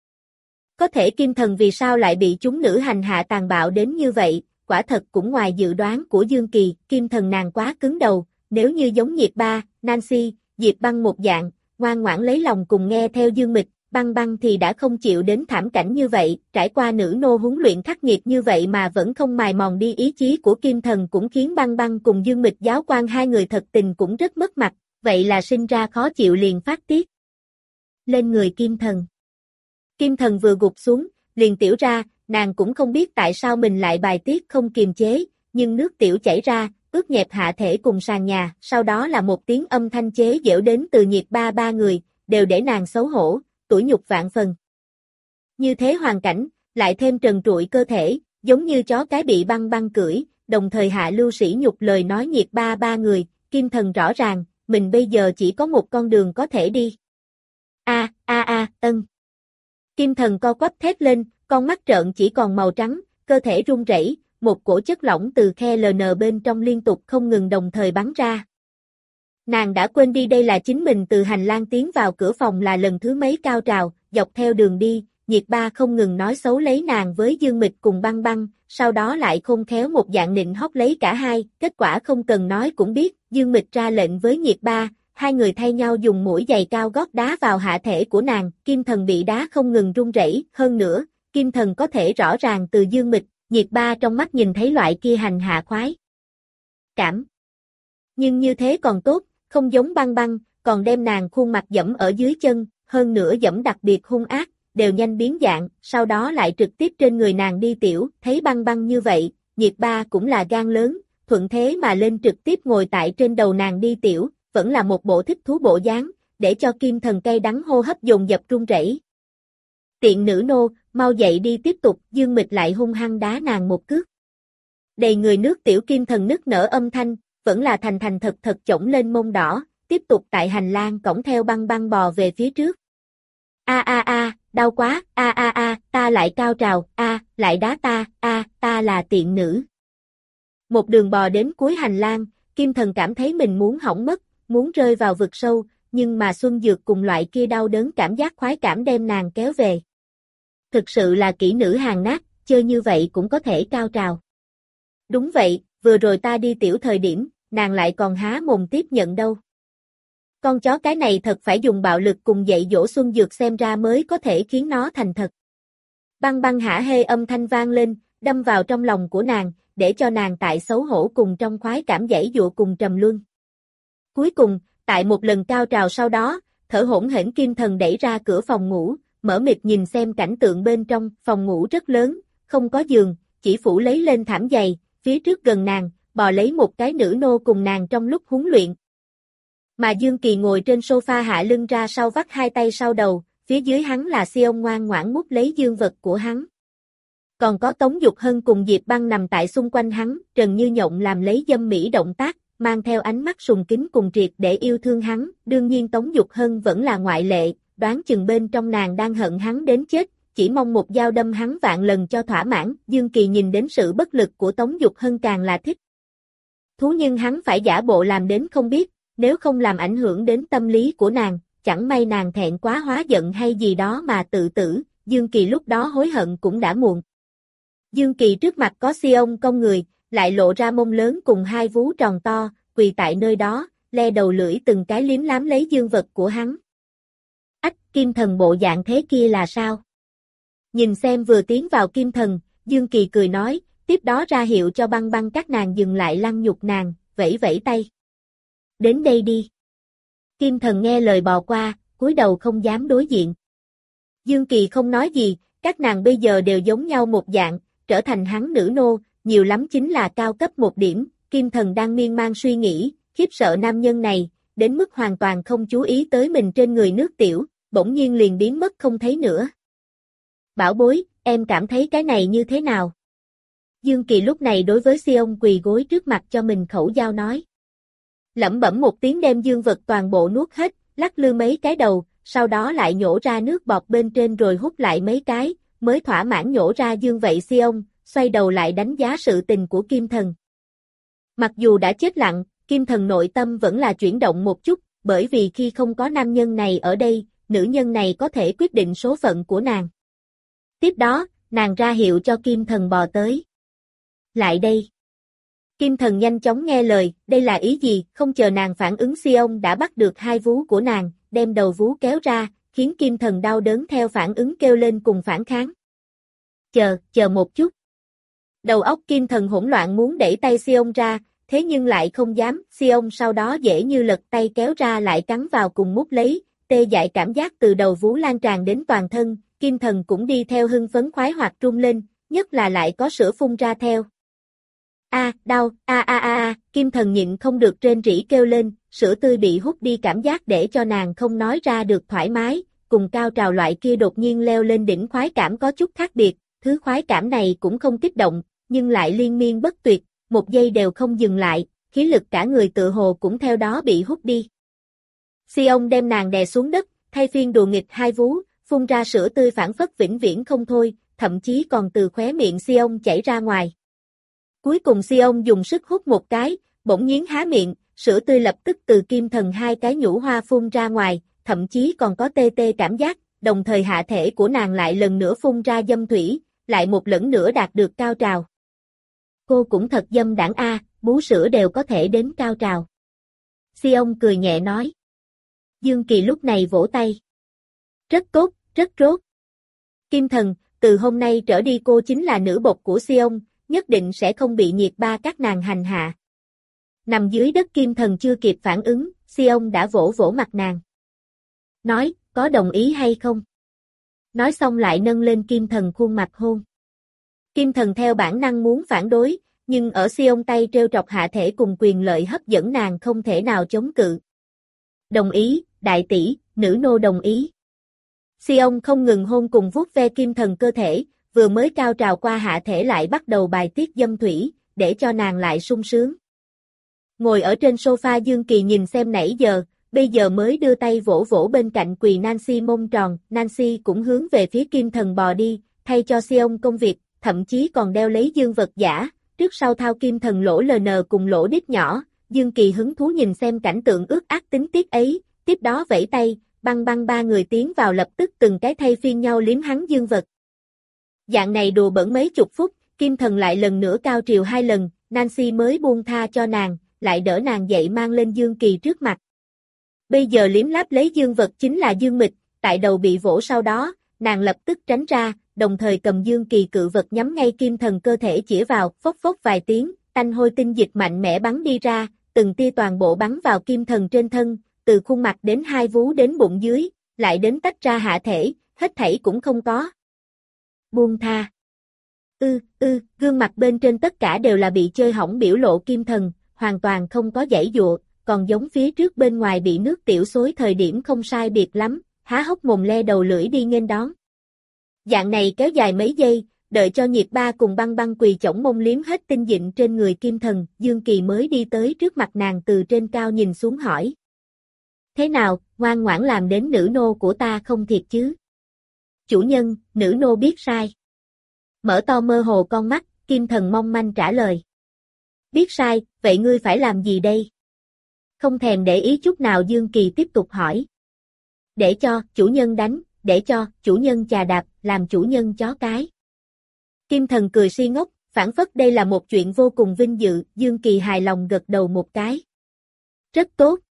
Có thể Kim Thần vì sao lại bị chúng nữ hành hạ tàn bạo đến như vậy, quả thật cũng ngoài dự đoán của Dương Kỳ, Kim Thần nàng quá cứng đầu, nếu như giống Nhiệt Ba, Nancy, Diệp Băng một dạng, ngoan ngoãn lấy lòng cùng nghe theo Dương Mịch, Băng Băng thì đã không chịu đến thảm cảnh như vậy, trải qua nữ nô huấn luyện khắc nghiệt như vậy mà vẫn không mài mòn đi ý chí của Kim Thần cũng khiến Băng Băng cùng Dương Mịch giáo quan hai người thật tình cũng rất mất mặt, vậy là sinh ra khó chịu liền phát tiết lên người Kim Thần. Kim Thần vừa gục xuống, liền tiểu ra, nàng cũng không biết tại sao mình lại bài tiết không kiềm chế, nhưng nước tiểu chảy ra, ướt nhẹp hạ thể cùng sàn nhà, sau đó là một tiếng âm thanh chế giễu đến từ Nhiệt Ba ba người, đều để nàng xấu hổ, tủi nhục vạn phần. Như thế hoàn cảnh, lại thêm trần trụi cơ thể, giống như chó cái bị Băng Băng cưỡi, đồng thời hạ lưu sỉ nhục lời nói Nhiệt Ba ba người, Kim Thần rõ ràng, mình bây giờ chỉ có một con đường có thể đi. Ân. Kim Thần co quắp thét lên, con mắt trợn chỉ còn màu trắng, cơ thể run rẩy, một cổ chất lỏng từ khe LN bên trong liên tục không ngừng đồng thời bắn ra. Nàng đã quên đi đây là chính mình từ hành lang tiến vào cửa phòng là lần thứ mấy cao trào, dọc theo đường đi, Nhiệt Ba không ngừng nói xấu lấy nàng với Dương Mịch cùng Băng Băng, sau đó lại khôn khéo một dạng nịnh hót lấy cả hai, kết quả không cần nói cũng biết, Dương Mịch ra lệnh với Nhiệt Ba, hai người thay nhau dùng mũi giày cao gót đá vào hạ thể của nàng, Kim Thần bị đá không ngừng run rẩy, hơn nữa, Kim Thần có thể rõ ràng từ Dương Mịch, Nhiệt Ba trong mắt nhìn thấy loại kia hành hạ khoái cảm. Nhưng như thế còn tốt, không giống Băng Băng, còn đem nàng khuôn mặt dẫm ở dưới chân, hơn nữa dẫm đặc biệt hung ác, đều nhanh biến dạng, sau đó lại trực tiếp trên người nàng đi tiểu, thấy Băng Băng như vậy, Nhiệt Ba cũng là gan lớn, thuận thế mà lên trực tiếp ngồi tại trên đầu nàng đi tiểu, vẫn là một bộ thích thú bộ dáng, để cho Kim Thần cay đắng hô hấp dồn dập run rẩy. Tiện nữ nô, mau dậy đi tiếp tục, Dương Mịch lại hung hăng đá nàng một cước. Đầy người nước tiểu Kim Thần nức nở âm thanh, vẫn là thành thành thật thật chổng lên mông đỏ, tiếp tục tại hành lang cõng theo Băng Băng bò về phía trước. Đau quá, ta lại cao trào, lại đá ta, ta là tiện nữ. Một đường bò đến cuối hành lang, Kim Thần cảm thấy mình muốn hỏng mất, muốn rơi vào vực sâu, nhưng mà Xuân Dược cùng loại kia đau đớn cảm giác khoái cảm đem nàng kéo về. Thực sự là kỹ nữ hàng nát, chơi như vậy cũng có thể cao trào. Đúng vậy, vừa rồi ta đi tiểu thời điểm, nàng lại còn há mồm tiếp nhận đâu. Con chó cái này thật phải dùng bạo lực cùng dạy dỗ Xuân Dược xem ra mới có thể khiến nó thành thật. Băng Băng hả hê âm thanh vang lên, đâm vào trong lòng của nàng, để cho nàng tại xấu hổ cùng trong khoái cảm giãy dụa cùng trầm luân. Cuối cùng, tại một lần cao trào sau đó, thở hổn hển Kim Thần đẩy ra cửa phòng ngủ, mở mịt nhìn xem cảnh tượng bên trong, phòng ngủ rất lớn, không có giường, chỉ phủ lấy lên thảm dày, phía trước gần nàng, bò lấy một cái nữ nô cùng nàng trong lúc huấn luyện. Mà Dương Kỳ ngồi trên sofa hạ lưng ra sau vắt hai tay sau đầu, phía dưới hắn là Sion ngoan ngoãn mút lấy dương vật của hắn. Còn có Tống Dục Hân cùng Diệp Băng nằm tại xung quanh hắn, Trần Như Nhộng làm lấy dâm mỹ động tác, mang theo ánh mắt sùng kính cùng triệt để yêu thương hắn, đương nhiên Tống Dục Hân vẫn là ngoại lệ, đoán chừng bên trong nàng đang hận hắn đến chết, chỉ mong một dao đâm hắn vạn lần cho thỏa mãn, Dương Kỳ nhìn đến sự bất lực của Tống Dục Hân càng là thích thú nhưng hắn phải giả bộ làm đến không biết, nếu không làm ảnh hưởng đến tâm lý của nàng, chẳng may nàng thẹn quá hóa giận hay gì đó mà tự tử, Dương Kỳ lúc đó hối hận cũng đã muộn. Dương Kỳ trước mặt có Sion cong người, lại lộ ra mông lớn cùng hai vú tròn to, quỳ tại nơi đó, le đầu lưỡi từng cái liếm lám lấy dương vật của hắn. Kim Thần bộ dạng thế kia là sao? Nhìn xem vừa tiến vào Kim Thần, Dương Kỳ cười nói, tiếp đó ra hiệu cho Băng Băng các nàng dừng lại lăng nhục nàng, vẫy vẫy tay. Đến đây đi. Kim Thần nghe lời bò qua, cúi đầu không dám đối diện. Dương Kỳ không nói gì, các nàng bây giờ đều giống nhau một dạng, trở thành hắn nữ nô, nhiều lắm chính là cao cấp một điểm, Kim Thần đang miên man suy nghĩ, khiếp sợ nam nhân này, đến mức hoàn toàn không chú ý tới mình trên người nước tiểu, bỗng nhiên liền biến mất không thấy nữa. Bảo bối, em cảm thấy cái này như thế nào? Dương Kỳ lúc này đối với Sion quỳ gối trước mặt cho mình khẩu giao nói. Lẩm bẩm một tiếng đem dương vật toàn bộ nuốt hết, lắc lư mấy cái đầu, sau đó lại nhổ ra nước bọt bên trên rồi hút lại mấy cái, mới thỏa mãn nhổ ra dương vậy Sion, xoay đầu lại đánh giá sự tình của Kim Thần. Mặc dù đã chết lặng, Kim Thần nội tâm vẫn là chuyển động một chút, bởi vì khi không có nam nhân này ở đây, nữ nhân này có thể quyết định số phận của nàng. Tiếp đó, nàng ra hiệu cho Kim Thần bò tới. Lại đây. Kim Thần nhanh chóng nghe lời, đây là ý gì, không chờ nàng phản ứng Sion đã bắt được hai vú của nàng, đem đầu vú kéo ra, khiến Kim Thần đau đớn theo phản ứng kêu lên cùng phản kháng. Chờ một chút. Đầu óc Kim Thần hỗn loạn muốn đẩy tay Sion ra, thế nhưng lại không dám, Sion sau đó dễ như lật tay kéo ra lại cắn vào cùng mút lấy, tê dại cảm giác từ đầu vú lan tràn đến toàn thân, Kim Thần cũng đi theo hưng phấn khoái hoạt rung lên, nhất là lại có sữa phun ra theo. Đau, Kim Thần nhịn không được rên rỉ kêu lên, sữa tươi bị hút đi cảm giác để cho nàng không nói ra được thoải mái, cùng cao trào loại kia đột nhiên leo lên đỉnh khoái cảm có chút khác biệt, thứ khoái cảm này cũng không kích động, nhưng lại liên miên bất tuyệt, một giây đều không dừng lại, khí lực cả người tự hồ cũng theo đó bị hút đi. Sion đem nàng đè xuống đất, thay phiên đùa nghịch hai vú, phun ra sữa tươi phản phất vĩnh viễn không thôi, thậm chí còn từ khóe miệng Sion chảy ra ngoài. Cuối cùng Sion dùng sức hút một cái, bỗng nhiên há miệng, sữa tươi lập tức từ Kim Thần hai cái nhũ hoa phun ra ngoài, thậm chí còn có tê tê cảm giác, đồng thời hạ thể của nàng lại lần nữa phun ra dâm thủy, lại một lần nữa đạt được cao trào. Cô cũng thật dâm đảng a, bú sữa đều có thể đến cao trào. Sion cười nhẹ nói. Dương Kỳ lúc này vỗ tay. Rất tốt, rất rốt. Kim Thần, từ hôm nay trở đi cô chính là nữ bột của Sion, nhất định sẽ không bị nhiệt ba các nàng hành hạ. Nằm dưới đất Kim Thần chưa kịp phản ứng, Sion đã vỗ vỗ mặt nàng. Nói, có đồng ý hay không? Nói xong lại nâng lên Kim Thần khuôn mặt hôn. Kim Thần theo bản năng muốn phản đối, nhưng ở Sion tay trêu trọc hạ thể cùng quyền lợi hấp dẫn nàng không thể nào chống cự. Đồng ý, đại tỷ, nữ nô đồng ý. Sion không ngừng hôn cùng vuốt ve Kim Thần cơ thể, vừa mới cao trào qua hạ thể lại bắt đầu bài tiết dâm thủy, để cho nàng lại sung sướng. Ngồi ở trên sofa Dương Kỳ nhìn xem nãy giờ, bây giờ mới đưa tay vỗ vỗ bên cạnh quỳ Nancy mông tròn, Nancy cũng hướng về phía Kim Thần bò đi, thay cho Sion công việc, thậm chí còn đeo lấy dương vật giả, trước sau thao Kim Thần lỗ LN cùng lỗ đít nhỏ, Dương Kỳ hứng thú nhìn xem cảnh tượng ước ác tính tiết ấy, tiếp đó vẫy tay, băng ba người tiến vào lập tức từng cái thay phiên nhau liếm hắn dương vật. Dạng này đùa bẩn mấy chục phút, Kim Thần lại lần nữa cao trào 2 lần, Nancy mới buông tha cho nàng, lại đỡ nàng dậy mang lên Dương Kỳ trước mặt. Bây giờ liếm láp lấy dương vật chính là Dương Mịch, tại đầu bị vỗ sau đó, nàng lập tức tránh ra, đồng thời cầm Dương Kỳ cự vật nhắm ngay Kim Thần cơ thể chĩa vào, phốc phốc vài tiếng, tanh hôi tinh dịch mạnh mẽ bắn đi ra, từng tia toàn bộ bắn vào Kim Thần trên thân, từ khuôn mặt đến hai vú đến bụng dưới, lại đến tách ra hạ thể, hết thảy cũng không có. Buông tha. Gương mặt bên trên tất cả đều là bị chơi hỏng biểu lộ Kim Thần, hoàn toàn không có giãy giụa, còn giống phía trước bên ngoài bị nước tiểu xối thời điểm không sai biệt lắm, há hốc mồm le đầu lưỡi đi nghênh đón. Dạng này kéo dài mấy giây, đợi cho nhiệt ba cùng băng quỳ chổng mông liếm hết tinh dịnh trên người Kim Thần, Dương Kỳ mới đi tới trước mặt nàng từ trên cao nhìn xuống hỏi. Thế nào, ngoan ngoãn làm đến nữ nô của ta không thiệt chứ? Chủ nhân, nữ nô biết sai. Mở to mơ hồ con mắt, Kim Thần mong manh trả lời. Biết sai, vậy ngươi phải làm gì đây? Không thèm để ý chút nào Dương Kỳ tiếp tục hỏi. Để cho chủ nhân đánh, để cho chủ nhân chà đạp, làm chủ nhân chó cái. Kim Thần cười si ngốc, phản phất đây là một chuyện vô cùng vinh dự, Dương Kỳ hài lòng gật đầu một cái. Rất tốt.